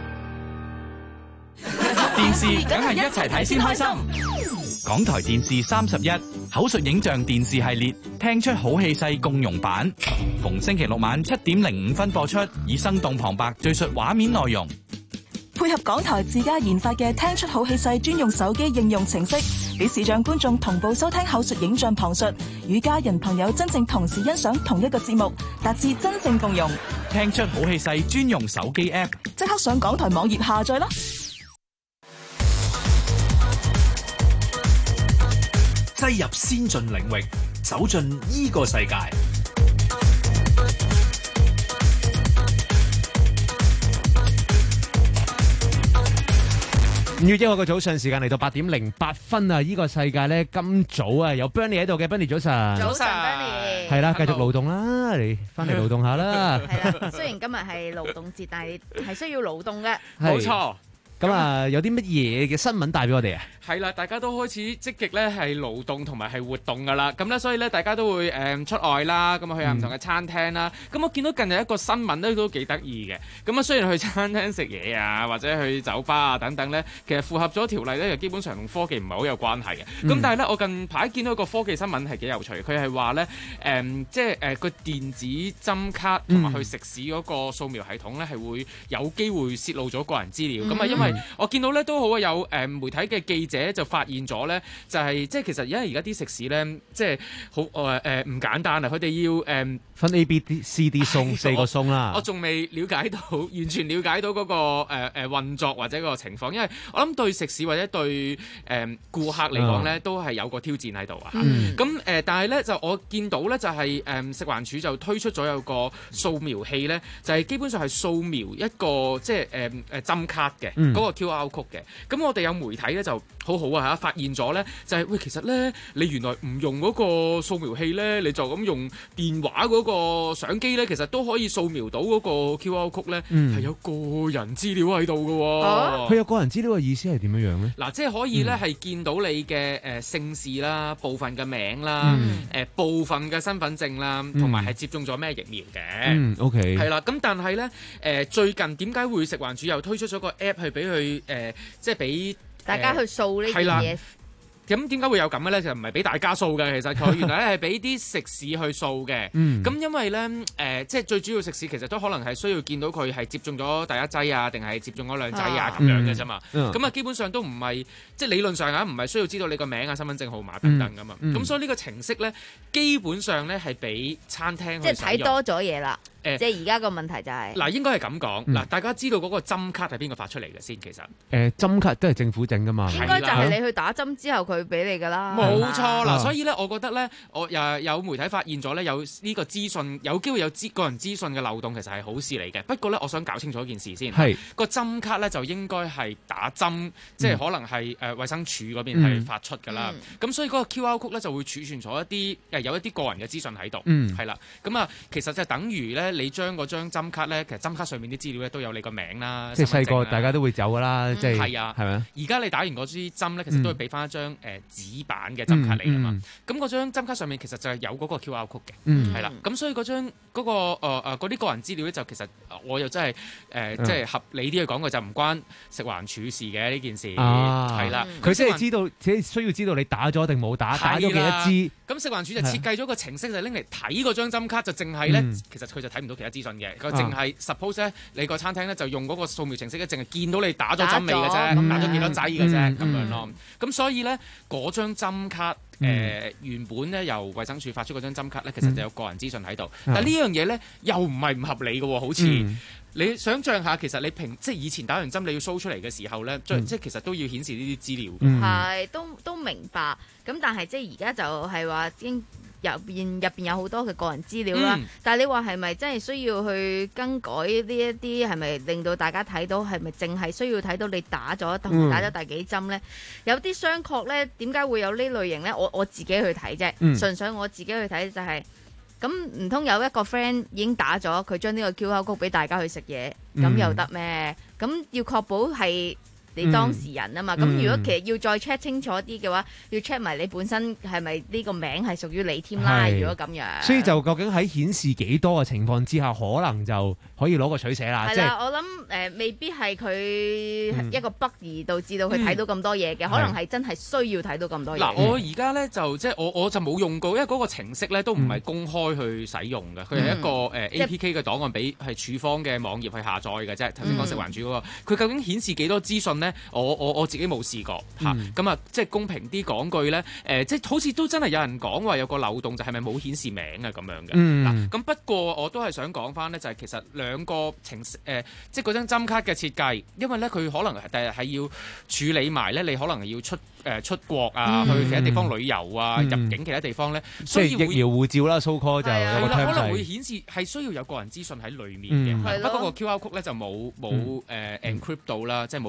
電視梗係一齊睇先開心。港台電視三十一口述影像電視系列，聽出好氣勢共融版，逢星期六晚七點零五分播出，以生動旁白敘述畫面內容。 配合港台自家研發嘅聽出好氣勢專用手機應用程式，俾視像觀眾同步收聽口述影像旁述，與家人朋友真正同時欣賞同一個節目，達至真正共融。 聽出好氣勢專用手機 App， 即刻上港台網頁下載啦！ 擠入先進領域，走進依個世界。 五月一號嘅早上時間嚟到八點零八分啊！呢、這個世界咧今早啊有 Bernie 喺度嘅 Bernie 早晨， 早晨 Bernie 係啦，繼續勞動啦，你翻嚟勞動下啦。 係啦，雖然今日係勞動節，但係係需要勞動嘅， 冇錯。 咁啊，有啲乜嘢嘅新聞帶俾我哋啊？ 係啦，大家都開始積極咧係勞動同埋係活動噶啦，咁咧所以咧大家都會誒、呃、出外啦，咁啊去下唔同嘅餐廳啦。咁、嗯、我見到近日一個新聞咧都幾得意嘅。咁啊雖然去餐廳食嘢啊，或者去酒吧啊等等咧，其實符合咗條例咧，就基本上同科技唔係好有關係嘅。咁、嗯、但係咧，我近排見到一個科技新聞係幾有趣，佢係話咧誒，即係誒個電子針卡同埋去食肆嗰個掃描系統咧係會有機會泄露咗個人資料。咁啊、嗯，因為我見到咧都好有誒、呃、媒體嘅記者就發現咗咧，就係、是、即係其實因為而家啲食肆咧，即係好誒誒唔簡單啊！佢哋要誒、呃、 分 A、B、D、C、D 餸四個餸啦。 我仲未了解到，完全了解到嗰、那個誒誒、呃、運作或者個情況，因為我諗對食肆或者對誒、呃、顧客嚟講咧，嗯、都係有個挑戰喺度啊！咁誒、嗯呃，但係咧就我見到咧就係、是、誒、呃、食環署就推出咗有個掃描器咧，就係、是、基本上係掃描一個即係誒誒針卡嘅嗰、嗯、個 Q R code 嘅。咁我哋有媒體咧就好好啊嚇，發現咗咧就係、是、喂，其實咧你原來唔用嗰個掃描器咧，你就咁用電話嗰個相機咧，其實都可以掃描到嗰個 Q R code 咧，係、嗯、有個人資料喺度嘅喎。 佢、啊、有個人資料嘅意思係點樣樣咧？ 嗱，即係可以咧係、嗯、見到你嘅誒姓氏啦、部分嘅名啦、誒、嗯呃、部分嘅身份證啦，同埋係接種咗咩疫苗嘅。 嗯，OK。 係啦，咁但係咧誒最近點解會食環署又推出咗個 app 去俾佢誒，即係俾大家去掃呢啲嘢？ 咁點解會有咁嘅咧？就唔係俾大家掃嘅，其實佢原來咧係俾啲食肆去掃嘅。咁、嗯、因為咧誒、呃，即係最主要食肆其實都可能係需要見到佢係接種咗第一劑啊，定係接種咗兩劑啊咁、啊、樣嘅啫嘛。咁啊、嗯，基本上都唔係即係理論上啊，唔係需要知道你個名啊、身份證號碼等等噶嘛。咁、嗯嗯、所以呢個程式咧，基本上咧係俾餐廳去即係睇多咗嘢啦。 誒， 即係而家個問題就係、是、 嗱，應該係咁講嗱，大家知道嗰個針卡係邊個發出嚟嘅先？其實誒、 呃，針卡都係政府整噶嘛， 應該就係你去打針之後佢俾你噶啦。 冇錯啦，所以咧，我覺得咧，我又有媒體發現咗咧，有呢個資訊有機會有資個人資訊嘅漏洞，其實係好事嚟嘅。不過咧，我想搞清楚一件事先，係個針卡咧就應該係打針，嗯、即係可能係誒衛生署嗰邊係發出㗎啦。咁、嗯、所以嗰個 Q R code 咧就會儲存咗一啲誒有一啲個人嘅資訊喺度，係、嗯、啦。咁啊，其實就等於咧，你將嗰張針卡咧，其實針卡上面啲資料咧都有你個名啦， 即係細個大家都會走㗎啦，即係係啊，係咪？而家你打完嗰支針咧，其實都會俾翻一張誒紙版嘅針卡嚟㗎嘛。咁嗰張針卡上面其實就係有嗰個 Q R code 嘅，係、嗯、啦。咁所以嗰張嗰、嗰個誒誒嗰啲個人資料咧，就其實我又真係誒、呃嗯、即係合理啲去講，佢就唔關食環署事嘅呢件事，係、啊、啦。 佢即係知道，即係需要知道你打咗定冇打，打咗幾多支。 咁食環署就設計咗個程式，就拎嚟睇嗰張針卡，就淨係咧，其實佢就睇唔到其他資訊嘅。佢淨係 suppose 咧，你個餐廳咧就用嗰個掃描程式咧，淨係見到你打咗針未嘅啫，打咗幾多劑嘅啫，咁、嗯、樣咯。咁所以咧，嗰張針卡。誒、呃、原本咧由衛生署發出嗰張針卡咧，其實就有個人資訊喺度。嗯、但係呢樣嘢咧又唔係唔合理嘅喎，好似、嗯、你想象下，其實你平即係以前打完針你要 show 出嚟嘅時候咧，即、嗯、係其實都要顯示呢啲資料。 係、嗯、都都明白。咁但係即係而家就係話經。入邊入邊有好多嘅個人資料啦，嗯、但係你話係咪真係需要去更改呢一啲？係咪令到大家睇到？係咪淨係需要睇到你打咗同埋打咗第幾針呢？嗯、有啲商榷呢，點解會有呢類型呢？我我自己去睇啫，嗯、純粹我自己去睇就係、是，咁唔通有一個 friend 已經打咗，佢將呢個 Q R code 俾大家去食嘢，咁又得咩？咁要確保係。你當事人啊嘛，咁、嗯、如果其實要再 check 清楚啲嘅話，要 check 埋你本身係咪呢個名係屬於你添啦。如果咁樣， 所以就究竟喺顯示幾多嘅情況之下，可能就可以攞個取捨啦。 係啦，就是、我諗誒、呃、未必係佢一個 bug 而導致到佢睇到咁多嘢嘅，嗯、可能係真係需要睇到咁多嘢。嗱、嗯， 我而家咧就即係我我就冇用過，因為嗰個程式咧都唔係公開去使用嘅，佢係、嗯、一個誒、呃、A P K 嘅檔案俾係處方嘅網頁去下載嘅啫。頭先講食環署嗰、那個，佢究竟顯示幾多資訊咧？我我我自己冇試過嚇，咁、嗯、啊即係公平啲講句咧，誒、呃、即係好似都真係有人講話有個漏洞，就係咪冇顯示名啊咁樣嘅。嗱、嗯，咁不過我都係想講翻咧，就係其實兩個程式誒、呃，即係嗰張針卡嘅設計，因為咧佢可能第日係要處理埋咧，你可能要出誒、呃、出國啊，嗯、去其他地方旅遊啊，嗯、入境其他地方咧，所以疫苗護照啦 so call 就有個 term 可能會顯示係需要有個人資訊喺裡面嘅，不過、嗯、個 Q R code 咧就冇冇誒 encrypt 到啦，即係冇加密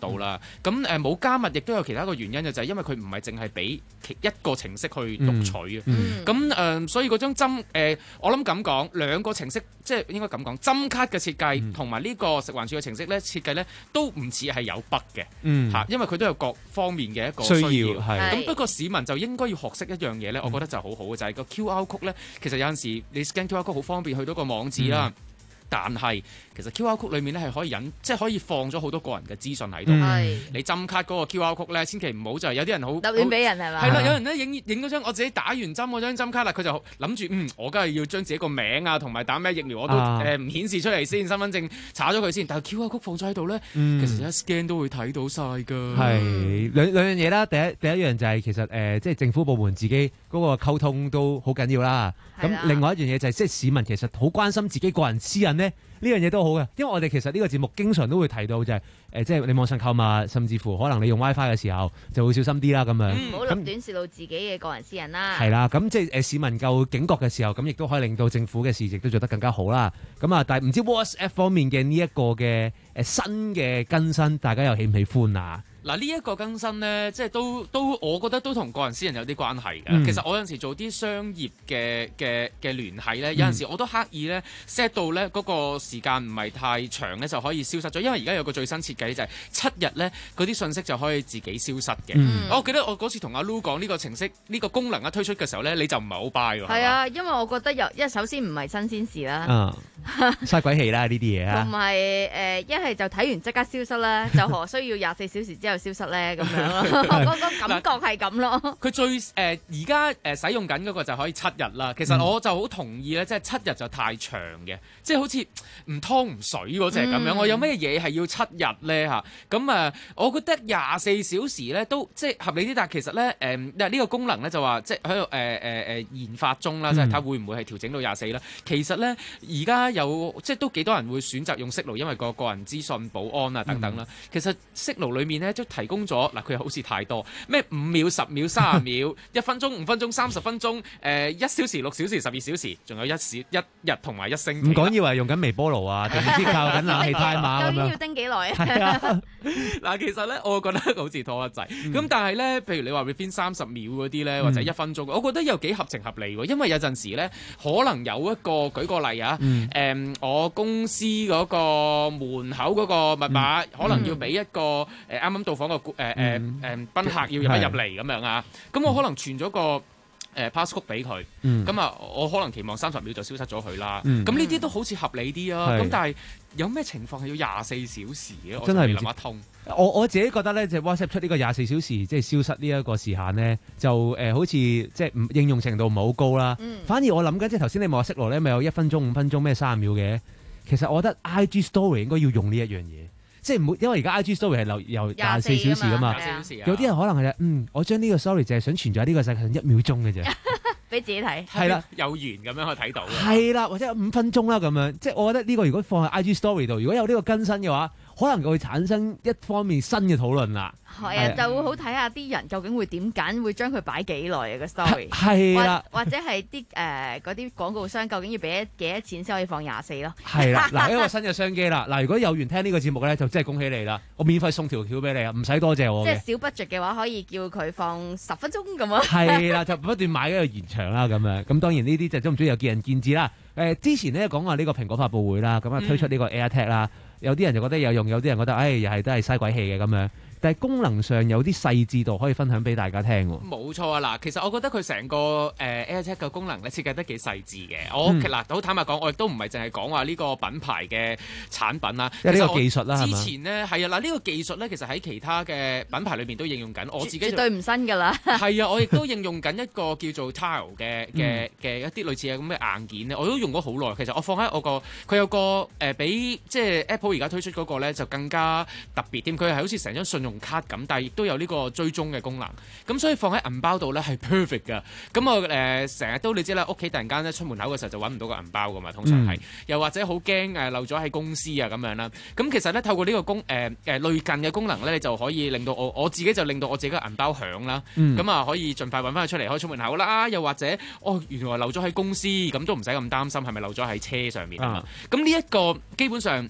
到啦。咁誒冇加密亦都有其他一個原因嘅，就係因為佢唔係淨係俾一個程式去讀取嘅。咁誒、呃，所以嗰張針誒、呃，我諗咁講，兩個程式即係應該咁講，針卡嘅設計同埋呢個食環署嘅程式咧設計咧，都唔似係有北嘅。嗯，嚇，因為佢都有各方面嘅一個需要。需要係。咁不過市民就應該要學識一樣嘢咧，我覺得就好好嘅，就係、是、個 Q R code 咧，其實有陣時你 scan Q R code 好方便去到個網址啦。嗯，但係其實 Q R code 裏面咧係可以引，即係可以放咗好多個人嘅資訊喺度。嗯、你針卡嗰個 Q R code 咧，千祈唔好就係有啲人好特別俾人係嘛？ 係啦，有人咧影影咗張我自己打完針嗰張針卡啦，佢就諗住嗯，我梗係要將自己個名啊同埋打咩疫苗我都誒唔顯示出嚟先，身份證查咗佢先。但係 Q R code 放咗喺度咧，嗯、其實一 scan 都會睇到晒㗎。 係兩兩樣嘢啦，第一第一樣就係其實誒、呃，即係政府部門自己嗰個溝通都好緊要啦。咁另外一樣嘢就係、是、即係市民其實好關心自己個人私隱咧。呢樣嘢都好嘅，因為我哋其實呢個節目經常都會提到就係、是、誒、呃，即係你網上購物，甚至乎可能你用 WiFi 嘅時候就會小心啲啦咁樣。 唔好立短視到自己嘅個人私隱啦。 係啦，咁即係誒市民夠警覺嘅時候，咁亦都可以令到政府嘅事亦都做得更加好啦。咁啊，但係唔知 WhatsApp 方面嘅呢一個嘅誒新嘅更新，大家又喜唔喜歡啊？ 嗱，呢一個更新呢，即係都都，我覺得都同個人私人有啲關係嘅。 嗯、 其實我有陣時做啲商業嘅嘅嘅聯繫呢，有陣時我都刻意呢 set 到呢嗰個時間唔係太長呢就可以消失咗。因為而家有個最新設計就係七日呢嗰啲信息就可以自己消失嘅。嗯、我記得我嗰次同阿 Lu 講呢個程式呢、呢個功能一推出嘅時候呢，你就唔係好 buy 㗎。 係啊，因為我覺得有，因為首先唔係新鮮事啦， 嘥鬼氣啦呢啲嘢啊。 同埋誒，一係就睇完即刻消失啦，就何需要廿四小時之後消失呢？咁嗰個感覺係咁咯。 佢最誒而家誒使用緊嗰個就可以七日啦。其實我就好同意咧，即係七日就太長嘅，即係好似唔湯唔水嗰隻咁樣。嗯、我有咩嘢係要七日咧嚇？咁啊，我覺得廿四小時咧都即係合理啲，但係其實咧誒呢、呢個功能咧就話即係喺度誒誒誒研發中啦，即係睇會唔會係調整到廿四啦。其實咧而家有即係都幾多人會選擇用 Signal，因為個個人資訊保安啊等等啦。嗯、其實 Signal 裏面咧都提供咗嗱，佢又好似太多咩五秒、十秒、三十秒、一分鐘、五分鐘、三十分鐘、誒、呃、一小時、六小時、十二小時，仲有一小一日同埋一星期。唔講以為用緊微波爐啊，定唔知靠緊冷氣太碼咁樣。究竟要叮幾耐啊？ 係啊，嗱，其實咧，我覺得好似拖得滯。咁、嗯、但係咧，譬如你話 within 三十秒嗰啲咧，或者一分鐘，嗯、我覺得又幾合情合理喎。因為有陣時咧，可能有一個舉個例啊，誒、嗯嗯，我公司嗰個門口嗰個密碼，嗯、可能要俾一個誒啱啱到訪個誒誒誒賓客要入一入嚟咁樣啊，咁我可能傳咗個誒 passcode 俾佢，咁啊、嗯、我可能期望三十秒就消失咗佢啦。咁呢啲都好似合理啲啊。咁是但係有咩情況係要廿四小時嘅？ 真係諗得通。 我我自己覺得咧，就 WhatsApp 出呢個廿四小時即係消失呢一個時限咧，就誒、呃、好似即係唔應用程度唔係好高啦。嗯、反而我諗緊即係頭先你問我識落咧，咪有一分鐘、五分鐘咩三十秒嘅？其實我覺得 I G Story 應該要用呢一樣嘢。即係唔會，因為而家 I G story 係留由廿四小時㗎嘛，有啲人可能係嗯，我將呢個 story 就係想存在喺呢個世界上一秒鐘嘅啫， 俾自己睇， 係啦， 有緣咁樣可以睇到， 係啦，或者五分鐘啦咁樣，即係我覺得呢個如果放喺 I G story 度，如果有呢個更新嘅話，可能會產生一方面新嘅討論啦。 係啊，就會好睇下啲人究竟會點揀，會將佢擺幾耐啊個 story。 係啦， 或者係啲誒嗰啲廣告商究竟要俾幾多錢先可以放廿四咯？ 係啦，嗱一個新嘅商機啦。嗱，如果有緣聽呢個節目咧，就真係恭喜你啦！我免費送條橋俾你啊，唔使多謝我嘅。 即係小 budget 嘅話，可以叫佢放十分鐘咁啊。 係啦，就不斷買嗰個延長啦咁樣。咁當然呢啲就中唔中意有見仁見智啦。誒，之前咧講話呢個蘋果發佈會啦，咁啊推出呢個 AirTag 啦，有啲人就覺得有用，有啲人覺得誒又係都係嘥鬼氣嘅咁樣。但係功能上有啲細緻度可以分享俾大家聽喎。 冇錯啊！嗱，其實我覺得佢成個誒、呃、AirTag 嘅功能咧設計得幾細緻嘅。我嗱好、嗯、坦白講，我亦都唔係淨係講話呢個品牌嘅產品啦。 即係呢個技術啦，係嘛？ 之前咧係啊，嗱呢個技術咧其實喺其他嘅品牌裏邊都應用緊。我自己絕對唔新㗎啦。 係啊，我亦都應用緊一個叫做 Tile 嘅嘅嘅一啲類似嘅咁嘅硬件咧，我都用咗好耐。其實我放喺我個佢有個誒、呃、比即係 Apple 而家推出嗰個咧就更加特別添。佢係好似成張信用卡咁，但係亦都有呢個追蹤嘅功能，咁所以放喺銀包度咧係 perfect 㗎。咁我誒成日都你知啦，屋企突然間咧出門口嘅時候就揾唔到個銀包㗎嘛，通常係，嗯、又或者好驚誒漏咗喺公司啊咁樣啦。咁其實咧透過呢個功誒誒類近嘅功能咧，你就可以令到我我自己就令到我自己嘅銀包響啦。咁啊、嗯、可以盡快揾翻佢出嚟，可以出門口啦。又或者哦原來漏咗喺公司，咁都唔使咁擔心係咪漏咗喺車上面啊嘛。咁呢一個基本上。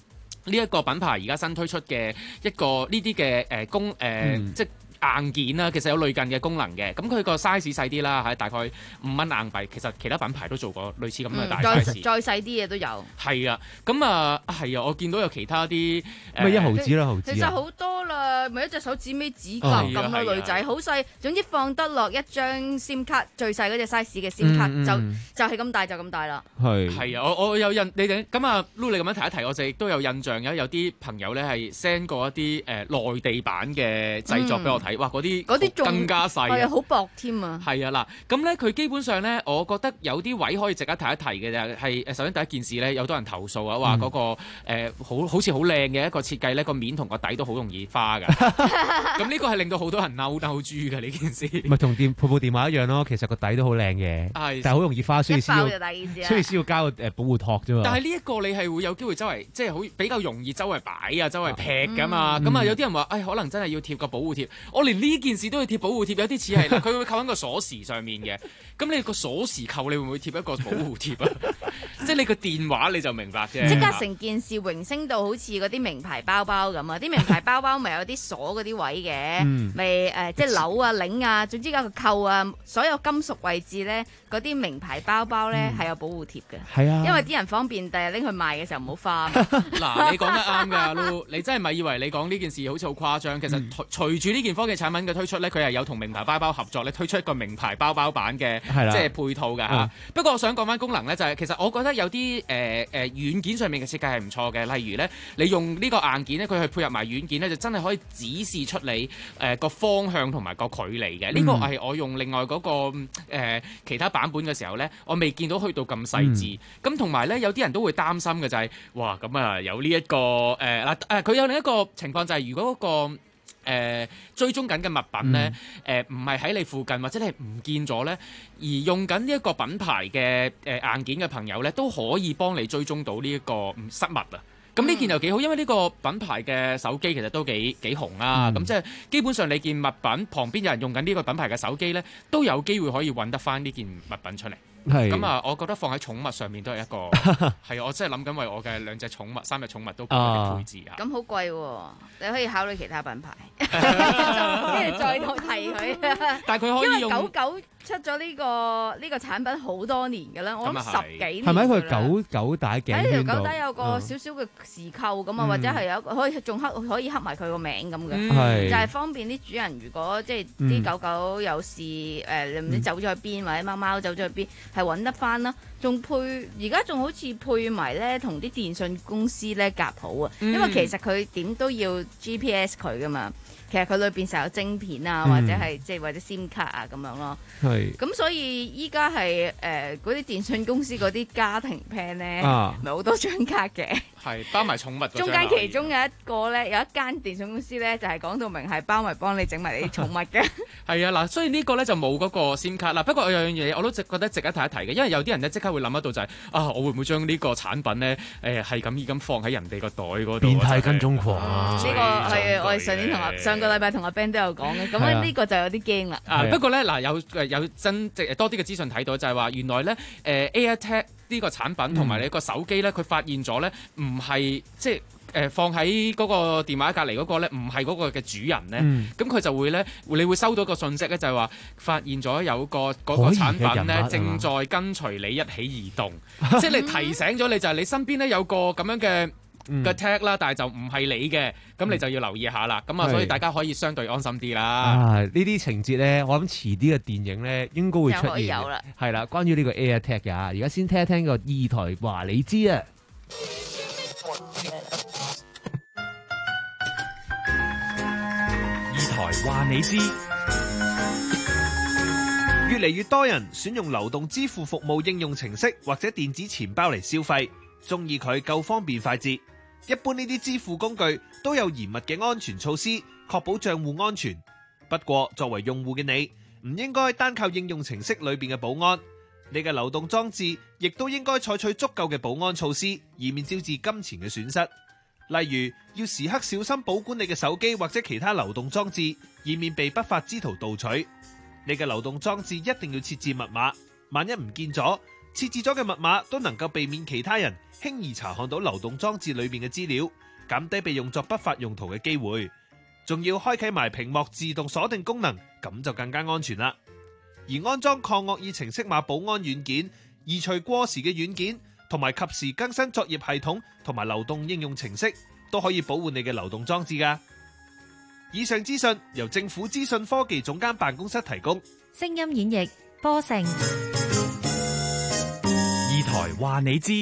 呢一個品牌而家新推出嘅一個呢啲嘅誒功誒， 嗯、 即係硬件啦，其實有類近嘅功能嘅。咁佢個 size 細啲啦，係大概五蚊硬幣。其實其他品牌都做過類似咁嘅大 size， 嗯、再再細啲嘢都有。 係啊，咁啊係啊，我見到有其他啲咪一毫子啦，毫子其實好多啦，咪一隻手指尾指甲咁咯，女仔好細，總之放得落一張 SIM 卡最細嗰隻 size 嘅 SIM 卡， 嗯嗯、 就就係咁大就咁大啦。 係係啊，我我有印你哋咁啊，Lu 你咁樣提一提，我就亦都有印象有有啲朋友咧係 send 過一啲誒、呃、內地版嘅製作俾我睇，嗯、哇嗰啲嗰啲更加細， 係啊，好薄添啊。 係啊嗱，咁咧佢基本上咧，我覺得有啲位可以值得提一提嘅就係誒，首先第一件事咧，有多人投訴啊，話嗰、那個誒、呃、好好似好靚嘅一個設計咧，個面同個底都好容易花㗎。咁呢個係令到好多人嬲嬲豬㗎呢件事。 咪同電部部電話一樣咯，其實個底都好靚嘅，但係好容易花，所以先要，所以先要加個誒保護托啫嘛。 但係呢一個你係會有機會周圍即係好比較容易周圍擺啊，周圍劈㗎嘛。咁啊、嗯、有啲人話誒、哎、可能真係要貼個保護貼，我連呢件事都要貼保護貼，有啲似係佢會扣喺個鎖匙上面嘅。咁你個鎖匙扣你會唔會貼一個保護貼啊？即係你個電話你就明白啫。 即刻成件事榮升到好似嗰啲名牌包包咁啊！啲名牌包包咪有啲鎖嗰啲位嘅，咪誒、呃、即係鈕啊、擰啊，總之有個扣啊，所有金屬位置咧，嗰啲名牌包包咧係、嗯、有保護貼嘅。 係啊， 因為啲人方便第日拎去賣嘅時候唔好花。 嗱，你講得啱㗎，Lu，你真係咪以為你講呢件事好似好誇張？其實、嗯、隨住呢件科技產品嘅推出咧，佢係有同名牌包包合作咧，推出一個名牌包包版嘅，即係配套㗎嚇。嗯、不過我想講翻功能咧，就係、是、其實我覺得有啲誒誒軟件上面嘅設計係唔錯嘅。例如咧，你用呢個硬件咧，佢去配合埋軟件咧，就真係可以指示出你誒個、呃、方向同埋個距離嘅。呢、嗯、個係我用另外嗰、那個、呃、其他版本嘅時候咧，我未見到去到咁細緻。咁同埋咧，有啲人都會擔心嘅就係、是，哇咁啊有呢、這、一個誒嗱誒，佢、呃、有另一個情況就係、是，如果嗰、那個誒、呃、追蹤緊嘅物品咧，誒唔係喺你附近或者你係唔見咗咧，而用緊呢一個品牌嘅誒、呃、硬件嘅朋友咧，都可以幫你追蹤到呢一個失物啊！咁呢件又幾好，因為呢個品牌嘅手機其實都幾幾紅啊！咁、嗯、即係基本上你件物品旁邊有人用緊呢個品牌嘅手機咧，都有機會可以揾得翻呢件物品出嚟。咁啊，我覺得放喺寵物上面都係一個係我真係諗緊為我嘅兩隻寵物、三隻寵物都講啲配置啊！ 咁好貴喎，你可以考慮其他品牌，跟住再提佢。 但係佢可以用因為狗狗出咗呢、這個呢、這個產品好多年嘅啦，我諗十幾年。 係咪佢狗狗帶頸圈度？ 喺條狗帶有個少少嘅匙扣咁啊，嗯、或者係有一個可以仲刻可以刻埋佢個名咁嘅，嗯、就係方便啲主人。如果即係啲狗狗有事誒，你唔知走咗去邊，或者貓貓走咗去邊。係揾得翻啦，仲配而家仲好似配埋咧，同啲電信公司咧夾好啊，嗯、因為其實佢點都要 G P S 佢噶嘛，其實佢裏邊成有晶片啊，嗯、或者係即係或者 SIM 卡啊咁樣咯。係是，咁所以依家係誒嗰啲電信公司嗰啲家庭 plan 咧，咪好、啊、多張卡嘅。係包埋寵物。 中間其中有一個咧，有一間電信公司咧，就係、是、講到明係包埋幫你整埋你啲寵物嘅。係啊，嗱，所以呢個咧就冇嗰個 SIM 卡啦。不過有樣嘢我都值覺得值得提一提嘅，因為有啲人咧即刻會諗得到就係、是、啊，我會唔會將呢個產品咧誒係咁意咁放喺人哋個袋嗰度？ 變態跟蹤狂啊！ 呢、這個係我哋上年同阿上個禮拜同阿 Ben 都有講嘅，咁呢、啊、個就有啲驚啦。 啊，不過咧嗱有誒有真即多啲嘅資訊睇到就係話原來咧誒、呃、AirTag。呢個產品同埋你個手機咧，佢發現咗咧，唔係即係誒、呃、放喺嗰個電話隔離嗰個咧，唔係嗰個嘅主人咧，咁佢、嗯、就會咧，你會收到個信息咧，就係、是、話發現咗有個嗰、那個產品咧，正在跟隨你一起移動，即係你提醒咗你，就係你身邊咧有個咁樣嘅嘅 tag 啦，但係就唔係你嘅，咁你就要留意下啦。咁啊，所以大家可以相對安心啲啦。 啊，呢啲情節咧，我諗遲啲嘅電影咧應該會出現。有啦，係啦，關於呢個 AirTag 嘅，而家先聽一聽個二台話你知啊。 二台話你知，越嚟越多人選用流動支付服務應用程式或者電子錢包嚟消費，中意佢夠方便快捷。一般呢啲支付工具都有嚴密嘅安全措施，確保賬戶安全。不過作為用戶嘅你，唔應該單靠應用程式裏邊嘅保安，你嘅流動裝置亦都應該採取足夠嘅保安措施，以免招致金錢嘅損失。例如，要時刻小心保管你嘅手機或者其他流動裝置，以免被不法之徒盜取。你嘅流動裝置一定要設置密碼，萬一唔見咗，設置咗嘅密碼都能夠避免其他人輕易查看到流動裝置裏面嘅資料， 減低被用作不法用途嘅機會。仲要開啟埋屏幕自動鎖定功能，咁就更加安全啦。而安裝抗惡意程式碼保安軟件，移除過時嘅軟件，同埋及時更新作業系統同埋流動應用程式，都可以保護你嘅流動裝置㗎。以上資訊由政府資訊科技總監辦公室提供。 聲音演繹波成。 二台話你知，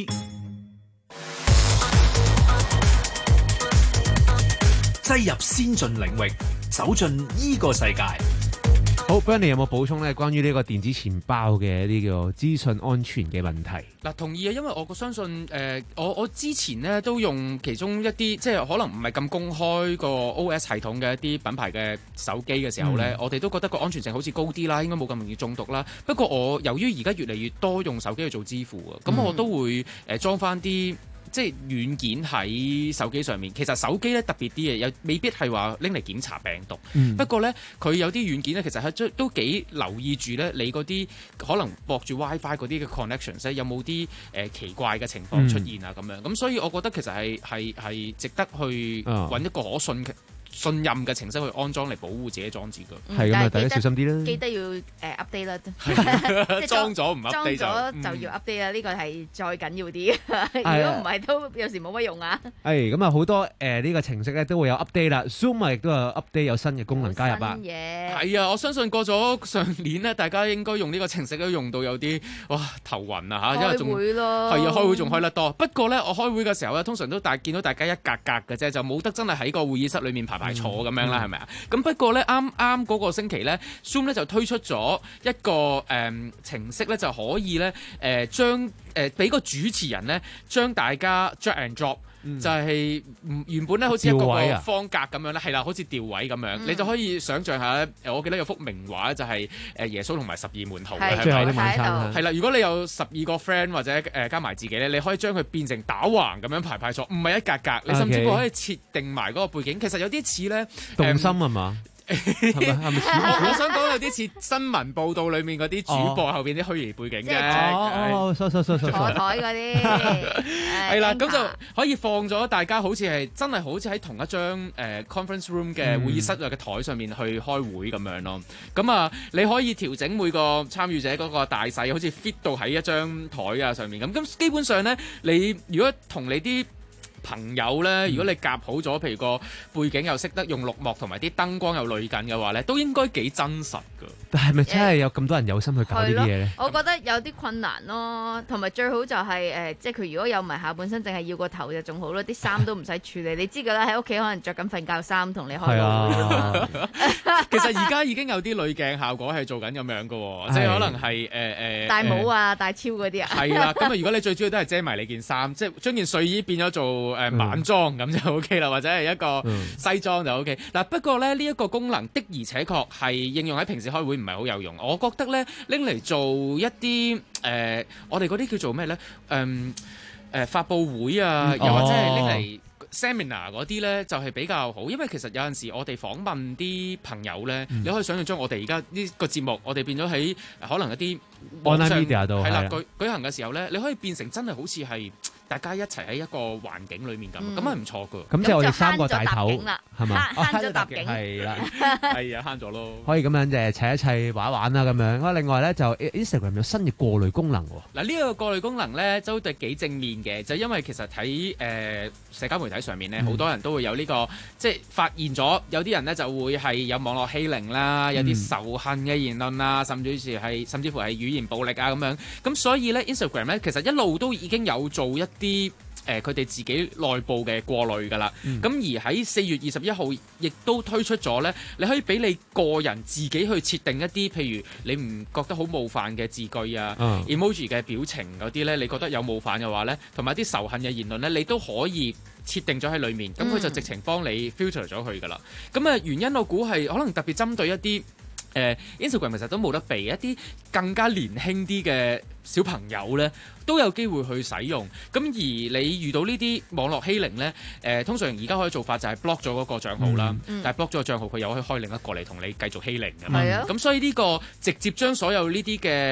擠入先進領域，走進呢個世界。 好 Bernie 有冇補充咧？關於呢個電子錢包嘅一啲叫資訊安全嘅問題。 嗱，同意啊，因為我相信誒、呃，我我之前咧都用其中一啲即係可能唔係咁公開個 O S 系統嘅一啲品牌嘅手機嘅時候咧，嗯、我哋都覺得個安全性好似高啲啦，應該冇咁容易中毒啦。不過我由於而家越嚟越多用手機去做支付啊，咁、嗯、我都會誒裝翻啲。即係軟件喺手機上面，其實手機咧特別啲嘅，有未必係話拎嚟檢查病毒。嗯、不過咧，佢有啲軟件咧，其實係都幾留意住咧，你嗰啲可能駁住 WiFi 嗰啲嘅 connections 咧，有冇啲誒奇怪嘅情況出現啊咁、嗯、樣。咁所以我覺得其實係係係值得去揾一個可信嘅。哦信任嘅程式去安裝嚟保護自己裝置㗎， 係咁啊！大家小心啲啦， 記得要誒 update 啦， 即係裝咗唔 update 裝咗就要 update 啦，呢個係再緊要啲。如果唔係都有時冇乜用啊。 係咁啊，好多誒呢個程式咧都會有 update 啦 ，Zoom 啊亦都有 update 有新嘅功能加入啊。 新嘢係啊，我相信過咗上年咧，大家應該用呢個程式都用到有啲哇頭暈啊嚇，因為仲係啊開會仲開得多。不過咧，我開會嘅時候咧，通常都大見到大家一格格嘅啫，就冇得真係喺個會議室裡面排排坐咁樣啦，係咪啊？咁不過咧，啱啱嗰個星期咧 ，Zoom 咧就推出咗一個誒、呃、程式咧，就可以咧誒將誒俾個主持人咧將大家 drag and drop。嗯、就係原本咧，好似一個個方格咁樣咧，係啦、啊，好似調位咁樣，嗯、你就可以想像下咧。我記得有幅名畫就係誒耶穌同埋十二門徒嘅， 最後啲晚餐係啦。如果你有十二個 friend 或者誒加埋自己咧，你可以將佢變成打橫咁樣排排坐，唔係一格格。你甚至乎可以設定埋嗰個背景，其實有啲似咧動心係嘛？係咪係咪我我想講有啲似新聞報道裏面嗰啲主播後邊啲虛擬背景嘅， 哦哦，收收收收坐台嗰啲係啦，咁就可以放咗大家好似係真係好似喺同一張誒、呃、conference room 嘅會議室嘅台上面去開會咁樣咯。咁啊，你可以調整每個參與者嗰個大細，好似 fit 到喺一張台啊上面咁。咁基本上咧，你如果同你啲朋友咧，如果你夾好咗，譬如個背景又識得用綠幕同埋啲燈光又類近嘅話咧，都應該幾真實㗎。 但係咪真係有咁多人有心去搞呢啲嘢咧？ 我覺得有啲困難咯，同埋最好就係、是、誒、呃，即係佢如果有埋下半身，淨係要個頭就仲好咯，啲衫都唔使處理。你知㗎啦，喺屋企可能着緊瞓覺衫同你開會啊。 其實而家已經有啲濾鏡效果係做緊咁樣㗎喎，即係可能係誒誒戴帽啊、戴、呃、超嗰啲啊。 係啦，咁啊，如果你最主要都係遮埋你件衫，即係將件睡衣變咗做。誒、呃、晚裝咁就 O K 啦，或者係一個西裝就 O K。嗱，不過咧呢一、這個功能的而且確係應用喺平時開會唔係好有用。我覺得咧拎嚟做一啲誒、呃，我哋嗰啲叫做咩咧？誒、呃、誒、呃、發佈會啊，又或者係拎嚟 seminar 嗰啲咧，就係、是、比較好。因為其實有陣時我哋訪問啲朋友咧，嗯、你可以想象將我哋而家呢個節目，我哋變咗喺可能一啲 online media 度係啦舉舉行嘅時候咧，你可以變成真係好似係。大家一齊喺一個環境裏面咁，咁係唔錯噶。 咁即係我哋三個大頭，係嘛？ 慳咗搭景， 係啦，係啊，慳咗咯。 可以咁樣誒，砌一砌玩一玩啦咁樣。咁另外咧就 Instagram 有新嘅過濾功能喎。 嗱，呢個過濾功能咧都對幾正面嘅，就因為其實喺誒、呃、社交媒體上面咧，好、嗯、多人都會有呢、這個，即係發現咗有啲人咧就會係有網絡欺凌啦，有啲仇恨嘅言論啦，甚至是係甚至乎係語言暴力啊咁樣。咁所以咧 Instagram 咧其實一路都已經有做一啲誒佢哋自己內部嘅過濾㗎啦，咁、嗯、而喺四月二十一號亦都推出咗咧，你可以俾你個人自己去設定一啲，譬如你唔覺得好冒犯嘅字句啊、嗯、emoji 嘅表情嗰啲咧，你覺得有冒犯嘅話咧，同埋啲仇恨嘅言論咧，你都可以設定咗喺裡面，咁佢就直情幫你 filter 咗佢㗎啦。咁啊原因我估係可能特別針對一啲。誒、呃、Instagram 其實都冇得避，一啲更加年輕啲嘅小朋友咧都有機會去使用。咁而你遇到呢啲網絡欺凌咧，誒、呃、通常而家可以做法就係 block 咗嗰個帳號啦，嗯、但係 block 咗個帳號佢又可以開另一個嚟同你繼續欺凌㗎嘛。咁、嗯、所以呢個直接將所有呢啲嘅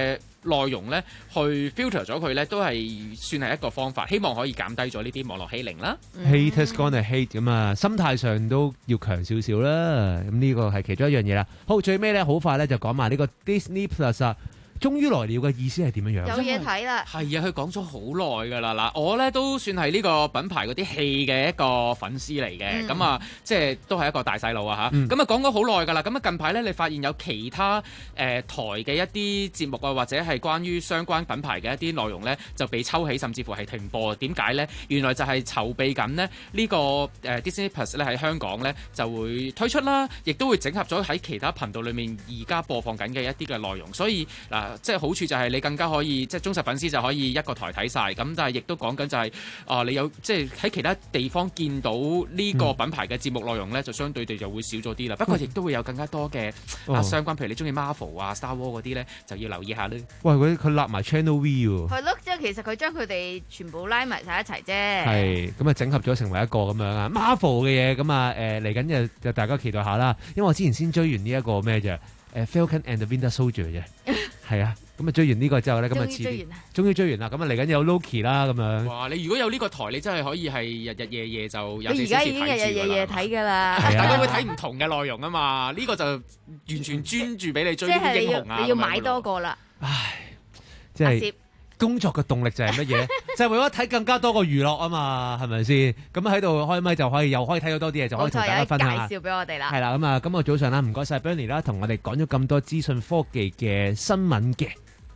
內容咧去 filter 咗佢咧，都係算係一個方法，希望可以減低咗呢啲網絡欺凌啦。 Haters gonna hate 咁啊，心態上都要強少少啦。咁呢個係其中一樣嘢啦。好，最尾咧好快咧就講埋呢個 Disney Plus 啊。終於來了嘅意思係點樣樣？ 有嘢睇啦， 係啊，佢講咗好耐㗎啦。嗱，我咧都算係呢個品牌嗰啲戲嘅一個粉絲嚟嘅，咁、嗯、啊，即係都係一個大細路啊嚇。咁、嗯、啊講咗好耐㗎啦。咁啊近排咧，你發現有其他誒、呃、台嘅一啲節目啊，或者係關於相關品牌嘅一啲內容咧，就被抽起，甚至乎係停播。點解咧？原來就係籌備緊呢，呢、這個誒、呃、Disney Plus 咧喺香港咧就會推出啦，亦都會整合咗喺其他頻道裡面而家播放緊嘅一啲嘅內容。所以嗱。即係好處就係你更加可以，即係忠實粉絲就可以一個台睇晒。咁但係亦都講緊就係、是、啊、呃，你有即係喺其他地方見到呢個品牌嘅節目內容咧，就相對地就會少咗啲啦。不過亦都會有更加多嘅、哦、啊相關，譬如你中意 Marvel 啊、Star Wars 嗰啲咧，就要留意下咧。 喂，佢佢立埋 Channel V 喎。 係咯，即係其實佢將佢哋全部拉埋晒一齊啫。 係咁啊，整合咗成為一個咁樣啊 Marvel 嘅嘢。咁啊誒嚟緊就就大家期待下啦。因為我之前先追完呢一個咩啫誒 Falcon and the Winter Soldier 啫。係啊，咁啊追完呢個之後咧，咁啊遲啲，終於追完啦，咁啊嚟緊有 Loki 啦，咁樣。哇！ 你如果有呢個台，你真係可以係日日夜夜就有。 你而家已經日日夜夜睇㗎啦， 大家會睇唔同嘅內容啊嘛，呢、呢個就完全專注俾你追呢啲英雄啊。 你要買多個啦。 唉，即係工作嘅動力就係乜嘢？就係為咗睇更加多個娛樂啊嘛，係咪先？咁喺度開咪就可以，又可以睇到多啲嘢，就可以同大家分享下。 介紹俾我哋啦。 係啦，咁啊，今日早上啦，唔該晒 Bernie 啦，同我哋講咗咁多資訊科技嘅新聞嘅。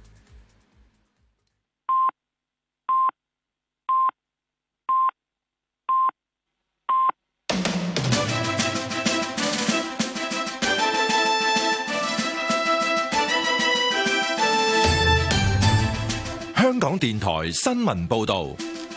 香港電台新聞報道，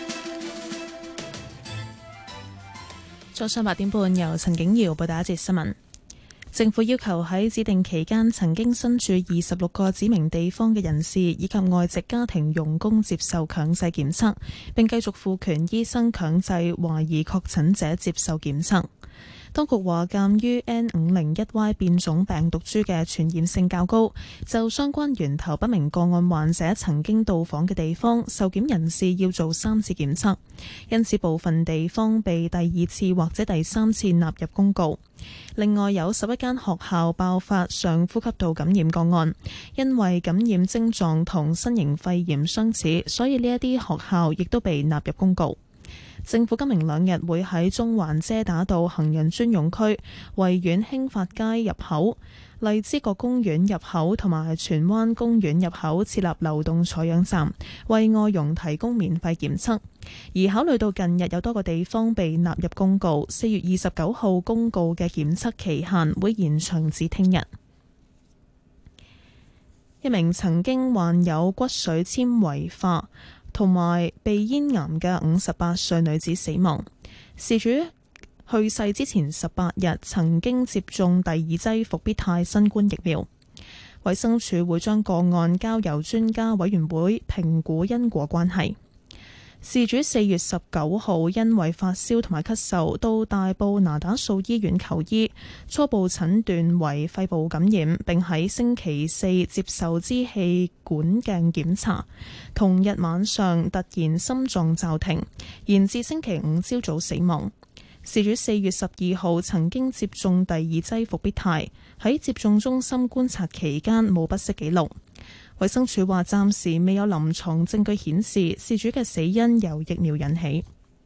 早上八點半由陳景瑤報道一節新聞。政府要求喺指定期間曾經身處二十六個指明地方嘅人士以及外籍家庭傭工接受強制檢測，並繼續賦權醫生強制懷疑確診者接受檢測。當局話，鑑於 N 五零一 Y 變種病毒株嘅傳染性較高，就相關源頭不明個案患者曾經到訪嘅地方，受檢人士要做三次檢測，因此部分地方被第二次或者第三次納入公告。另外有十一間學校爆發上呼吸道感染個案，因為感染症狀同新型肺炎相似，所以呢一啲學校亦都被納入公告。政府今明兩日會喺中環遮打道行人專用區、維園興發街入口、荔枝角公園入口同埋荃灣公園入口設立流動採樣站，為外傭提供免費檢測。而考慮到近日有多個地方被納入公告，四月二十九號公告嘅檢測期限會延長至聽日。一名曾經患有骨髓纖維化同埋鼻咽癌嘅五十八歲女子死亡，事主去世之前十八日曾經接種第二劑復必泰新冠疫苗。衛生署會將個案交由專家委員會評估因果關係。事主四月十九號因為發燒同埋咳嗽到大埔那打素醫院求醫，初步診斷為肺部感染，並喺星期四接受支氣管鏡檢查。同日晚上突然心臟驟停，延至星期五朝早死亡。事主四月十二號曾經接種第二劑復必泰，喺接種中心觀察期間冇不適記錄。衛生署話暫時未有臨床證據顯示事主嘅死因由疫苗引起。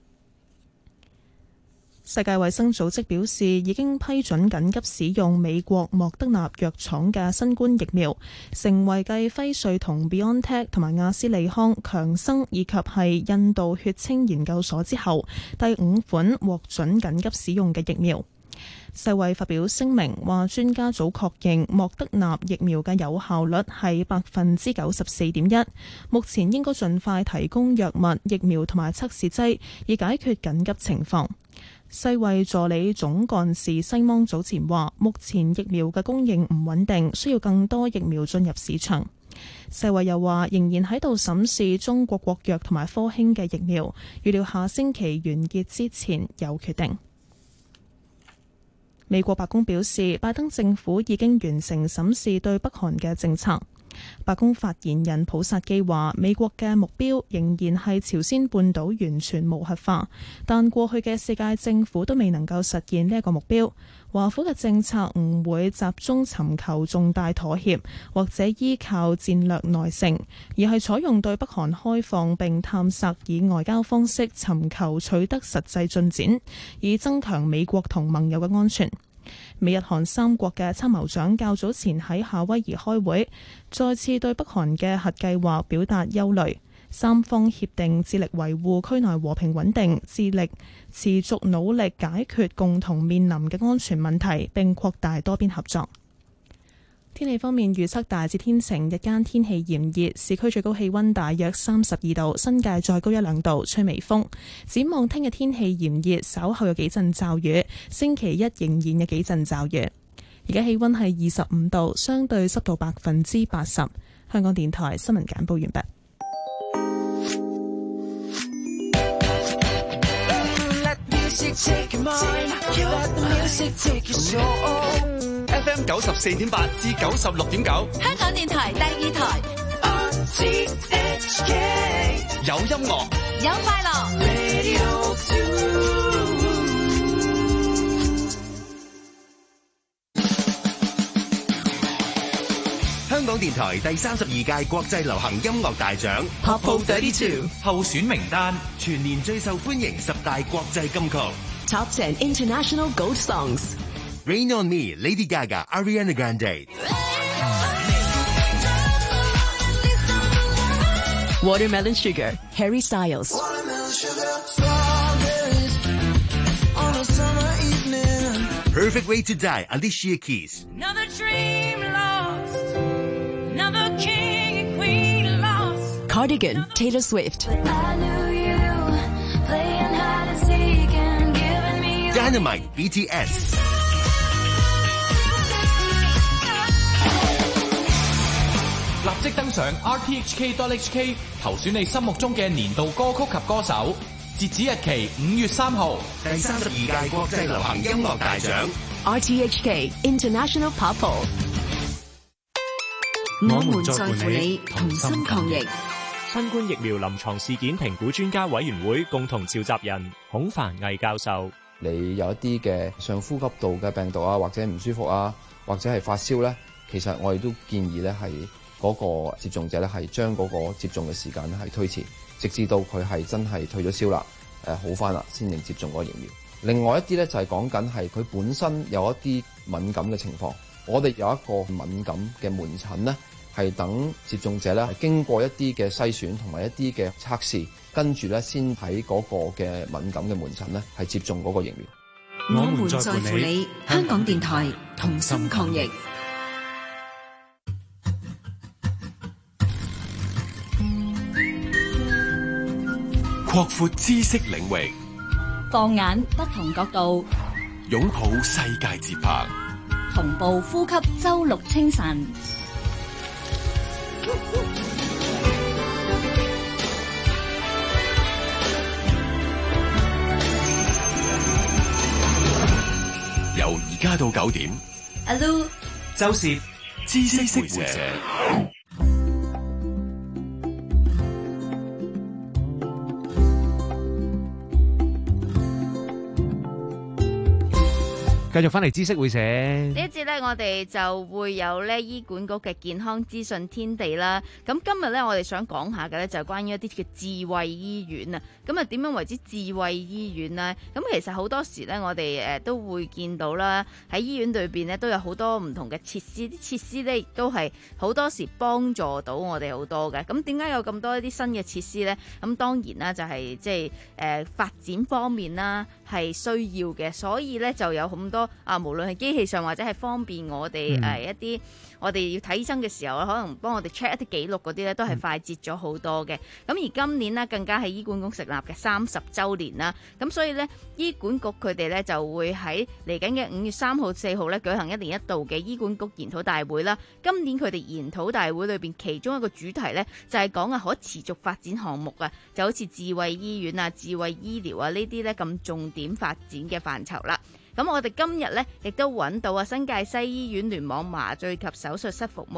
世界衛生組織表示已經批准緊急使用美國莫德納藥廠嘅新冠疫苗，成為繼輝瑞同 BioNTech 同埋亞斯利康、強生以及係印度血清研究所之後第五款獲准緊急使用嘅疫苗。世衛發表聲明話，專家組確認莫德納疫苗嘅有效率係百分之九十四點一，目前應該盡快提供藥物、疫苗同埋測試劑，以解決緊急情況。世衛助理總幹事西芒早前話，目前疫苗嘅供應唔穩定，需要更多疫苗進入市場。世衛又話，仍然喺度審視中國國藥同埋科興嘅疫苗，預料下星期完結之前有決定。美國白宮表示，拜登政府已經完成審視對北韓嘅政策。 白宮發言人普薩基話：美國嘅目標仍然係朝鮮半島完全無核化，但過去嘅四屆政府都未能夠實現呢一個目標。華府嘅政策唔會集中尋求重大妥協，或者依靠戰略耐性，而係採用對北韓開放並探索以外交方式尋求取得實際進展，以增強美國同盟友嘅安全。美日韓三國嘅參謀長較早前喺夏威夷開會，再次對北韓嘅核計劃表達憂慮。三方協定致力維護區內和平穩定，致力持續努力解決共同面臨嘅安全問題，並擴大多邊合作。天氣方面預測大致天晴，日間天氣炎熱，市區最高氣溫大約三十二度，新界再高一兩度，吹微風。展望聽日天氣炎熱，稍後有幾陣驟雨，星期一仍然有幾陣驟雨。而家氣溫係二十五度，相對濕度百分之八十。香港電台新聞簡報完畢。 F M 九十四點八至九十六點九， 香港電台第二台。R T H K 有音樂， 有快樂。Radio two 香港電台第三十二屆國際流行音樂大獎 Pop thirty two 候選名單，全年最受歡迎十大國際金曲 Top ten International Gold Songs。 Rain on Me, Lady Gaga, Ariana Grande. Watermelon Sugar, Harry Styles. Perfect Way to Die, Alicia Keys. Another dream lost, another king and queen lost. Cardigan, Taylor Swift. I knew you, playing hide and seek and giving me Dynamite, B T S. 立即登上 R T H K dot H K 投選你心目中嘅年度歌曲及歌手，截止日期五月三號。 第三十二屆國際流行音樂大獎 R T H K International Pop Poll。 我們在乎你，同心抗疫。 新冠疫苗臨床事件評估專家委員會共同召集人孔凡毅教授： 你有一啲嘅上呼吸道嘅病毒啊，或者唔舒服啊，或者係發燒咧，其實我哋都建議咧係嗰個接種者咧係將嗰個接種嘅時間咧係推遲，直至到佢係真係退咗燒啦，誒好返啦，先至接種嗰個疫苗。另外一啲咧就係講緊係佢本身有一啲敏感嘅情況，我哋有一個敏感嘅門診咧，係等接種者咧係經過一啲嘅篩選同埋一啲嘅測試，跟住咧先喺嗰個嘅敏感嘅門診咧係接種嗰個疫苗。 我們在乎你，香港電台同心抗疫。 擴闊知識領域， 放眼不同角度， 擁抱世界節拍， 同步呼吸周六清晨。 由而家到九點， 阿 Lu 周涉知識會者。 繼續翻嚟知識會社呢一節呢，我哋就會有咧醫管局嘅健康資訊天地啦。咁今日呢，我哋想講下嘅呢，就係關於一啲嘅智慧醫院啊。咁啊，點樣為之智慧醫院呢？咁其實好多時呢，我哋誒都會見到啦，喺醫院裏邊呢，都有好多唔同嘅設施，啲設施呢，亦都係好多時幫助到我哋好多嘅。咁點解有咁多一啲新嘅設施呢？咁當然啦，就係即係誒發展方面啦，係需要嘅，所以呢，就有咁多。啊，無論係機器上或者係方便我哋誒、嗯呃、一啲，我哋要睇醫生嘅時候，可能幫我哋 check 一啲記錄嗰啲咧，都係快捷咗好多嘅。咁、嗯、而今年呢，更加係醫管局成立嘅三十週年啦。咁所以呢，醫管局佢哋咧就會喺嚟緊嘅五月三號、四號咧舉行一年一度嘅醫管局研討大會啦。今年佢哋研討大會裏邊其中一個主題咧就係講啊可持續發展項目啊，就好似智慧醫院啊、智慧醫療啊呢啲咧咁重點發展嘅範疇啦。咁我哋今日咧亦都揾到啊新界西醫院聯網麻醉及手術室服務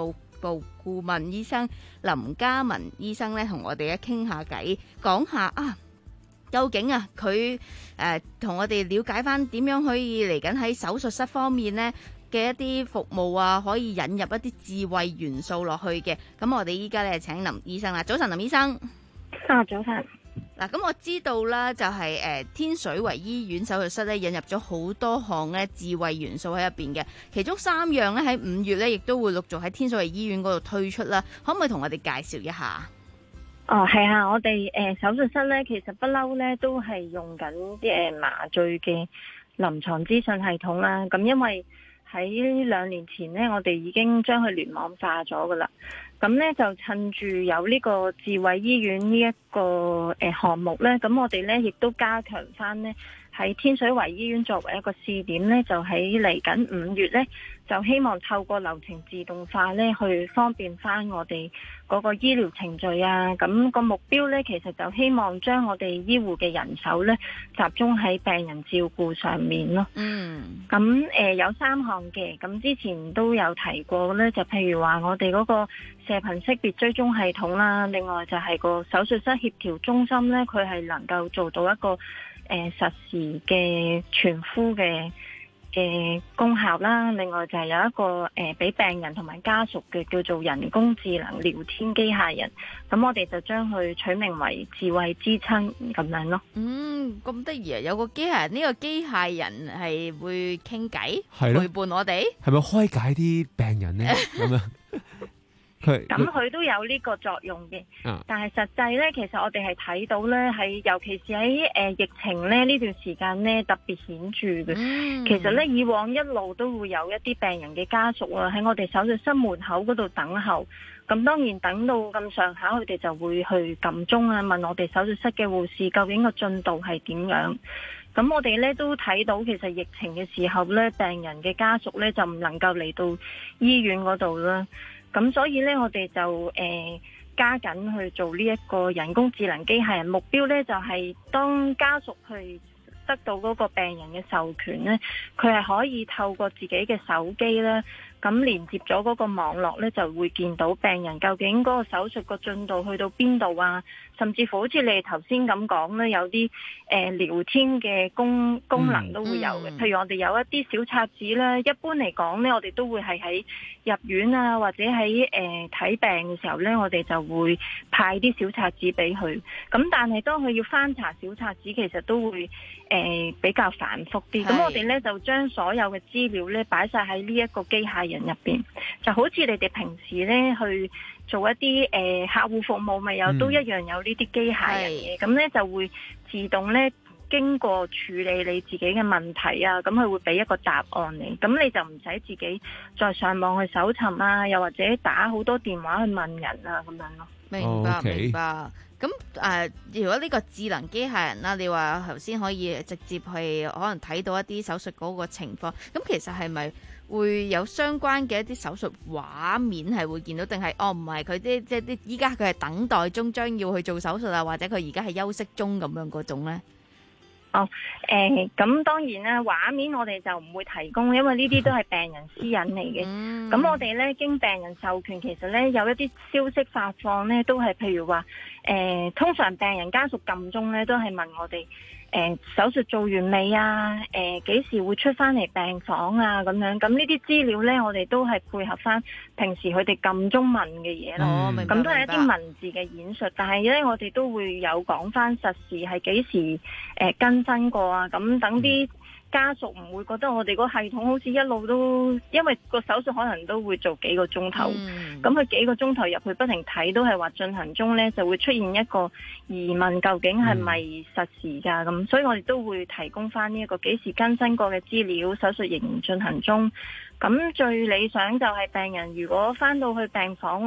部顧問醫生林嘉文醫生咧，同我哋一傾下偈，講下啊，究竟啊佢誒同我哋了解翻點樣可以嚟緊喺手術室方面呢嘅一啲服務啊，可以引入一啲智慧元素落去嘅。咁我哋依家咧請林醫生啦，早晨林醫生。 啊，早晨。 嗱，咁我知道啦，就係誒天水圍醫院手術室咧引入咗好多項咧智慧元素喺入邊嘅，其中三樣咧喺五月咧亦都會陸續喺天水圍醫院嗰度推出啦，可唔可以同我哋介紹一下？ 哦，係啊，我哋誒、呃、手術室咧其實不嬲咧都係用緊啲誒麻醉嘅臨床資訊系統啦，咁因為喺兩年前呢，我哋已經將佢聯網化咗噶啦。咁呢，就趁住有呢個智慧醫院呢一個誒項目呢，咁我哋呢亦都加強翻呢喺天水圍醫院作為一個試點呢，就喺嚟緊五月呢，就希望透過流程自動化呢，去方便翻我哋嗰個醫療程序啊。咁個目標呢，其實就希望將我哋醫護嘅人手呢，集中喺病人照顧上面咯。 嗯。 咁誒、呃、有三項嘅，咁之前都有提過呢，就譬如話我哋嗰個射頻識別追蹤系統啦，另外就係個手術室協調中心呢，佢係能夠做到一個誒、呃、實時嘅傳呼嘅嘅功效啦。另外就係有一個誒俾、呃、病人同埋家屬嘅叫做人工智能聊天機械人，咁我哋就將佢取名為智慧之親咁樣咯。 嗯，咁得意啊！有個機械人，呢、這個機械人係會傾偈，陪伴我哋， 係咪開解啲病人呢？咁樣。 咁佢都有呢個作用嘅，啊、但係實際呢，其實我哋係睇到呢，喺尤其是喺誒、呃、疫情呢呢段時間呢，特別顯著嘅。嗯、其實呢，以往一路都會有一啲病人嘅家屬啊，喺我哋手術室門口嗰度等候。咁當然等到咁上下，佢哋就會去撳鐘啊，問我哋手術室嘅護士究竟個進度係點樣。咁我哋呢都睇到，其實疫情嘅時候呢，病人嘅家屬呢就唔能夠嚟到醫院嗰度啦。咁所以咧，我哋就誒、呃、加緊去做呢一個人工智能機械人，目標咧就係、是、當家屬去得到嗰個病人嘅授權咧，佢係可以透過自己嘅手機咧，咁連接咗嗰個網絡咧，就會見到病人究竟嗰個手術個進度去到邊度啊，甚至乎好似你哋頭先咁講咧，有啲誒、呃、聊天嘅功功能都會有嘅。嗯嗯、譬如我哋有一啲小冊子咧，一般嚟講咧，我哋都會係喺入院啊，或者喺誒睇病嘅時候咧，我哋就會派啲小冊子俾佢。咁但係當佢要翻查小冊子，其實都會誒、呃、比較繁複啲。咁是我哋咧就將所有嘅資料咧擺晒喺呢一個機械人入邊，就好似你哋平時咧去做一啲誒、呃、客戶服務，咪有、嗯、都一樣有呢啲機械人嘅，咁咧是就會自動咧經過處理你自己嘅問題啊，咁佢會俾一個答案你，咁你就唔使自己再上網去搜尋啊，又或者打好多電話去問人啊咁樣咯。 明白、oh, okay. 明白。咁誒、呃，如果呢個智能機械人啦，你話頭先可以直接去可能睇到一啲手術嗰個情況，咁其實係咪會有相關嘅一啲手術畫面係會見到，定係哦唔係佢啲即係啲依家佢係等待中將要去做手術啊，或者佢而家係休息中咁樣嗰種咧？ 哦，誒、呃，咁當然啦，畫面我哋就唔會提供，因為呢啲都係病人私隱嚟嘅。咁、嗯、我哋咧經病人授權，其實咧有一啲消息發放咧，都係譬如話，誒、呃，通常病人家屬撳鐘咧，都係問我哋。誒、呃、手術做完未啊？誒、呃、幾時會出翻嚟病房啊？咁樣咁呢啲資料呢，我哋都係配合翻平時佢哋撳中問嘅嘢咯。咁、嗯、都係一啲文字嘅演述，但係呢，我哋都會有講翻實時係幾時誒、呃、更新過啊？咁等啲家屬唔會覺得我哋個系統好似一路都，因為個手術可能都會做幾個鐘頭，咁佢、嗯、幾個鐘頭入去不停睇都係話進行中呢，就會出現一個疑問，究竟係咪實時㗎？咁、嗯、所以我哋都會提供翻呢一個幾時更新過嘅資料，手術仍然進行中。咁最理想就係病人如果翻到去病房啦，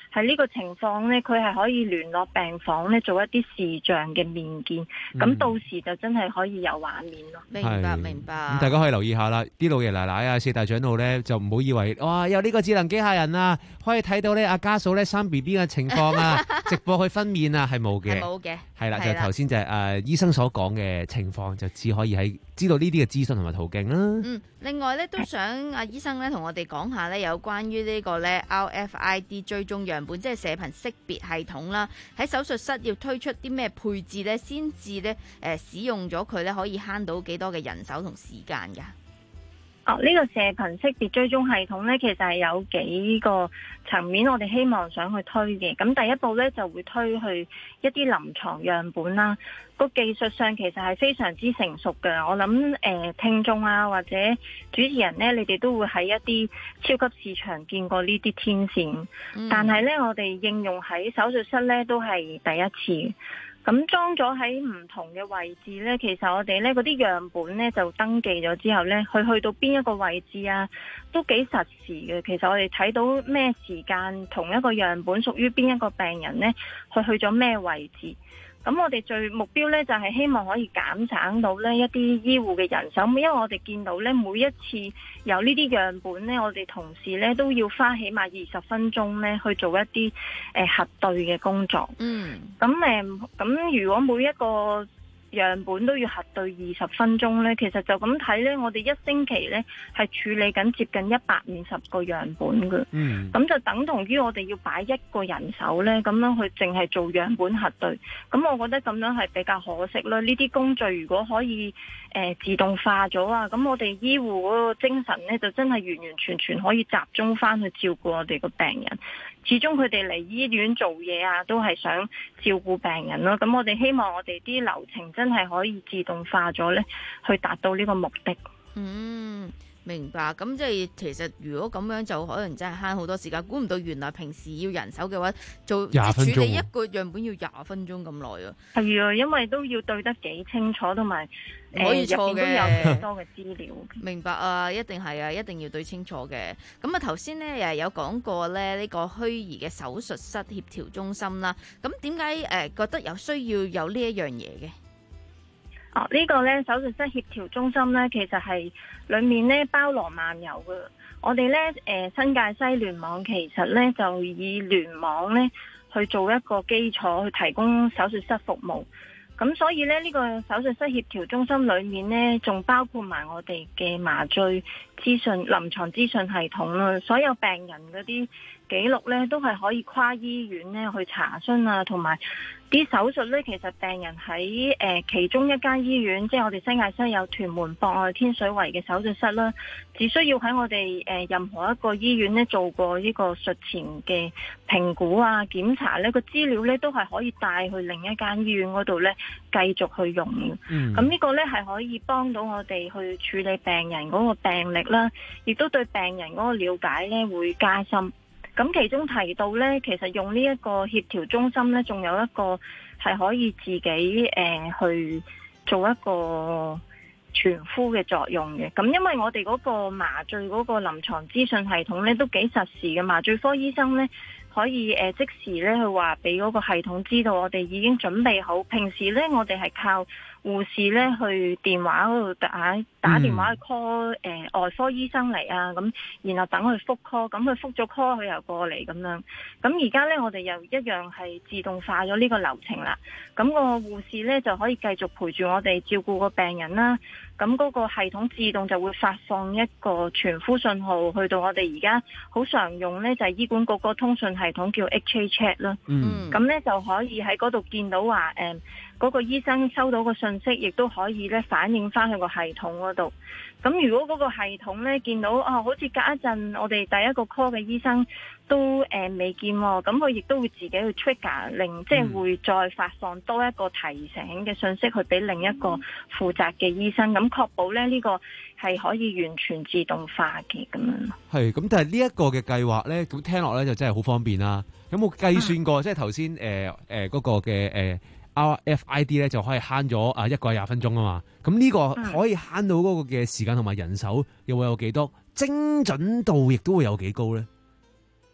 喺呢個情況咧，佢係可以聯絡病房咧做一啲視像嘅面見，咁、嗯、到時就真係可以有畫面咯。 明白明白。 咁大家可以留意下啦，啲老爺奶奶啊、四大長老咧就唔好以為哇有呢個智能機械人啊，可以睇到咧阿家嫂咧生 B B 嘅情況啊，直播去分娩啊，係冇嘅， 冇嘅， 係啦，就頭先就係誒醫生所講嘅情況，就只可以喺知道呢啲嘅資訊同埋途徑啦。 嗯，另外咧都想阿醫生咧同我哋講下咧有關於呢個咧 R F I D 追蹤樣本，即係射頻識別系統啦。喺手術室要推出啲咩配置咧，先至咧誒使用咗佢咧可以慳到幾多嘅人手同時間㗎？ 哦，呢、這個射頻識別追蹤系統呢，其實係有幾個層面，我哋希望想去推嘅。咁第一步呢，就會推去一啲臨床樣本啦。個技術上其實係非常之成熟嘅。我諗誒、呃、聽眾啊或者主持人呢，你哋都會喺一啲超級市場見過呢啲天線，嗯、但係呢，我哋應用喺手術室呢，都係第一次。咁裝咗喺唔同嘅位置呢，其實我哋呢嗰啲樣本呢就登記咗之後呢，佢去到邊一個位置啊，都幾實時嘅。其實我哋睇到咩時間同一個樣本屬於邊一個病人呢，佢去咗咩位置。咁我哋最目標呢，就係希望可以減省到呢一啲醫護嘅人手，因為我哋見到呢，每一次有呢啲樣本呢，我哋同事呢都要花起碼二十分鐘呢去做一啲誒、呃、核對嘅工作。嗯，咁誒，咁如果每一個樣本都要核對二十分鐘呢，其實就咁睇呢，我哋一星期呢係處理緊接近一百五十個樣本嘅。嗯，咁就等同於我哋要擺一個人手呢，咁樣去淨係做樣本核對。咁我覺得咁樣係比較可惜啦。呢啲工序如果可以誒、呃、自動化咗啊，咁我哋醫護嗰個精神呢，就真係完完全全可以集中翻去照顧我哋個病人。始終佢哋嚟醫院做嘢啊，都係想照顧病人咯。咁我哋希望我哋啲流程真係可以自動化咗呢，去達到呢個目的。 嗯，明白。咁即係其實如果咁樣就可能真係慳好多時間。估唔到原來平時要人手嘅話，做處理一個樣本要廿分鐘咁耐啊。 係啊，因為都要對得幾清楚，同埋唔可以錯嘅， 都有幾多嘅資料。 明白啊，一定係啊，一定要對清楚嘅。咁啊，頭先咧又有講過咧呢個虛擬嘅手術室協調中心啦。咁點解誒覺得有需要有呢一樣嘢嘅？ 哦，呢、這個咧手術室協調中心咧，其實係裏面咧包羅萬有嘅。我哋咧誒新界西聯網其實咧就以聯網咧去做一個基礎去提供手術室服務。咁所以咧呢、這個手術室協調中心裏面咧仲包括埋我哋嘅麻醉資訊、臨床資訊系統啦，所有病人嗰啲記錄咧都係可以跨醫院咧去查詢啊，同埋啲手術咧，其實病人喺誒、呃、其中一間醫院，即係我哋新界西有屯門、博愛、天水圍嘅手術室啦，只需要喺我哋誒、呃、任何一個醫院咧做過呢個術前嘅評估啊、檢查咧，個資料咧都係可以帶去另一間醫院嗰度咧繼續去用嘅。嗯，咁呢個咧係可以幫到我哋去處理病人嗰個病歷啦，亦都對病人嗰個了解咧會加深。咁其中提到咧，其實用呢一個協調中心咧，仲有一個係可以自己誒、呃、去做一個傳呼嘅作用嘅。咁因為我哋嗰個麻醉嗰個臨床資訊系統咧都幾實時嘅，麻醉科醫生咧可以誒、呃、即時咧去話俾嗰個系統知道我哋已經準備好。平時咧我哋係靠護士咧去電話嗰度打打電話去 call 誒、呃、外科醫生嚟啊，咁然後等佢覆 call， 咁佢覆咗 call 佢又過嚟咁樣。咁而家咧我哋又一樣係自動化咗呢個流程啦。咁、個護士咧就可以繼續陪住我哋照顧個病人啦。咁嗰個系統自動就會發放一個傳呼信號去到我哋而家好常用咧就係醫管局個通訊系統叫 H A Chat 啦。嗯，咁咧就可以喺嗰度見到話誒嗰個醫生收到個信息，亦都可以咧反映翻去個系統嗰度。咁如果嗰個系統咧見到哦，好似隔一陣我哋第一個 call 嘅醫生都誒未、呃、見喎，咁佢亦都會自己去 trigger 令，即係會再發放多一個提醒嘅信息去俾另一個負責嘅醫生，咁確保咧呢、呢個係可以完全自動化嘅咁樣。 係，咁但係呢一個嘅計劃咧，咁聽落咧就真係好方便啦。有冇計算過？嗯、即係頭先誒誒嗰個嘅誒。呃 R F I D 咧就可以慳咗啊一個廿分鐘啊嘛，咁呢個可以慳到嗰個嘅時間同埋人手又會有幾多？精準度亦都會有幾高呢？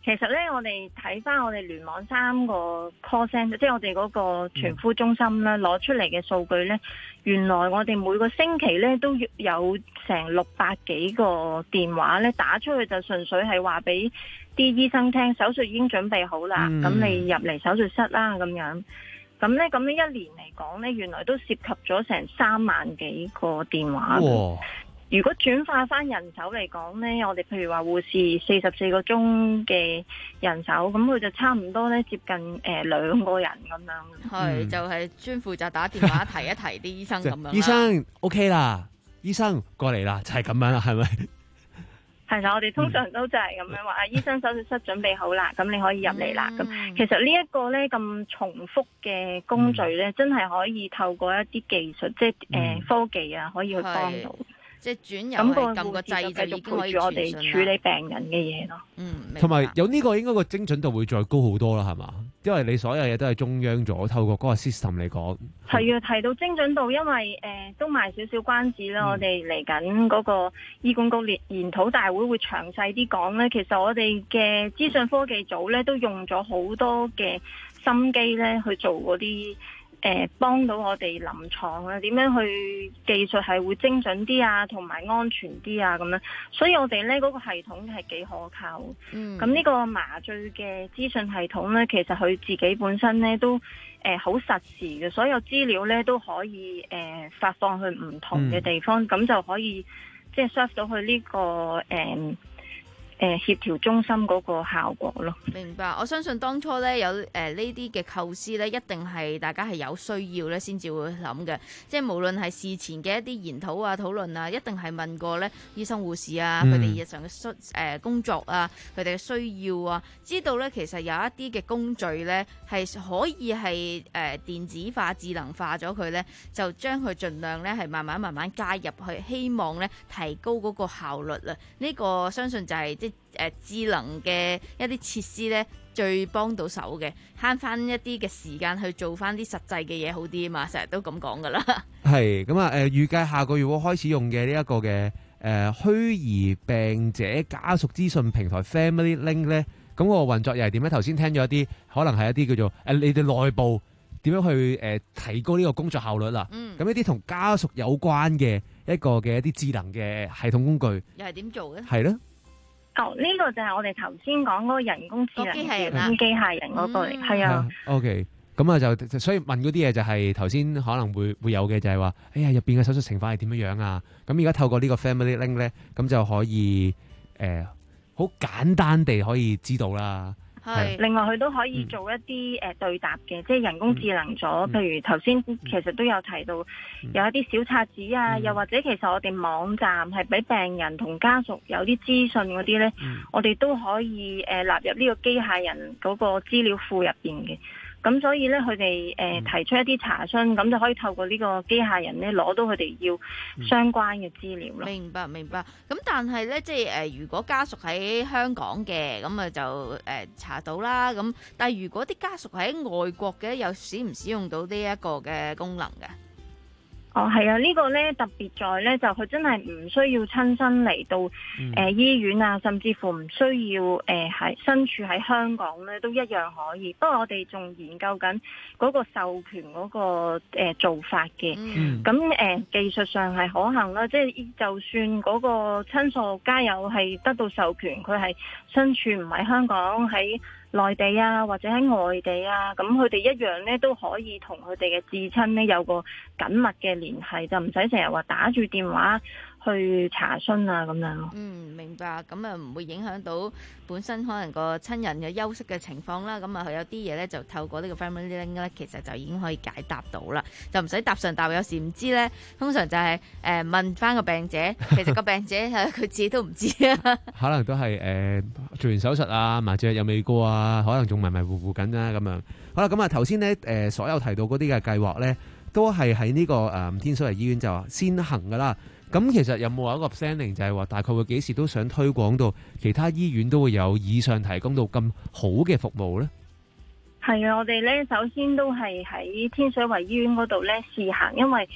其實咧，我哋睇翻我哋聯網三個 call center，即係我哋嗰個傳呼中心咧，攞出嚟嘅數據咧，原來我哋每個星期咧都有成六百幾個電話咧打出去，就純粹係話俾啲醫生聽，手術已經準備好啦，咁、嗯、你入嚟手術室啦咁樣。咁咧，咁呢一年嚟講咧，原來都涉及咗成三萬幾個電話。如果轉化翻人手嚟講呢，我哋譬如話護士四十四個鐘嘅人手，咁佢就差唔多呢接近誒兩個人咁樣。 係、嗯、就係、是、專負責打電話提一提啲醫生咁樣。 醫生 OK 啦，醫生過嚟啦，就係、是、咁樣啦，係咪？ 係啦，我哋通常都就係咁樣話，啊、嗯、醫生手術室準備好啦，咁你可以入嚟啦。咁、嗯、其實呢一個呢咁重複嘅工序呢，嗯、真係可以透過一啲技術，即係誒、呃、科技啊，可以去幫到。 即係轉入去撳個掣就已經可以陪住我哋處理病人嘅嘢咯。 嗯， 同埋有呢個應該個精準度會再高好多啦，係嘛？因為你所有嘢都係中央咗，透過嗰個 system 嚟講。 係啊，提到精準度，因為誒、呃、都賣少少關子啦。嗯、我哋嚟緊嗰個醫管局研討大會會詳細啲講咧。其實我哋嘅資訊科技組咧都用咗好多嘅心機咧去做嗰啲。誒、呃，幫到我哋臨床啊，點樣去技術係會精準啲啊，同埋安全啲啊，咁樣，所以我哋呢嗰、那個系統係幾可靠。嗯，咁呢個麻醉嘅資訊系統呢，其實佢自己本身呢都誒好、呃、實時嘅，所有資料呢都可以誒、呃、發放去唔同嘅地方，咁、嗯、就可以即係 serve 到佢呢、這個誒。呃誒，協調中心嗰個效果咯。 明白，我相信當初咧有誒呢啲嘅構思咧，一定係大家係有需要咧，先至會諗嘅。即係無論係事前嘅一啲研討啊、討論啊，一定係問過咧醫生護士啊，佢哋日常嘅需誒工作啊，佢哋嘅需要啊，知道咧其實有一啲嘅工序咧係可以係誒電子化、智能化咗佢咧，就將佢盡量咧係慢慢慢慢加入去，希望咧提高嗰個效率啊。呢個相信就係即誒智能嘅一啲設施咧，最幫到手嘅，慳翻一啲嘅時間去做翻啲實際嘅嘢好啲啊嘛，成日都咁講噶啦。 係咁啊，誒預計下個月會開始用嘅呢一個嘅誒虛擬病者家屬資訊平台 Family Link 咧，咁個運作又係點咧？頭先聽咗一啲，可能係一啲叫做誒你哋內部點樣去誒提高呢個工作效率啦。嗯。咁一啲同家屬有關嘅一個嘅一啲智能嘅系統工具， 又係點做咧？ 係咯。 哦，呢、這個就係我哋頭先講嗰個人工智能機械人啦，機械人嗰個嚟，係、嗯、啊。O K， 咁啊就所以問嗰啲嘢就係頭先可能會會有嘅，就係話，哎呀入邊嘅手術情況係點樣樣啊？咁而家透過呢個 Family Link 咧，咁就可以誒好、呃、簡單地可以知道啦。 係，另外佢都可以做一啲誒對答嘅、嗯，即係人工智能咗、嗯。譬如頭先其實都有提到，嗯、有一啲小冊子啊、嗯，又或者其實我哋網站係俾病人同家屬有啲資訊嗰啲咧，我哋都可以誒納入呢個機械人嗰個資料庫入邊嘅。咁所以咧，佢哋誒提出一啲查詢，咁、嗯、就可以透過呢個機械人咧攞到佢哋要相關嘅資料咯。 明白，明白。咁但係咧，即係誒，如果家屬喺香港嘅，咁啊就誒查到啦。咁但係如果啲家屬喺外國嘅，又使唔使用到呢一個嘅功能嘅？ 哦，係啊，呢、這個咧特別在咧，就佢真係唔需要親身嚟到誒、嗯呃、醫院啊，甚至乎唔需要誒喺身處喺香港咧，都一樣可以。不過我哋仲研究緊嗰個授權嗰、那個誒、呃、做法嘅。咁、嗯、誒、呃、技術上係可行啦，即係就算嗰個親屬家友係得到授權，佢係身處唔喺香港，喺內地啊，或者喺外地啊，咁佢哋一樣咧都可以同佢哋嘅至親咧有個緊密嘅聯繫，就唔使成日話打住電話去查詢啊咁樣咯。嗯， 明白。咁啊唔會影響到本身可能個親人嘅休息嘅情況啦。咁啊佢有啲嘢咧就透過呢個 Family Link 咧，其實就已經可以解答到啦，就唔使答上答。有時唔知咧，通常就係、是、誒、呃、問翻個病者，其實個病者佢自己都唔知啊。可能都係誒、呃、做完手術啊，麻醉又未過啊，可能仲迷迷糊糊緊啦咁樣。好啦，咁啊頭先咧誒所有提到嗰啲嘅計劃咧，都係喺呢個誒、呃、天水圍醫院就先行噶啦。咁其實有冇一個 planning 就係話大概會幾時都想推廣到其他醫院都會有以上提供到咁好嘅服務呢？係啊，我哋咧首先都係喺天水圍醫院嗰度咧試行，因為誒、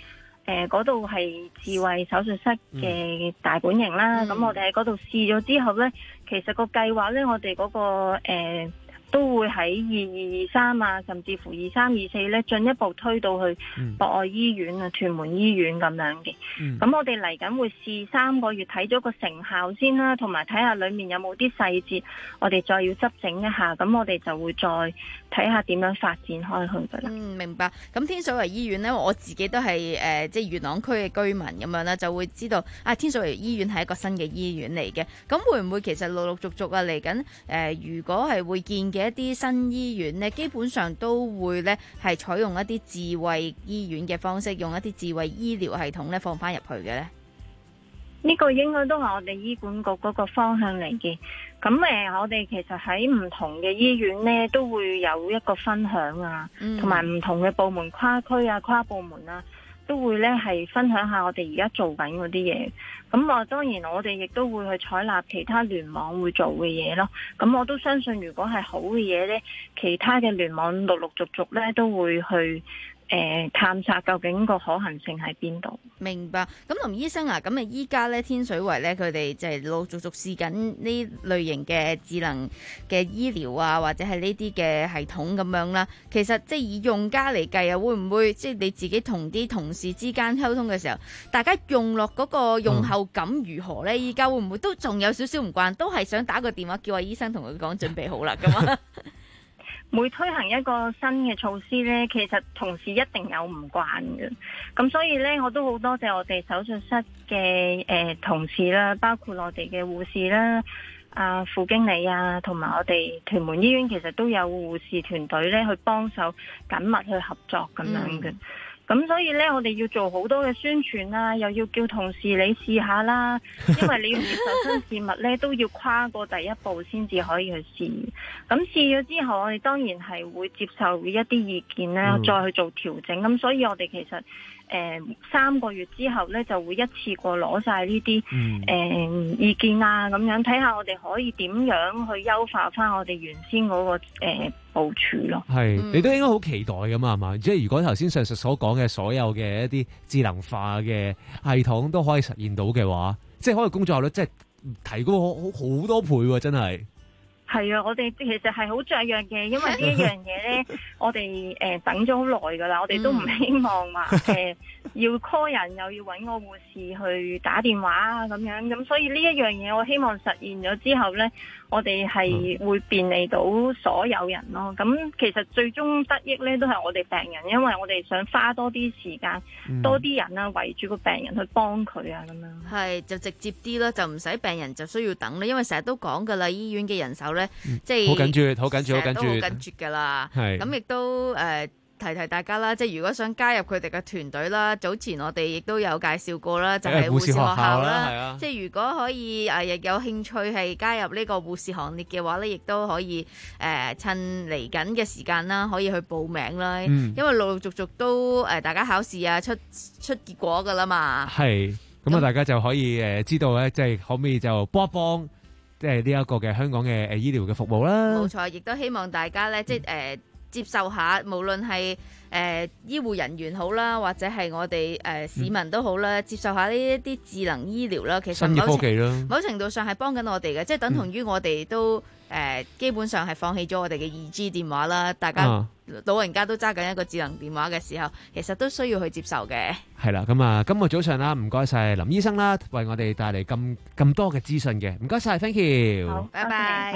誒嗰度係智慧手術室嘅大本營啦。咁、嗯、我哋喺嗰度試咗之後咧，其實個計劃咧，我哋嗰、嗰個誒。呃都會喺二二二三啊，甚至乎二三二四咧，進一步推到去博愛醫院啊、屯門醫院咁樣嘅。咁、嗯、我哋嚟緊會試三個月，睇咗個成效先啦，同埋睇下裡面有冇啲細節，我哋再要執整一下。咁我哋就會再睇下點樣發展開去噶啦。 嗯，明白。咁天水圍醫院呢，我自己都係誒、呃，即係元朗區嘅居民咁樣啦，就會知道啊，天水圍醫院係一個新嘅醫院嚟嘅。咁會唔會其實陸陸續續啊嚟緊誒？如果係會見嘅一啲新醫院呢，基本上都會呢係採用一啲智慧醫院嘅方式，用一啲智慧醫療系統呢放翻入去嘅呢。 呢個應該都係我哋醫管局嗰個方向嚟嘅。咁誒，我哋其實喺唔同嘅醫院呢，都會有一個分享啊，同埋唔同嘅部門跨區啊、跨部門啊，都會呢係分享下我哋而家做緊嗰啲嘢。咁我當然我哋亦都會去採納其他聯網會做嘅嘢咯。咁我都相信，如果係好嘅嘢呢，其他嘅聯網陸陸續續呢都會去。誒探索究竟個可行性喺邊度？ 明白。咁林醫生啊，咁啊依家咧天水圍咧，佢哋就係陸陸續續試緊呢類型嘅智能嘅醫療啊，或者係呢啲嘅系統咁樣啦。其實即係以用家嚟計啊，會唔會即係你自己同啲同事之間溝通嘅時候，大家用落嗰個用後感如何咧？依家會唔會都仲有少少唔慣，都係想打個電話叫阿醫生同佢講準備好啦咁啊？ 每推行一個新嘅措施呢，其實同事一定有唔慣嘅，咁所以呢，我都好多謝我哋手術室嘅誒、呃、同事啦，包括我哋嘅護士啦、啊副經理啊，同埋我哋屯門醫院其實都有護士團隊呢去幫手緊密去合作咁樣嘅。嗯咁所以咧，我哋要做好多嘅宣傳啦，又要叫同事你試下啦，因為你要接受新事物咧，都要跨過第一步先至可以去試。咁試咗之後，我哋當然係會接受一啲意見啦，再去做調整。咁所以我哋其實誒、呃、三個月之後咧，就會一次過攞晒呢啲誒意見啊，咁樣睇下我哋可以點樣去優化翻我哋原先嗰、那個誒。呃部署咯， 係你都應該好期待噶嘛，係嘛？即係如果頭先上述所講嘅所有嘅一啲智能化嘅系統都可以實現到嘅話，即係可能工作效率即係提高好好多倍喎，真係。 係啊，我哋其實係好雀躍嘅，因為呢一樣嘢咧，我哋誒、呃、等咗好耐噶啦，我哋都唔希望話誒、呃、要 call 人又要搵個護士去打電話啊咁樣，咁所以呢一樣嘢我希望實現咗之後咧，我哋係會便利到所有人咯。咁其實最終得益咧都係我哋病人，因為我哋想花多啲時間、嗯、多啲人啊圍住個病人去幫佢啊咁樣。 係就直接啲啦，就唔使病人就需要等啦，因為成日都講噶啦，醫院嘅人手咧。即係好緊絀，好緊絀，好緊絀， 好緊絀噶啦。係咁亦都誒、呃、提提大家啦，即係如果想加入佢哋嘅團隊啦，早前我哋亦都有介紹過啦，就係、是、護士學校啦。係啊，即係如果可以誒，亦、呃、有興趣係加入呢個護士行列嘅話咧，亦都可以誒、呃、趁嚟緊嘅時間啦，可以去報名啦。嗯、因為陸陸續續都誒、呃、大家考試啊出出結果噶啦嘛。係咁啊，大家就可以誒知道咧，即係可唔可以就幫一幫。即係呢一個嘅香港嘅誒醫療嘅服務啦，冇錯，亦都希望大家咧，即係誒、呃、接受下，無論係誒、呃、醫護人員好啦，或者係我哋誒、呃、市民都好啦，嗯、接受下呢一啲智能醫療啦。其實某程新科技某程度上係幫緊我哋嘅，即係等同於我哋都誒、呃、基本上係放棄咗我哋嘅二 G 電話啦。大家、啊、老人家都揸緊一個智能電話嘅時候，其實都需要去接受嘅。係啦，咁啊，今日早上啦，唔該晒林醫生啦，為我哋帶嚟咁咁多嘅資訊嘅，唔該晒 ，thank you，好，拜拜。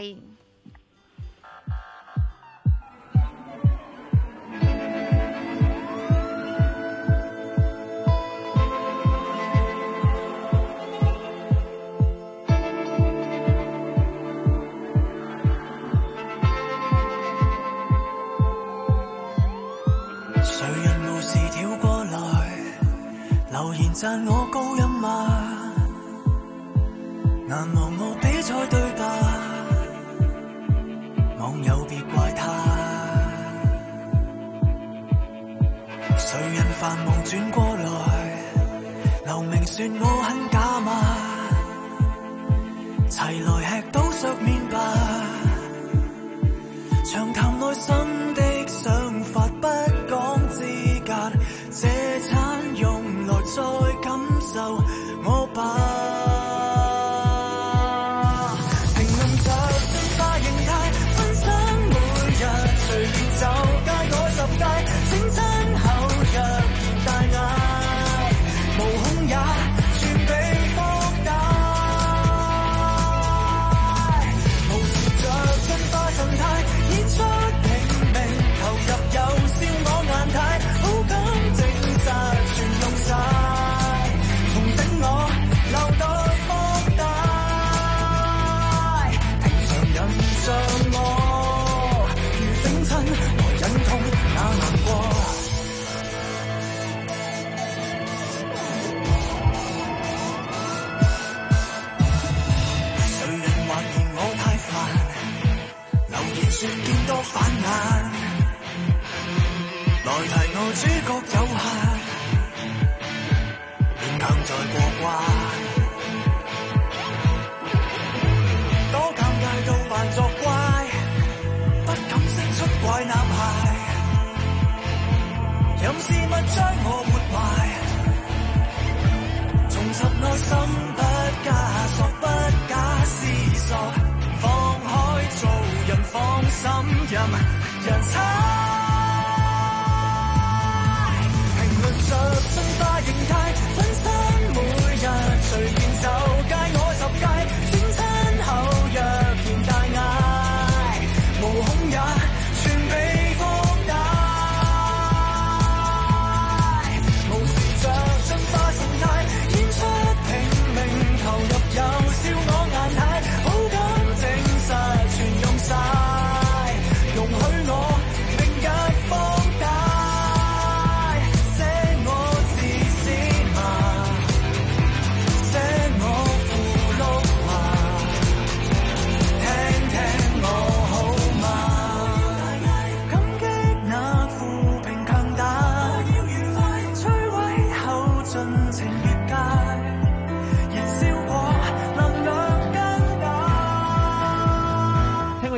誰人無事跳過來，留言讚我高音嗎？難忘我比賽對白，網友別怪他。誰人繁忙轉過來，留名說我很假嗎？齊來吃到削麵吧，長談內心的想法不講資格，這餐用來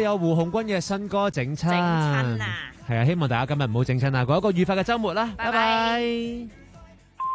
有胡鴻鈞嘅新歌整親。 整親啊！ 係啊，希望大家今日唔好整親啊，過一個愉快嘅週末啦，拜拜拜。 拜。